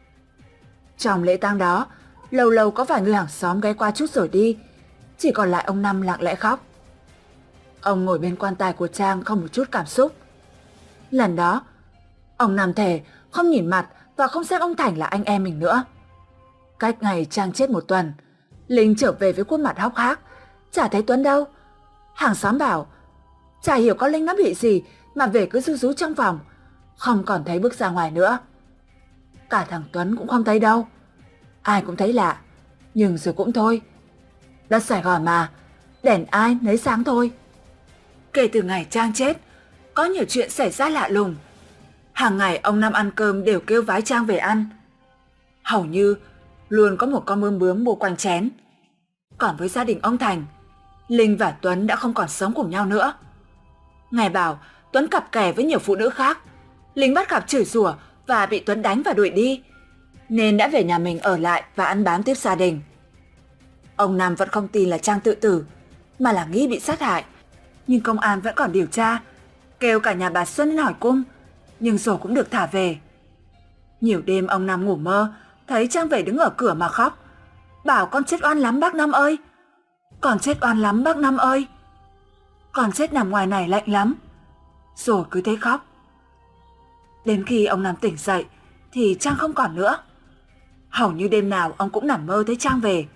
Trong lễ tang đó, lâu lâu có vài người hàng xóm ghé qua chút rồi đi, chỉ còn lại ông Năm lặng lẽ khóc. Ông ngồi bên quan tài của Trang không một chút cảm xúc. Lần đó, ông Năm thề không nhìn mặt và không xem ông Thành là anh em mình nữa. Cách ngày Trang chết một tuần, Linh trở về với khuôn mặt hốc hác, chả thấy Tuấn đâu. Hàng xóm bảo, chả hiểu con Linh nó bị gì mà về cứ ru rú trong phòng, không còn thấy bước ra ngoài nữa. Cả thằng Tuấn cũng không thấy đâu. Ai cũng thấy lạ, nhưng rồi cũng thôi. Đất Sài Gòn mà, đèn ai nấy sáng thôi. Kể từ ngày Trang chết, có nhiều chuyện xảy ra lạ lùng. Hàng ngày ông Năm ăn cơm đều kêu vái Trang về ăn. Hầu như luôn có một con bướm bướm bô quanh chén. Còn với gia đình ông Thành, Linh và Tuấn đã không còn sống cùng nhau nữa. Ngài bảo Tuấn cặp kè với nhiều phụ nữ khác. Linh bắt gặp chửi rủa và bị Tuấn đánh và đuổi đi, nên đã về nhà mình ở lại và ăn bám tiếp gia đình. Ông Năm vẫn không tin là Trang tự tử, mà là nghi bị sát hại. Nhưng công an vẫn còn điều tra, kêu cả nhà bà Xuân lên hỏi cung, nhưng rồi cũng được thả về. Nhiều đêm ông Năm ngủ mơ, thấy Trang về đứng ở cửa mà khóc, bảo con chết oan lắm bác Năm ơi, con chết oan lắm bác Năm ơi, con chết nằm ngoài này lạnh lắm. Rồi cứ thế khóc. Đến khi ông Năm tỉnh dậy thì Trang không còn nữa. Hầu như đêm nào ông cũng nằm mơ thấy Trang về.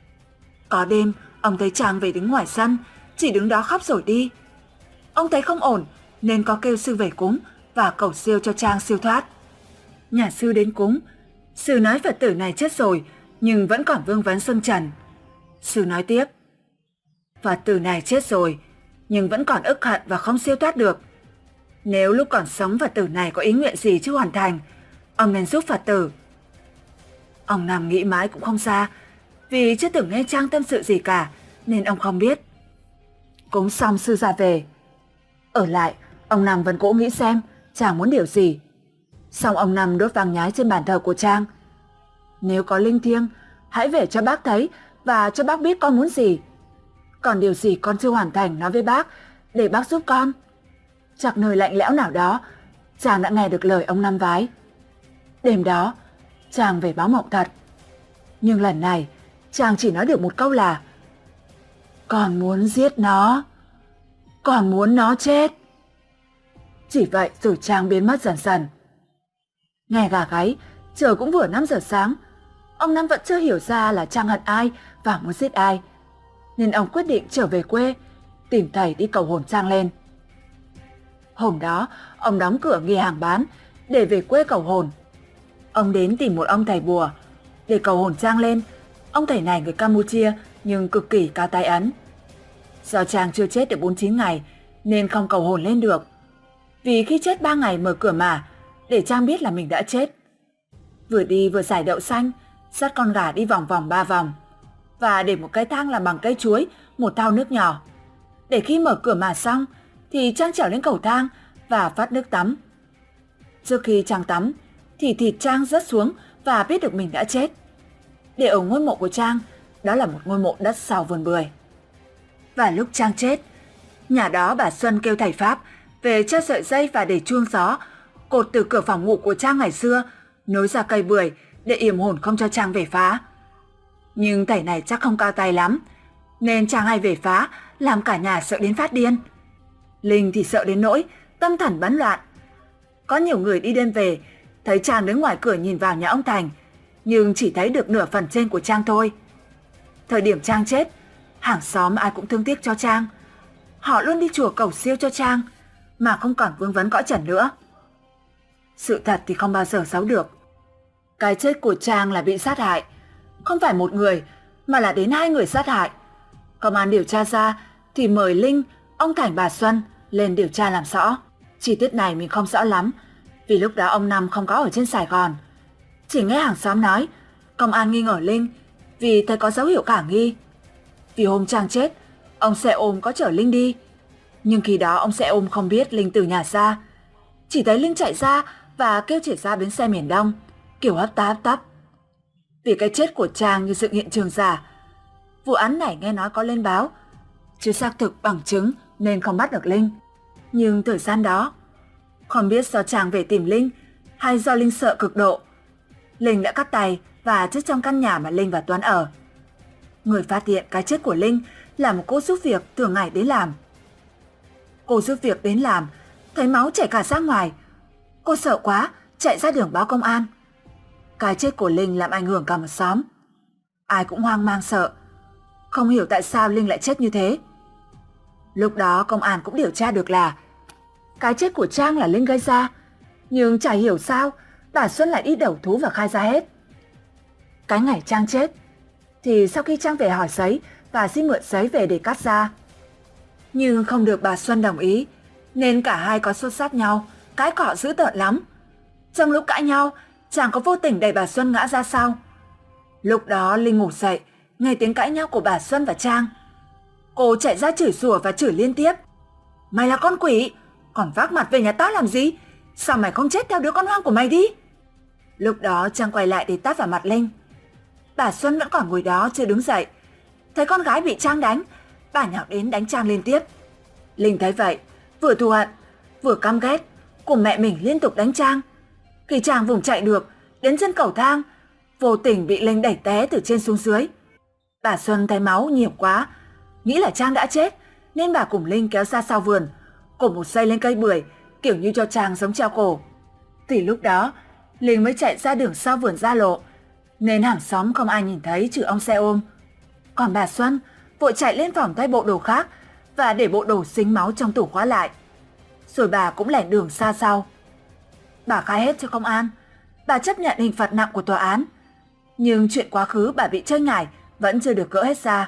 Có đêm ông thấy Trang về đứng ngoài sân, chỉ đứng đó khóc rồi đi. Ông thấy không ổn nên có kêu sư về cúng và cầu siêu cho Trang siêu thoát. Nhà sư đến cúng, sư nói Phật tử này chết rồi nhưng vẫn còn vương vấn xương trần. Sư nói tiếp, Phật tử này chết rồi nhưng vẫn còn ức hận và không siêu thoát được. Nếu lúc còn sống Phật tử này có ý nguyện gì chưa hoàn thành, ông nên giúp Phật tử. Ông Năm nghĩ mãi cũng không ra, vì chưa từng nghe Trang tâm sự gì cả, nên ông không biết. Cúng xong sư ra về. Ở lại, ông Năm vẫn cố nghĩ xem Trang muốn điều gì. Xong ông Năm đốt vàng nhái trên bàn thờ của Trang. Nếu có linh thiêng, hãy về cho bác thấy và cho bác biết con muốn gì. Còn điều gì con chưa hoàn thành nói với bác, để bác giúp con. Chắc nơi lạnh lẽo nào đó, Trang đã nghe được lời ông Năm vái. Đêm đó, Trang về báo mộng thật. Nhưng lần này, Trang chỉ nói được một câu là: con muốn giết nó, con muốn nó chết. Chỉ vậy rồi Trang biến mất dần dần. Nghe gà gáy, trời cũng vừa 5 giờ sáng. Ông Năm vẫn chưa hiểu ra là Trang hận ai và muốn giết ai, nên ông quyết định trở về quê, tìm thầy đi cầu hồn Trang lên. Hôm đó, ông đóng cửa nghề hàng bán để về quê cầu hồn. Ông đến tìm một ông thầy bùa để cầu hồn Trang lên. Ông thầy này người Campuchia nhưng cực kỳ cao tay ấn. Do Trang chưa chết được 49 ngày nên không cầu hồn lên được. Vì khi chết 3 ngày mở cửa mà để Trang biết là mình đã chết. Vừa đi vừa giải đậu xanh, dắt con gà đi vòng vòng 3 vòng và để một cái thang làm bằng cây chuối, một thau nước nhỏ. Để khi mở cửa mà xong thì Trang trèo lên cầu thang và phát nước tắm. Trước khi Trang tắm thì thịt Trang rớt xuống và biết được mình đã chết. Để ở ngôi mộ của Trang, đó là một ngôi mộ đất sau vườn bưởi. Và lúc Trang chết, nhà đó bà Xuân kêu thầy Pháp về cho sợi dây và để chuông gió cột từ cửa phòng ngủ của Trang ngày xưa nối ra cây bưởi để yểm hồn không cho Trang về phá. Nhưng thầy này chắc không cao tay lắm, nên Trang hay về phá làm cả nhà sợ đến phát điên. Linh thì sợ đến nỗi tâm thần bấn loạn. Có nhiều người đi đêm về thấy Trang đứng ngoài cửa nhìn vào nhà ông Thành, nhưng chỉ thấy được nửa phần trên của Trang thôi. Thời điểm Trang chết, hàng xóm ai cũng thương tiếc cho Trang. Họ luôn đi chùa cầu siêu cho Trang mà không còn vương vấn cõi trần nữa. Sự thật thì không bao giờ giấu được. Cái chết của Trang là bị sát hại, không phải một người mà là đến 2 người sát hại. Công an điều tra ra thì mời Linh, ông Thành, bà Xuân lên điều tra làm rõ. Chi tiết này mình không rõ lắm vì lúc đó ông Năm không có ở trên Sài Gòn. Chỉ nghe hàng xóm nói công an nghi ngờ Linh vì thấy có dấu hiệu khả nghi. Vì hôm Trang chết, ông xe ôm có chở Linh đi. Nhưng khi đó ông xe ôm không biết Linh từ nhà ra. Chỉ thấy Linh chạy ra và kêu chỉ ra bến xe miền Đông, kiểu hấp tấp. Vì cái chết của Trang như dựng hiện trường giả. Vụ án này nghe nói có lên báo, chưa xác thực bằng chứng nên không bắt được Linh. Nhưng thời gian đó, không biết do Trang về tìm Linh hay do Linh sợ cực độ, Linh đã cắt tay và chết trong căn nhà mà Linh và Tuấn ở. Người phát hiện cái chết của Linh là một cô giúp việc thường ngày đến làm. Cô giúp việc đến làm, thấy máu chảy cả ra ngoài. Cô sợ quá, chạy ra đường báo công an. Cái chết của Linh làm ảnh hưởng cả một xóm. Ai cũng hoang mang sợ, không hiểu tại sao Linh lại chết như thế. Lúc đó công an cũng điều tra được là cái chết của Trang là Linh gây ra, nhưng chả hiểu sao bà Xuân lại đi đầu thú và khai ra hết. Cái ngày Trang chết thì sau khi Trang về hỏi giấy và xin mượn giấy về để cắt ra, nhưng không được bà Xuân đồng ý, nên cả hai có xô xát nhau, cãi cọ dữ tợn lắm. Trong lúc cãi nhau, Trang có vô tình đẩy bà Xuân ngã ra sau. Lúc đó Linh ngủ dậy, nghe tiếng cãi nhau của bà Xuân và Trang. Cô chạy ra chửi rủa và chửi liên tiếp. Mày là con quỷ, còn vác mặt về nhà tao làm gì? Sao mày không chết theo đứa con hoang của mày đi? Lúc đó Trang quay lại để tát vào mặt Linh. Bà Xuân vẫn còn ngồi đó chưa đứng dậy. Thấy con gái bị Trang đánh, bà nhào đến đánh Trang liên tiếp. Linh thấy vậy, vừa thù hận, vừa căm ghét, cùng mẹ mình liên tục đánh Trang. Khi Trang vùng chạy được, đến chân cầu thang, vô tình bị Linh đẩy té từ trên xuống dưới. Bà Xuân thấy máu nhiều quá, nghĩ là Trang đã chết, nên bà cùng Linh kéo ra sau vườn, cột một dây lên cây bưởi, kiểu như cho Trang sống treo cổ. Thì lúc đó, Linh mới chạy ra đường sau vườn ra lộ, nên hàng xóm không ai nhìn thấy trừ ông xe ôm. Còn bà Xuân vội chạy lên phòng thay bộ đồ khác và để bộ đồ dính máu trong tủ khóa lại. Rồi bà cũng lẻn đường xa sau. Bà khai hết cho công an, bà chấp nhận hình phạt nặng của tòa án. Nhưng chuyện quá khứ bà bị chơi ngải vẫn chưa được gỡ hết ra.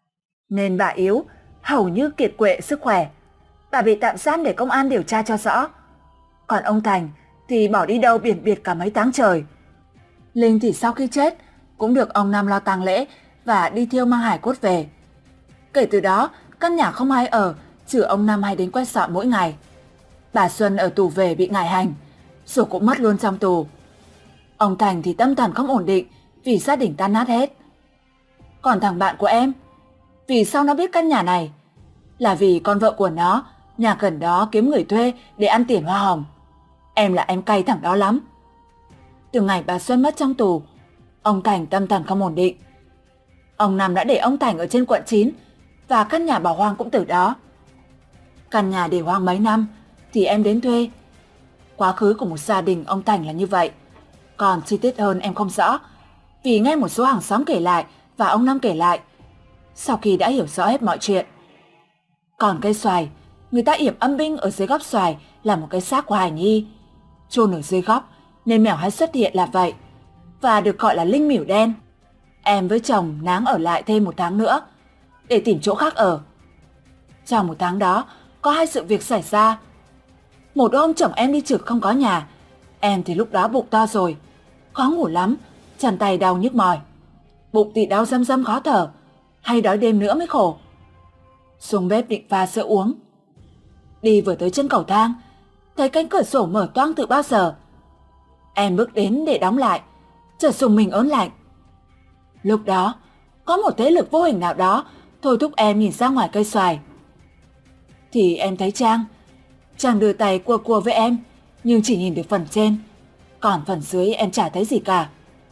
Nên bà yếu, hầu như kiệt quệ sức khỏe. Bà bị tạm giam để công an điều tra cho rõ. Còn ông Thành thì bỏ đi đâu biển biệt cả mấy tháng trời. Linh thì sau khi chết cũng được ông Năm lo tang lễ và đi thiêu mang hài cốt về. Kể từ đó, căn nhà không ai ở, trừ ông Năm hay đến quét dọn mỗi ngày. Bà Xuân ở tù về bị ngại hành, rồi cũng mất luôn trong tù. Ông Thành thì tâm thần không ổn định vì gia đình tan nát hết. Còn thằng bạn của em, vì sao nó biết căn nhà này? Là vì con vợ của nó, nhà gần đó kiếm người thuê để ăn tiền hoa hồng. Em cay thằng đó lắm. Từ ngày bà Xuân mất trong tù, ông Thành tâm thần không ổn định. Ông Năm đã để ông Thành ở trên quận 9 và căn nhà bỏ hoang cũng từ đó. Căn nhà để hoang mấy năm thì em đến thuê. Quá khứ của một gia đình ông Thành là như vậy. Còn chi tiết hơn em không rõ, vì nghe một số hàng xóm kể lại và ông Năm kể lại sau khi đã hiểu rõ hết mọi chuyện. Còn cây xoài, người ta yểm âm binh ở dưới gốc xoài là một cái xác của hài nhi, chôn ở dưới gốc nên mèo hay xuất hiện là vậy, và được gọi là linh mỉu đen. Em với chồng náng ở lại thêm 1 tháng nữa để tìm chỗ khác ở. Trong 1 tháng đó có 2 sự việc xảy ra. Một hôm chồng em đi trực không có nhà, em thì lúc đó bụng to rồi, khó ngủ lắm, chân tay đau nhức mỏi, bụng thì đau răm răm khó thở, hay đói đêm nữa mới khổ. Xuống bếp định pha sữa uống, đi vừa tới chân cầu thang, thấy cánh cửa sổ mở toang từ bao giờ. Em bước đến để đóng lại, chợt sùng mình ớn lạnh. Lúc đó có một thế lực vô hình nào đó thôi thúc em nhìn ra ngoài cây xoài. Thì em thấy Trang đưa tay cua cua với em, nhưng chỉ nhìn được phần trên, còn phần dưới em chả thấy gì cả.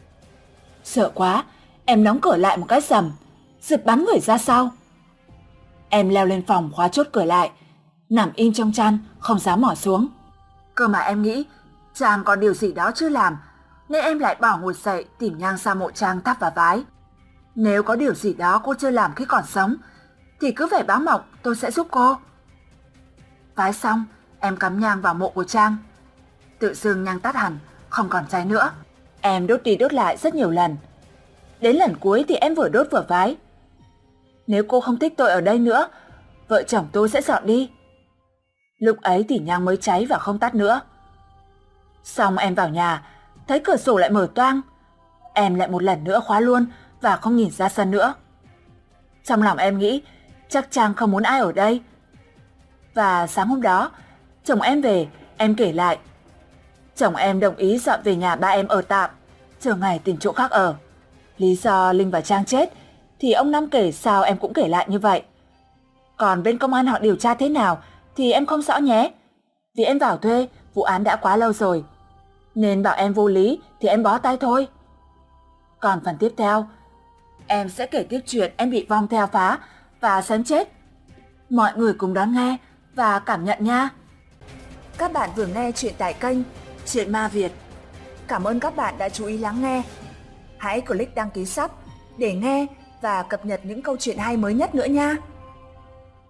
Sợ quá, em đóng cửa lại một cái sầm, giật bắn người ra sau. Em leo lên phòng khóa chốt cửa lại, nằm im trong chăn không dám mò xuống. Cơ mà em nghĩ Trang còn điều gì đó chưa làm, nên em lại bỏ ngồi dậy tìm nhang ra mộ Trang thắp và vái. Nếu có điều gì đó cô chưa làm khi còn sống thì cứ về báo mộng, tôi sẽ giúp cô. Vái xong, em cắm nhang vào mộ của Trang. Tự dưng nhang tắt hẳn, không còn cháy nữa. Em đốt đi đốt lại rất nhiều lần. Đến lần cuối thì em vừa đốt vừa vái: nếu cô không thích tôi ở đây nữa, vợ chồng tôi sẽ dọn đi. Lúc ấy thì nhang mới cháy và không tắt nữa. Xong em vào nhà, thấy cửa sổ lại mở toang. Em lại một lần nữa khóa luôn và không nhìn ra sân nữa. Trong lòng em nghĩ chắc Trang không muốn ai ở đây. Và sáng hôm đó, chồng em về, em kể lại. Chồng em đồng ý dọn về nhà ba em ở tạm, chờ ngày tìm chỗ khác ở. Lý do Linh và Trang chết thì ông Năm kể sao em cũng kể lại như vậy. Còn bên công an họ điều tra thế nào thì em không rõ nhé. Vì em vào thuê, vụ án đã quá lâu rồi, nên bảo em vô lý thì em bó tay thôi. Còn phần tiếp theo, em sẽ kể tiếp chuyện em bị vong theo phá và xém chết. Mọi người cùng đón nghe và cảm nhận nha. Các bạn vừa nghe chuyện tại kênh Chuyện Ma Việt. Cảm ơn các bạn đã chú ý lắng nghe. Hãy click đăng ký sub để nghe và cập nhật những câu chuyện hay mới nhất nữa nha.